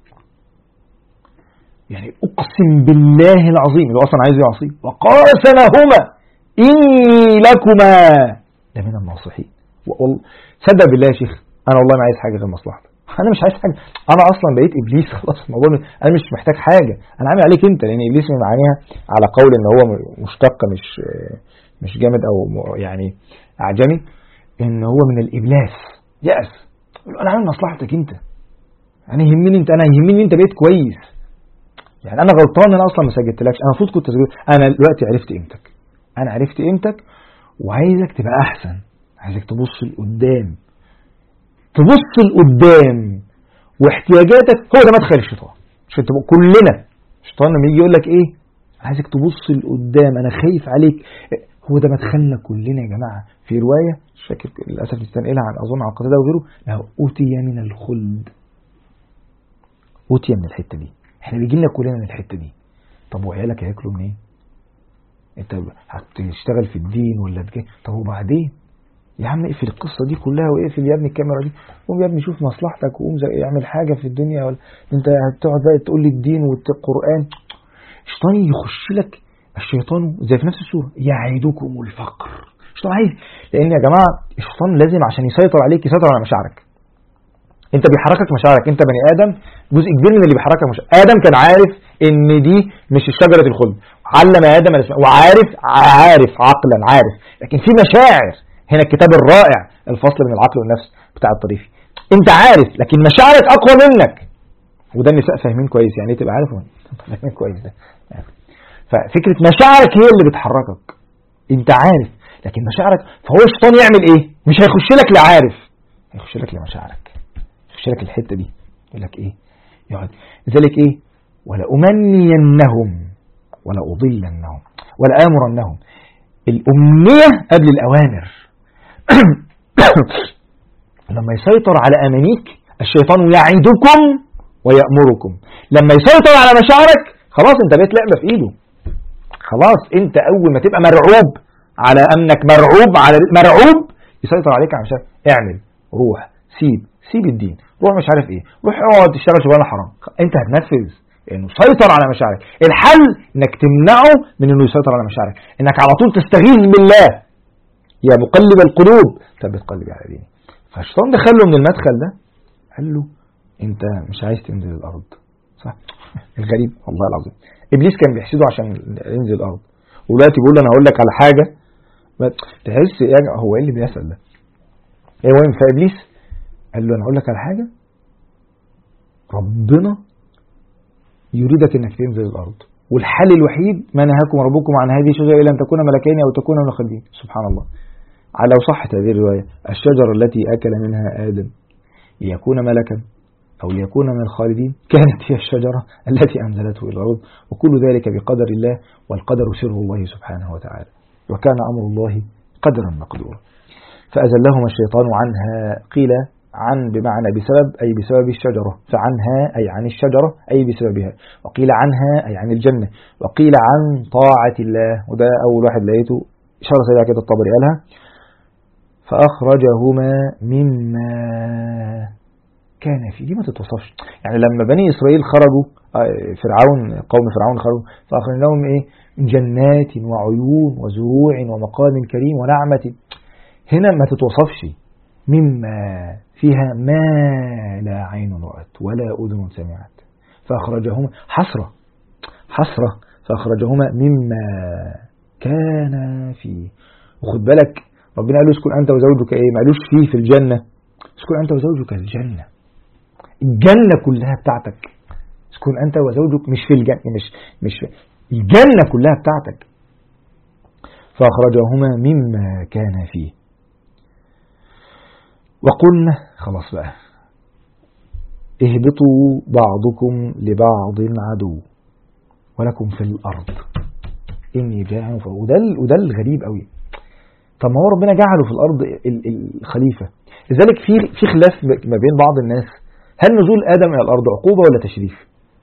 يعني أقسم بالله العظيم اللي أصلا عايز يعصيه، وقاسمهما إني لكما لمن الناصحين. صدق بالله يا شيخ، أنا والله ما عايز حاجة غير مصلحتك، أنا مش عايز حاجة، أنا أصلا بقيت إبليس خلاص، الموضوع أنا مش محتاج حاجة، أنا عامل عليك أنت، لأن إبليس من معانيها على قول إن هو مشتق مش جامد أو يعني أعجمي، إن هو من الإبلاس يأس، أنا عامل مصلحتك أنت، أنا يهمني أنت بقيت كويس، يعني انا غلطان ان انا اصلا ما سجلتلكش، انا المفروض كنت اسجل. انا دلوقتي عرفت قيمتك، وعايزك تبقى احسن، عايزك تبص لقدام، واحتياجاتك هو ده مدخل الشيطان، عشان تبقى كلنا. الشيطان لما يجي يقول لك ايه، عايزك تبص لقدام، انا خايف عليك، هو ده مدخلنا كلنا يا جماعه. في روايه مش فاكر للاسف نستنقلها عن اظن عن قتاده وغيره، له اوتي من الخلد، اوتي من الحته دي، احنا بيجي لنا كلنا من الحته دي. طب وعيالك هياكلوا منين؟ انت هتشتغل في الدين ولا تجي؟ طب وبعدين يا عم اقفل القصه دي كلها، واقفل يا ابني الكاميرا دي، قوم يا ابني شوف مصلحتك، وقوم اعمل حاجه في الدنيا، ولا انت هتقعد بقى تقول لي الدين والقران؟ الشيطان يخش لك، الشيطان زي في نفس السورة يعيدكم الفقر. الشيطان عايز، لأن يا جماعة الشيطان لازم عشان يسيطر عليك يسيطر على مشاعرك. انت بيحركك مشاعرك، انت بني ادم، جزء كبير من اللي بيحركك مشاعرك. ادم كان عارف ان دي مش الشجره الخلد، علم ادم الاسماء، وعارف عقلا عارف، لكن في مشاعر. هنا الكتاب الرائع الفصل بين العقل والنفس بتاع الطريفي. انت عارف لكن مشاعرك اقوى منك، وده النساء فاهمين كويس يعني ايه تبقى عارف فاهمين كويس ده. ففكره مشاعرك هي اللي بتحركك، انت عارف لكن مشاعرك. فهو الشيطان يعمل ايه؟ مش هيخش لك لعارف، هيخش لك لمشاعرك، يخش لك الحته دي، يقول لك ايه؟ يقعد لذلك ايه؟ ولا امنينهم ولا اضلنهم ولا امرنهم. الامنيه قبل الاوامر. لما يسيطر على امانيك الشيطان يعيدكم ويأمركم. لما يسيطر على مشاعرك خلاص انت بقيت لعبه في ايده. خلاص انت اول ما تبقى مرعوب على امنك، مرعوب يسيطر عليك على مشاعرك. اعمل، روح، سيب الدين، روح مش عارف ايه، روح اقعد تشتغل شغلانه حرام. انت هتنفذ انه سيطر على مشاعرك. الحل انك تمنعه من انه يسيطر على مشاعرك، انك على طول تستغيث بالله، يا مقلب القلوب ثبت قلبي على دينك. فالشيطان دخل له من المدخل ده، قال له انت مش عايز تنزل الارض صح؟ الغريب والله العظيم، ابليس كان بيحسده عشان ينزل الارض، ودلوقتي بيقول له انا هقول لك على حاجه تحس يعني هو ايه اللي بيحصل ده؟ المهم فابليس قال له انا هقول لك على حاجه، ربنا يريدك انك تنزل الارض، والحل الوحيد ما نهاكم ربكم عن هذه الشجره الا ان تكون ملكين او تكون من الخالدين. سبحان الله. على صحة هذه الرواية الشجرة التي أكل منها آدم ليكون ملكا أو ليكون من الخالدين كانت هي الشجرة التي أنزلته إلى الأرض، وكل ذلك بقدر الله، والقدر سر الله سبحانه وتعالى، وكان أمر الله قدرا مقدورا. فأزلهما الشيطان عنها، قيل عن بمعنى بسبب أي بسبب الشجرة، فعنها أي عن الشجرة أي بسببها، وقيل عنها أي عن الجنة، وقيل عن طاعة الله، وده أول واحد لقيته إشارة سريعة كده الطبري قالها. فأخرجهما مما كان فيه. دي ما تتوصفش، يعني لما بني إسرائيل خرجوا قوم فرعون خرجوا فأخرجناهم إيه؟ جنات وعيون وزروع ومقام كريم ونعمة. هنا ما تتوصفش، مما فيها ما لا عين رأت ولا أذن سمعت. فأخرجهما حسرة فأخرجهما مما كان فيه. وخد بالك ربنا قال له اسكن أنت وزوجك إيه؟ ما قالوش فيه في الجنة، اسكن أنت وزوجك الجنة كلها بتاعتك. اسكن أنت وزوجك مش في الجنة، مش في الجنة كلها بتاعتك. فأخرجهما مما كان فيه وقلنا خلاص بقى اهبطوا بعضكم لبعض عدو ولكم في الأرض إني جاعل. وده الغريب قوي. طب ما هو ربنا جعله في الأرض الخليفة. لذلك في خلاف ما بين بعض الناس، هل نزول آدم إلى الأرض عقوبة ولا تشريف؟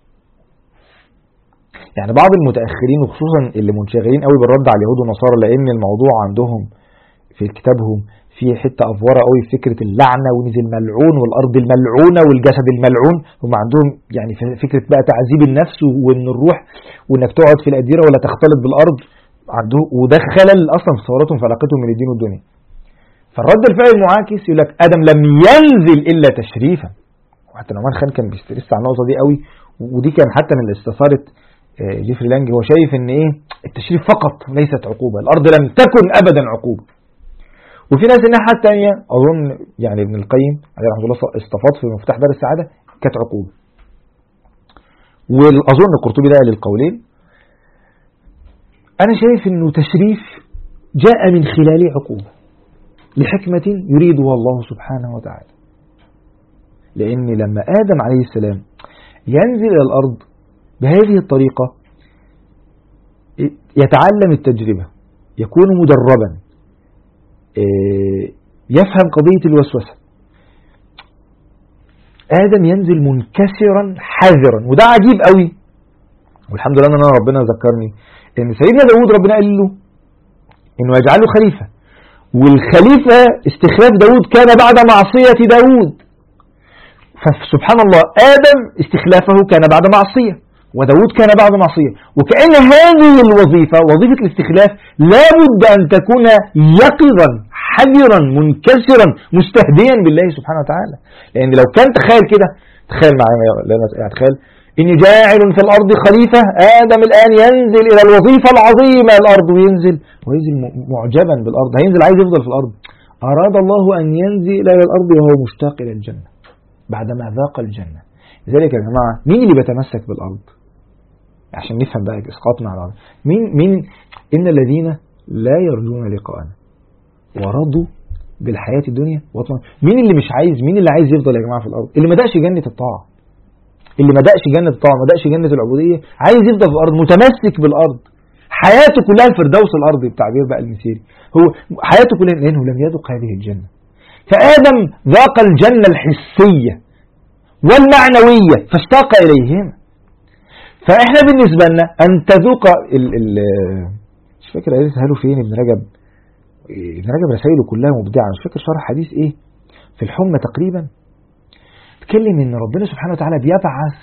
يعني بعض المتأخرين وخصوصا اللي منشغلين قوي بالرد على اليهود والنصارى، لأن الموضوع عندهم في كتابهم في حتة أفورة قوي في فكرة اللعنة ونزل ملعون والأرض الملعونة والجسد الملعون. هم عندهم يعني فكرة بقى تعذيب النفس وإن الروح وإنك تقعد في الأديرة ولا تختلط بالأرض عنده، وده خلل أصلا في صورتهم في علاقتهم من الدين والدنيا. فالرد الفعل المعاكس يقول لك آدم لم ينزل إلا تشريفا. وحتى نعمان خان كان بيسترس على النقطة دي قوي، ودي كان حتى من استثارة جيفري لانج. هو شايف إن إيه التشريف فقط ليست عقوبة، الأرض لم تكن أبدا عقوبة. وفي ناس الناحية الثانية أظن يعني ابن القيم عليه رحمه الله استفاض في مفتاح دار السعادة كانت عقوبة، وأظن القرطبي ده للقولين. أنا شايف إنه تشريف جاء من خلال عقوبة لحكمة يريدها الله سبحانه وتعالى. لأن لما آدم عليه السلام ينزل إلى الأرض بهذه الطريقة يتعلم التجربة، يكون مدربا، يفهم قضية الوسوسة. آدم ينزل منكسرا حذرا، وده عجيب قوي. والحمد لله أن ربنا ذكرني إن سيدنا داود ربنا قال له إنه يجعله خليفة، والخليفة استخلاف داود كان بعد معصية داود. فسبحان الله آدم استخلافه كان بعد معصية، وداود كان بعد معصية. وكأن هذه الوظيفة، وظيفة الاستخلاف، لابد أن تكون يقظا حذرا منكسرا مستهديا بالله سبحانه وتعالى. لأن لو كان تخيل كده، تخيل معايا، تخيل إني جاعل في الأرض خليفة، آدم الآن ينزل إلى الوظيفة العظيمة الأرض، وينزل معجبا بالأرض، هينزل عايز يفضل في الأرض. أراد الله أن ينزل إلى الأرض وهو مشتاق إلى الجنة بعدما ذاق الجنة. لذلك يا جماعة، مين اللي بيتمسك بالأرض؟ عشان نفهم بقى إسقاطنا على الأرض. مين إن الذين لا يرجون لقاءنا ورضوا بالحياة الدنيا مين اللي مش عايز؟ مين اللي عايز يفضل يا جماعة في الأرض؟ اللي ما دقش جنة الطاعة، اللي ما دقش جنة الطاعة، ما دقش جنة العبودية، عايز يفضل في الأرض، متمسك بالأرض، حياته كلها الفردوس الأرضي بتعبير بقى المسيري، هو حياته كلها لأنه لم يذق هذه الجنة. فآدم ذاق الجنة الحسية والمعنوية فاشتاق إليهما. فإحنا بالنسبة لنا أن تذوق مش فاكر قالتها له فين ابن رجب رسائله كلها مبدعة، مش فاكر شرح حديث إيه في الحمى تقريبا، تكلم إن ربنا سبحانه وتعالى بيبعث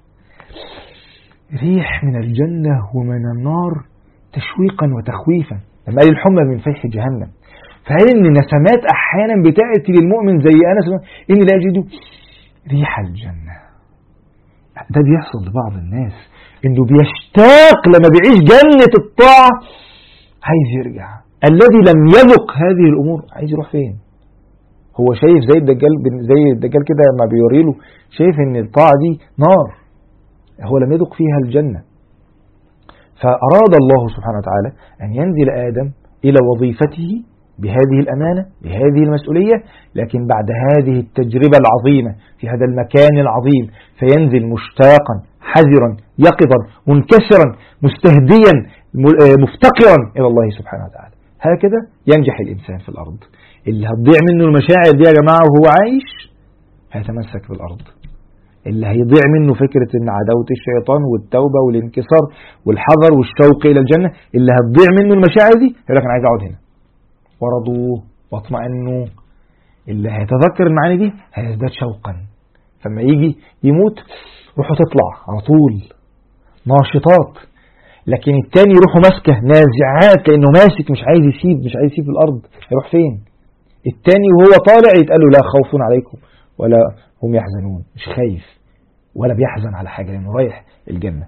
ريح من الجنة ومن النار تشويقا وتخويفا. لما قال الحمى من فيح جهنم، فهل إن نسمات أحيانا بتأتي للمؤمن زي أنس إني لا أجد ريح الجنة. ده بيحصل لبعض الناس، إنه بيشتاق لما بيعيش جنة الطاعة عايز يرجع. الذي لم يذق هذه الأمور عايز يروح فين؟ هو شايف زي الدجال كده ما بيوريله، شايف إن الطاعة دي نار، هو لم يذق فيها الجنة. فأراد الله سبحانه وتعالى أن ينزل آدم إلى وظيفته بهذه الأمانة، بهذه المسؤولية، لكن بعد هذه التجربة العظيمة في هذا المكان العظيم فينزل مشتاقا حذرا يقظا منكسرا مستهديا مفتقرا إلى الله سبحانه وتعالى. هكذا ينجح الإنسان في الأرض. اللي هتضيع منه المشاعر دي يا جماعة وهو عايش هيتمسك بالأرض. اللي هيضيع منه فكرة إن عداوة الشيطان والتوبة والانكسار والحذر والشوق إلى الجنة، اللي هتضيع منه المشاعر دي يقول لك أنا عايز أقعد هنا، ورضوا واطمئنوا. اللي هيتذكر المعاني دي هيزداد شوقا، فما يجي يموت روحه تطلع على طول ناشطات. لكن التاني روحه ماسكة نازعات لأنه ماسك مش عايز يسيب الأرض. هيروح فين؟ التاني وهو طالع يتقال له لا خوف عليكم ولا هم يحزنون، مش خايف ولا بيحزن على حاجة لأنه رايح الجنة.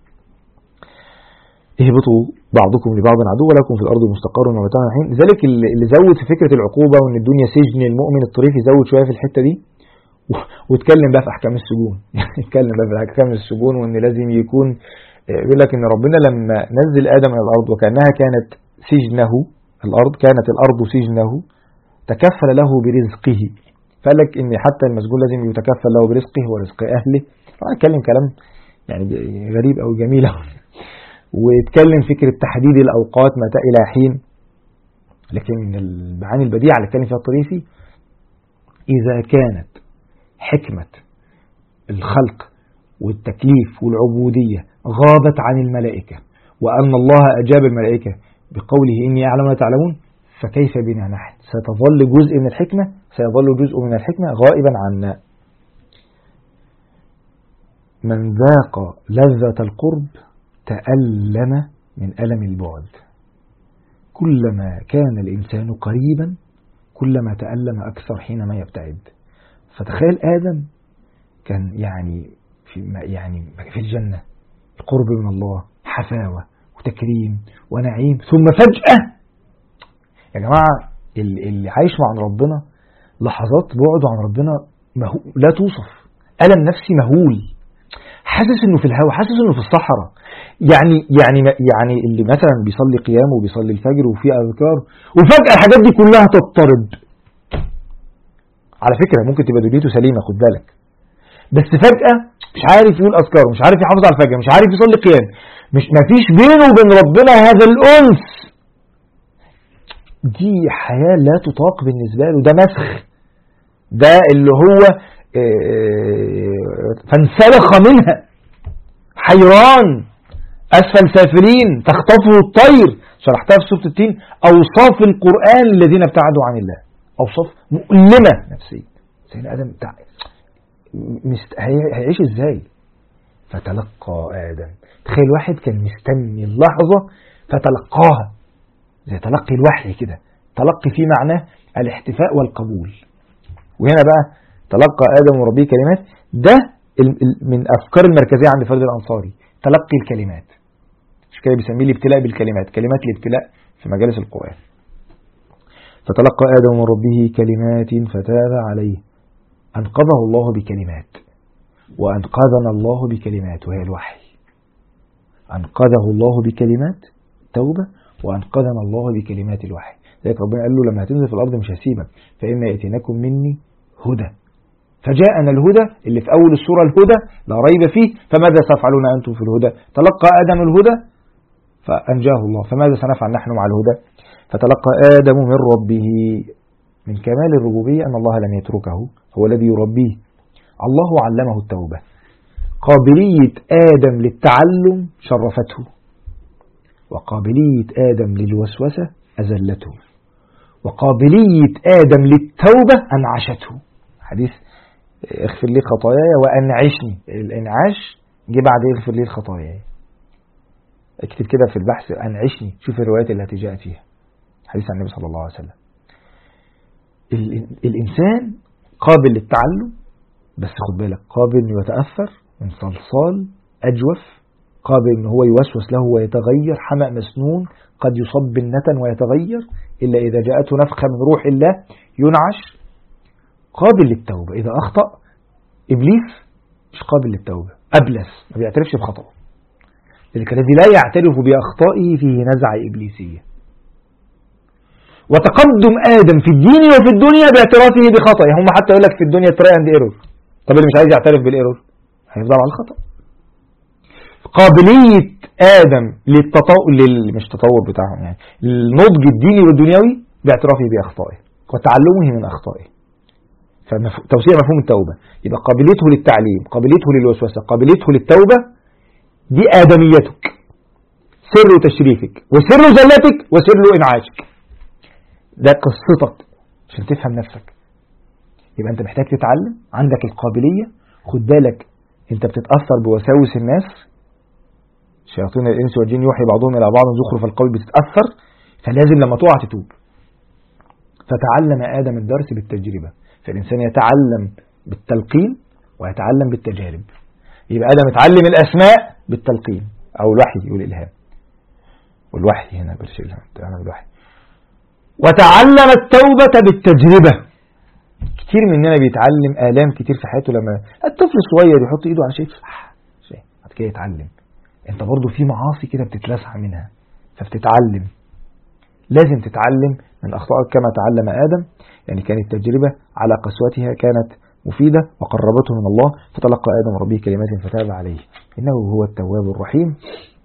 اهبطوا بعضكم لبعض عدو ولكم في الأرض مستقر ومتاع حين. لذلك اللي زود في فكرة العقوبة وأن الدنيا سجن المؤمن الطريف يزود شوية في الحتة دي واتكلم بقى في أحكام السجون. يتكلم بقى في أحكام السجون، وأن لازم يكون يقول لك أن ربنا لما نزل آدم إلى الأرض وكأنها كانت سجنه الأرض، كانت الأرض سجنه، تكفل له برزقه. فقال لك ان حتى المسجون لازم يتكفل له برزقه ورزق اهله. طبعا اتكلم كلام يعني غريب او جميل واتكلم فكرة تحديد الاوقات متى الى حين. لكن من المعاني البديعة اللي اتكلم فيها الطريفي، اذا كانت حكمة الخلق والتكليف والعبودية غابت عن الملائكة، وان الله اجاب الملائكة بقوله اني اعلم ما تعلمون، فكيف بنا نحن؟ ستظل جزء من الحكمة، سيظل جزء من الحكمة غائبا عنا. من ذاق لذة القرب تألم من ألم البعد. كلما كان الإنسان قريبا كلما تألم أكثر حينما يبتعد. فتخيل آدم كان يعني في الجنة، القرب من الله، حفاوة وتكريم ونعيم، ثم فجأة يا جماعة اللي عايش مع ربنا لحظات بعده عن ربنا لا توصف. ألم نفسي مهول، حاسس انه في الهواء، حاسس انه في الصحراء. يعني اللي مثلا بيصلي قيام وبيصلي الفجر وفي أذكار، وفجأة الحاجات دي كلها تضطرب. على فكرة ممكن تبقى دنيته سليمة، خد بالك، بس فجأة مش عارف يقول أذكار، مش عارف يحافظ على الفجر، مش عارف يصلي قيام، مفيش بينه وبين ربنا هذا الأنس. دي حياة لا تطاق بالنسبة له، ده مسخ، ده اللي هو فانسلخ منها حيران أسفل سافلين تخطفه الطير. شرحتها في سورة التين. أوصاف القرآن الذين ابتعدوا عن الله، أوصاف مؤلمة نفسيا. سيدنا آدم هيعيش إزاي؟ فتلقى آدم. تخيل واحد كان مستني اللحظة فتلقاها، زي تلقي الوحي كده، تلقي في معناه الاحتفاء والقبول. وهنا بقى تلقى آدم ربه كلمات، ده من أفكار المركزية عند فرد الأنصاري، تلقي الكلمات. مش كده بيسميه الابتلاء بالكلمات، كلمات الابتلاء في مجالس القرآن. فتلقى آدم ربه كلمات فتاب عليه. أنقذه الله بكلمات، وأنقذنا الله بكلمات، وهي الوحي. أنقذه الله بكلمات توبة، وأنقذنا الله بكلمات الوحي. ذلك ربنا قال له لما هتنزل في الأرض مش هسيبك، فإما يأتينكم مني هدى. فجاءنا الهدى اللي في أول السورة، الهدى لا ريب فيه. فماذا تفعلون أنتم في الهدى؟ تلقى آدم الهدى فأنجاه الله، فماذا سنفعل نحن مع الهدى؟ فتلقى آدم من ربه. من كمال الربوبية أن الله لم يتركه، هو الذي يربيه. الله علمه التوبة. قابلية آدم للتعلم شرفته، وقابلية آدم للوسوسة أزلته، وقابلية آدم للتوبة أنعشته. حديث اغفر لي خطاياي وأنعشني، الإنعاش جه بعد اغفر لي خطاياي. اكتب كده في البحث أنعشني، شوف الروايات التي جاءت فيها، حديث عن النبي صلى الله عليه وسلم. الإنسان قابل للتعلم، بس خد بالك قابل أنه يتأثر من صلصال أجوف، قابل أنه هو يوسوس له ويتغير، حمأ مسنون قد يصب بالنتن ويتغير إلا إذا جاءته نفخة من روح الله ينعش. قابل للتوبة إذا أخطأ. إبليس مش قابل للتوبة، أبلس، ما بيعترفش بخطأه. لذلك الذي لا يعترف بأخطائه فيه نزعة إبليسية. وتقدم آدم في الدين وفي الدنيا باعترافه بخطئه. هم حتى يقول لك في الدنيا تراي اند ايرور. طب اللي مش عايز يعترف بالايرور هيفضل على الخطأ. قابلية آدم مش تطور بتاعهم، يعني النضج الديني والدنيوي باعترافه بأخطائه وتعلمه من أخطائه. فتوسيع مفهوم التوبة يبقى قابليته للتعليم، قابليته للوسوسة، قابليته للتوبة. دي آدميتك، سر تشريفك وسر زلتك وسر إنعاشك. ده قصتك عشان تفهم نفسك. يبقى أنت محتاج تتعلم، عندك القابلية. خد بالك أنت بتتأثر بوساوس الناس، شياطين الإنس والجن يوحي بعضهم إلى بعض زخرف القول، بتتأثر، فلازم لما تقع تتوب. فتعلم آدم الدرس بالتجربة. فالإنسان يتعلم بالتلقين ويتعلم بالتجارب. يبقى آدم اتعلم الأسماء بالتلقين أو الوحي، يقول الإلهام، والوحي هنا برشي الإلهام بالوحي. وتعلم التوبة بالتجربة. كتير مننا بيتعلم آلام كتير في حياته. لما الطفل الصغير يحط إيده على شيء بعد كده يتعلم. انت برضو في معاصي كده بتتلسع منها فبتتعلم. لازم تتعلم من أخطائك كما تعلم آدم. يعني كانت التجربة على قسوتها كانت مفيدة وقربته من الله. فتلقى آدم ربه كلمات فتاب عليه إنه هو التواب الرحيم.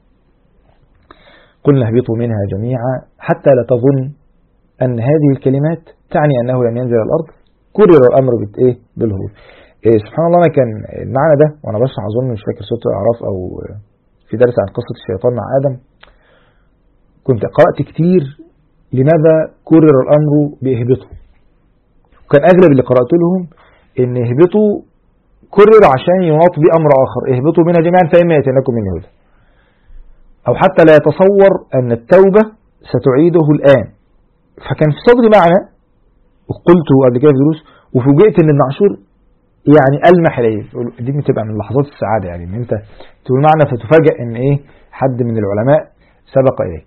قلنا اهبطوا منها جميعا حتى لا تظن أن هذه الكلمات تعني أنه لن ينزل الأرض. كرر الأمر بالهروب. سبحان الله. أنا كان المعنى ده وأنا بشرح أظن مش فاكر سورة الأعراف أو في درس عن قصة الشيطان مع آدم، كنت قرأت كتير لماذا كرر الأمر بإهبطوا. وكان أغلب اللي قرأت لهم إن إهبطوا كرر عشان يناط بأمر آخر، إهبطوا منها جميعا فإما يأتينكم مني هدى. أو حتى لا يتصور أن التوبة ستعيده الآن. فكان في صدري معنى وقلته قبل كده في دروس، وفوجئت إن ابن عاشور يعني ألمح إليه. دي بتبقى من لحظات السعادة، يعني إن أنت تقول معنى فتفاجأ إن حد من العلماء سبق إليه.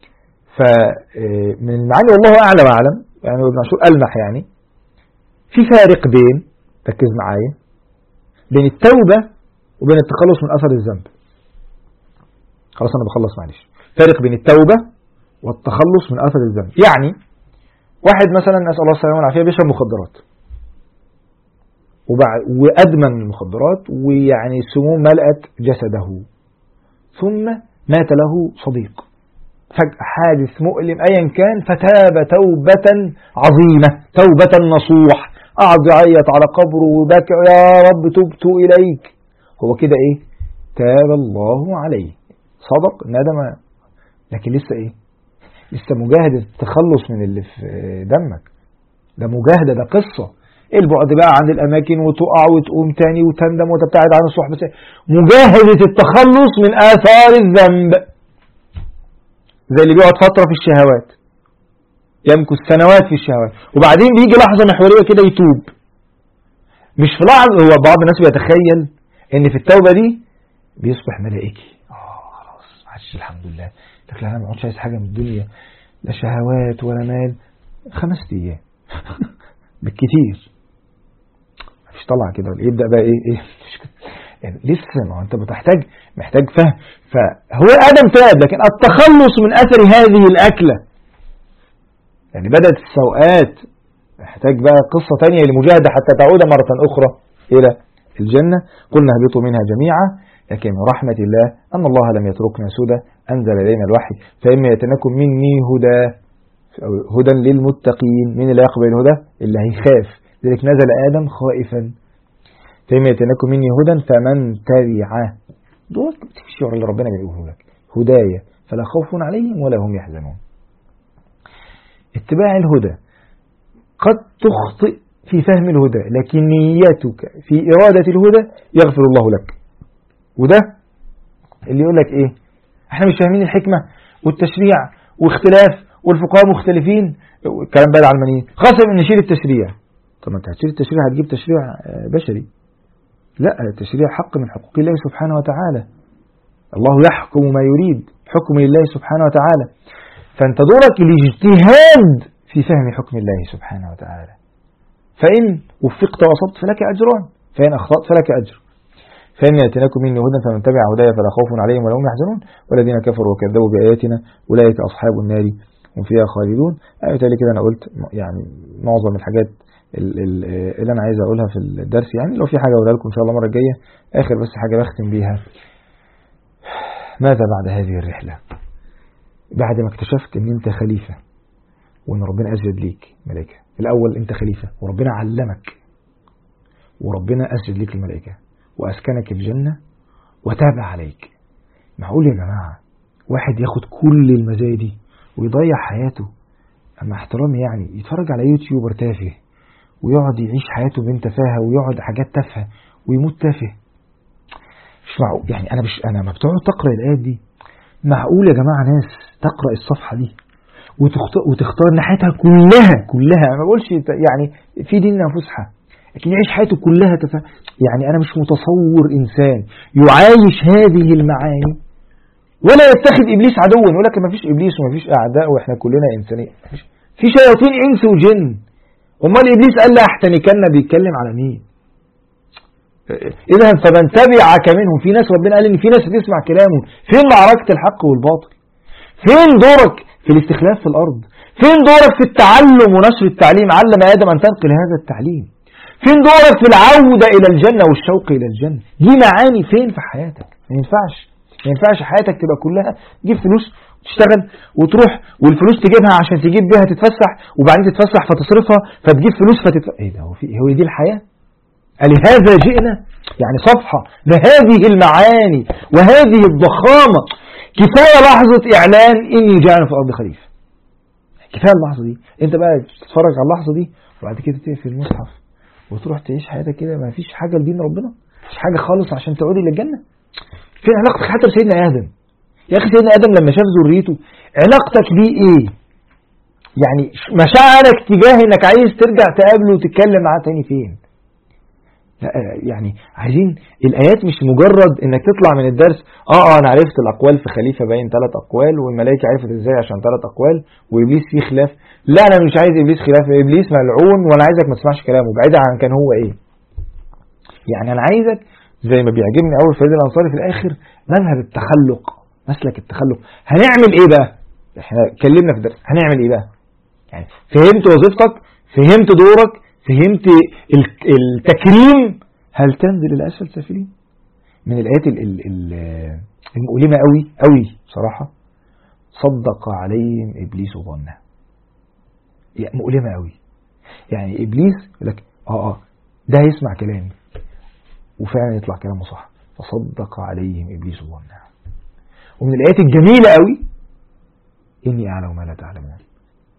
فمن المعاني والله أعلم يعني ابن عاشور ألمح يعني في فارق بين، ركز معايا، بين التوبة وبين التخلص من أثر الذنب. خلاص أنا بخلص معلش. فارق بين التوبة والتخلص من أثر الذنب. يعني واحد مثلا نسأل الله السلامة والعافية بيشرب مخدرات وأدمن المخدرات ويعني سموم ملأت جسده، ثم مات له صديق فجأة، حادث مؤلم أيا كان، فتاب توبة عظيمة، توبة نصوح، قعد يعيط على قبره وبكى يا رب تبت إليك. هو كده تاب الله عليه، صدق، ندم، لكن لسه لسه مجاهدة التخلص من اللي في دمك. ده مجاهدة، ده قصة. البعد بقى عن الأماكن وتقع وتقوم تاني وتندم وتبتعد عن الصحبة، مجاهدة التخلص من آثار الذنب. زي اللي بيقعد فترة في الشهوات، يمكث سنوات في الشهوات، وبعدين بيجي لحظة محورية كده يتوب. مش في لحظة، هو بعض الناس بيتخيل ان في التوبة دي بيصبح ملائكي، خلاص عاش الحمد لله، لكن انا ما اقعدش عايز حاجة من الدنيا، لا شهوات ولا مال، 5 أيام بالكتير، مش طلع كده يبدأ بقى ايه يعني لسه، ما انت محتاج فهم. فهو آدم تاب، لكن التخلص من أثر هذه الأكلة يعني بدأت السوءات، محتاج بقى قصة تانية لمجاهدة حتى تعود مرة أخرى إلى الجنة. قلنا اهبطوا منها جميعا، لكن من رحمة الله أن الله لم يتركنا سدى، أنزل إلينا الوحي، فإما يتنكم مني هدى للمتقين. من اللي يقبل الهدى؟ اللي هيخاف، لذلك نزل آدم خائفا. فإما يتنكم مني هدى فمن تبعه، دول الشعور اللي ربنا بيقوله لك، هداية فلا خوف عليهم ولا هم يحزنون. اتباع الهدى قد تخطئ في فهم الهدى، لكن نيتك في إرادة الهدى يغفر الله لك. وده اللي يقول لك ايه، احنا مش فاهمين الحكمة والتشريع واختلاف والفقهاء مختلفين، الكلام بقى العلمانيين، خاصة ان نشيل التشريع. طب ما انت هتشيل التشريع هتجيب تشريع بشري؟ لا، التشريع حق من حقوق الله سبحانه وتعالى، الله يحكم ما يريد، حكم الله سبحانه وتعالى. فانت دورك الاجتهاد في فهم حكم الله سبحانه وتعالى، فإن وفقت وصبت فلك أجران، فإن أخطأت فلك أجر. فإن يأتينكم مني هدى فمن تبع هدايا فلا خوف عليهم ولا هم يحزنون والذين كفروا وكذبوا بآياتنا أولئك أصحاب النار هم فيها خالدون. بالتالي كده أنا قلت يعني معظم الحاجات اللي أنا عايز أقولها في الدرس. يعني لو في حاجة أقولها لكم إن شاء الله المرة الجاية. آخر بس حاجة بختم بيها، ماذا بعد هذه الرحلة؟ بعد ما اكتشفت ان انت خليفة وان ربنا اسجد ليك ملائكة. الاول انت خليفة وربنا علمك وربنا اسجد ليك الملائكة واسكنك الجنة وتاب عليك. معقول يا جماعة واحد ياخد كل المزايا دي ويضيع حياته؟ اما احترامي يعني يتفرج على يوتيوبر تافه ويقعد يعيش حياته بين تفاهة ويقعد حاجات تافهة ويموت تافه؟ مش معقول. يعني انا ما بتقعد تقرأ الايات دي، معقول يا جماعة ناس تقرأ الصفحة دي وتختار ان حياتها كلها انا ما بقولش يعني في ديننا فسحة، لكن يعيش حياته كلها يعني انا مش متصور انسان يعايش هذه المعاني ولا يتخذ ابليس عدوا. يقول لك ما فيش ابليس وما فيش اعداء واحنا كلنا انسانية، في شياطين انس وجن. امال ابليس قال لا احتنكن بيتكلم على مين؟ إذا فمن تبعك منهم، في ناس ربنا قال إن في ناس بتسمع كلامه. فين معركة الحق والباطل؟ فين دورك في الاستخلاف في الأرض؟ فين دورك في التعلم ونشر التعليم؟ علم آدم أن تنقل هذا التعليم. فين دورك في العودة إلى الجنة والشوق إلى الجنة؟ دي معاني فين في حياتك؟ ما ينفعش حياتك تبقى كلها تجيب فلوس تشتغل وتروح والفلوس تجيبها عشان تجيب بيها تتفسح، وبعدين تتفسح فتصرفها فتجيب فلوس ايه ده؟ هو دي الحياة؟ لهذا جئنا؟ يعني صفحة لهذه المعاني وهذه الضخامة. كفاية لحظة إعلان إني جاعل في الأرض خليفة، كفاية اللحظة دي. أنت بقى تتفرج على اللحظة دي وبعد كده تقفل المصحف وتروح تعيش حياتك كده، ما فيش حاجة لدين ربنا، مفيش حاجة خالص عشان تعودي للجنة. فين علاقتك حتى بسيدنا آدم؟ يا أخي سيدنا آدم لما شاف ذريته علاقتك بيه إيه؟ يعني مشاعرك تجاه إنك عايز ترجع تقابله وتتكلم معاه تاني فين؟ يعني عايزين الآيات مش مجرد انك تطلع من الدرس انا عرفت الأقوال في خليفة باين 3 أقوال والملائكة عرفت ازاي عشان 3 أقوال وإبليس فيه خلاف. لا، انا مش عايز إبليس خلاف، إبليس ملعون وانا عايزك ما تسمعش كلامه بعيدا عن كان هو ايه. يعني انا عايزك زي ما بيعجبني اول فريد الأنصاري في الآخر مذهب التخلق، مسلك التخلق. هنعمل ايه بقى؟ احنا اتكلمنا في الدرس هنعمل ايه بقى؟ يعني فهمت وظيفتك، فهمت دورك، فهمت التكريم، هل تنزل إلى أسفل سافلين؟ من الآيات المؤلمة قوي صراحة، صدق عليهم إبليس ظنه. يعني مؤلمة قوي. يعني إبليس يقول لك ده هيسمع كلامي وفعلا يطلع كلامه صح، فصدق عليهم إبليس ظنه. ومن الآيات الجميلة قوي إني أعلم ما لا تعلمون.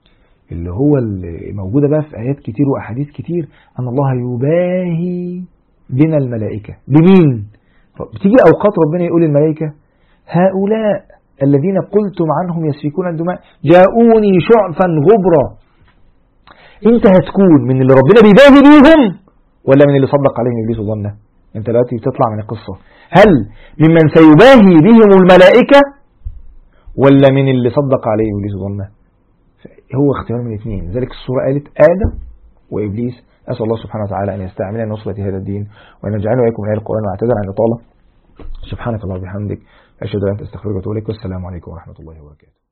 اللي هو اللي موجودة بقى في آيات كتير وأحاديث كتير أن الله يباهي بنا الملائكة. بمين؟ بتيجي أوقات ربنا يقول الملائكة هؤلاء الذين قلتم عنهم يسفكون الدماء جاءوني شعفا غبرا. انت هتكون من اللي ربنا بيباهي بيهم ولا من اللي صدق عليهم إبليس ظنه؟ انت دلوقتي بتطلع من القصة، هل ممن سيباهي بهم الملائكة ولا من اللي صدق عليهم إبليس ظنه؟ هو اختيار من الاثنين. لذلك السورة قالت آدم وإبليس. أسأل الله سبحانه وتعالى أن يستعملنا نصرة هذا الدين وأن يجعلنا وإياكم من أهل القرآن واعتذر عن الإطالة. سبحانك اللهم وبحمدك أشهد أن لا إله إلا أنت أستغفرك وأتوب إليك والسلام عليكم ورحمة الله وبركاته.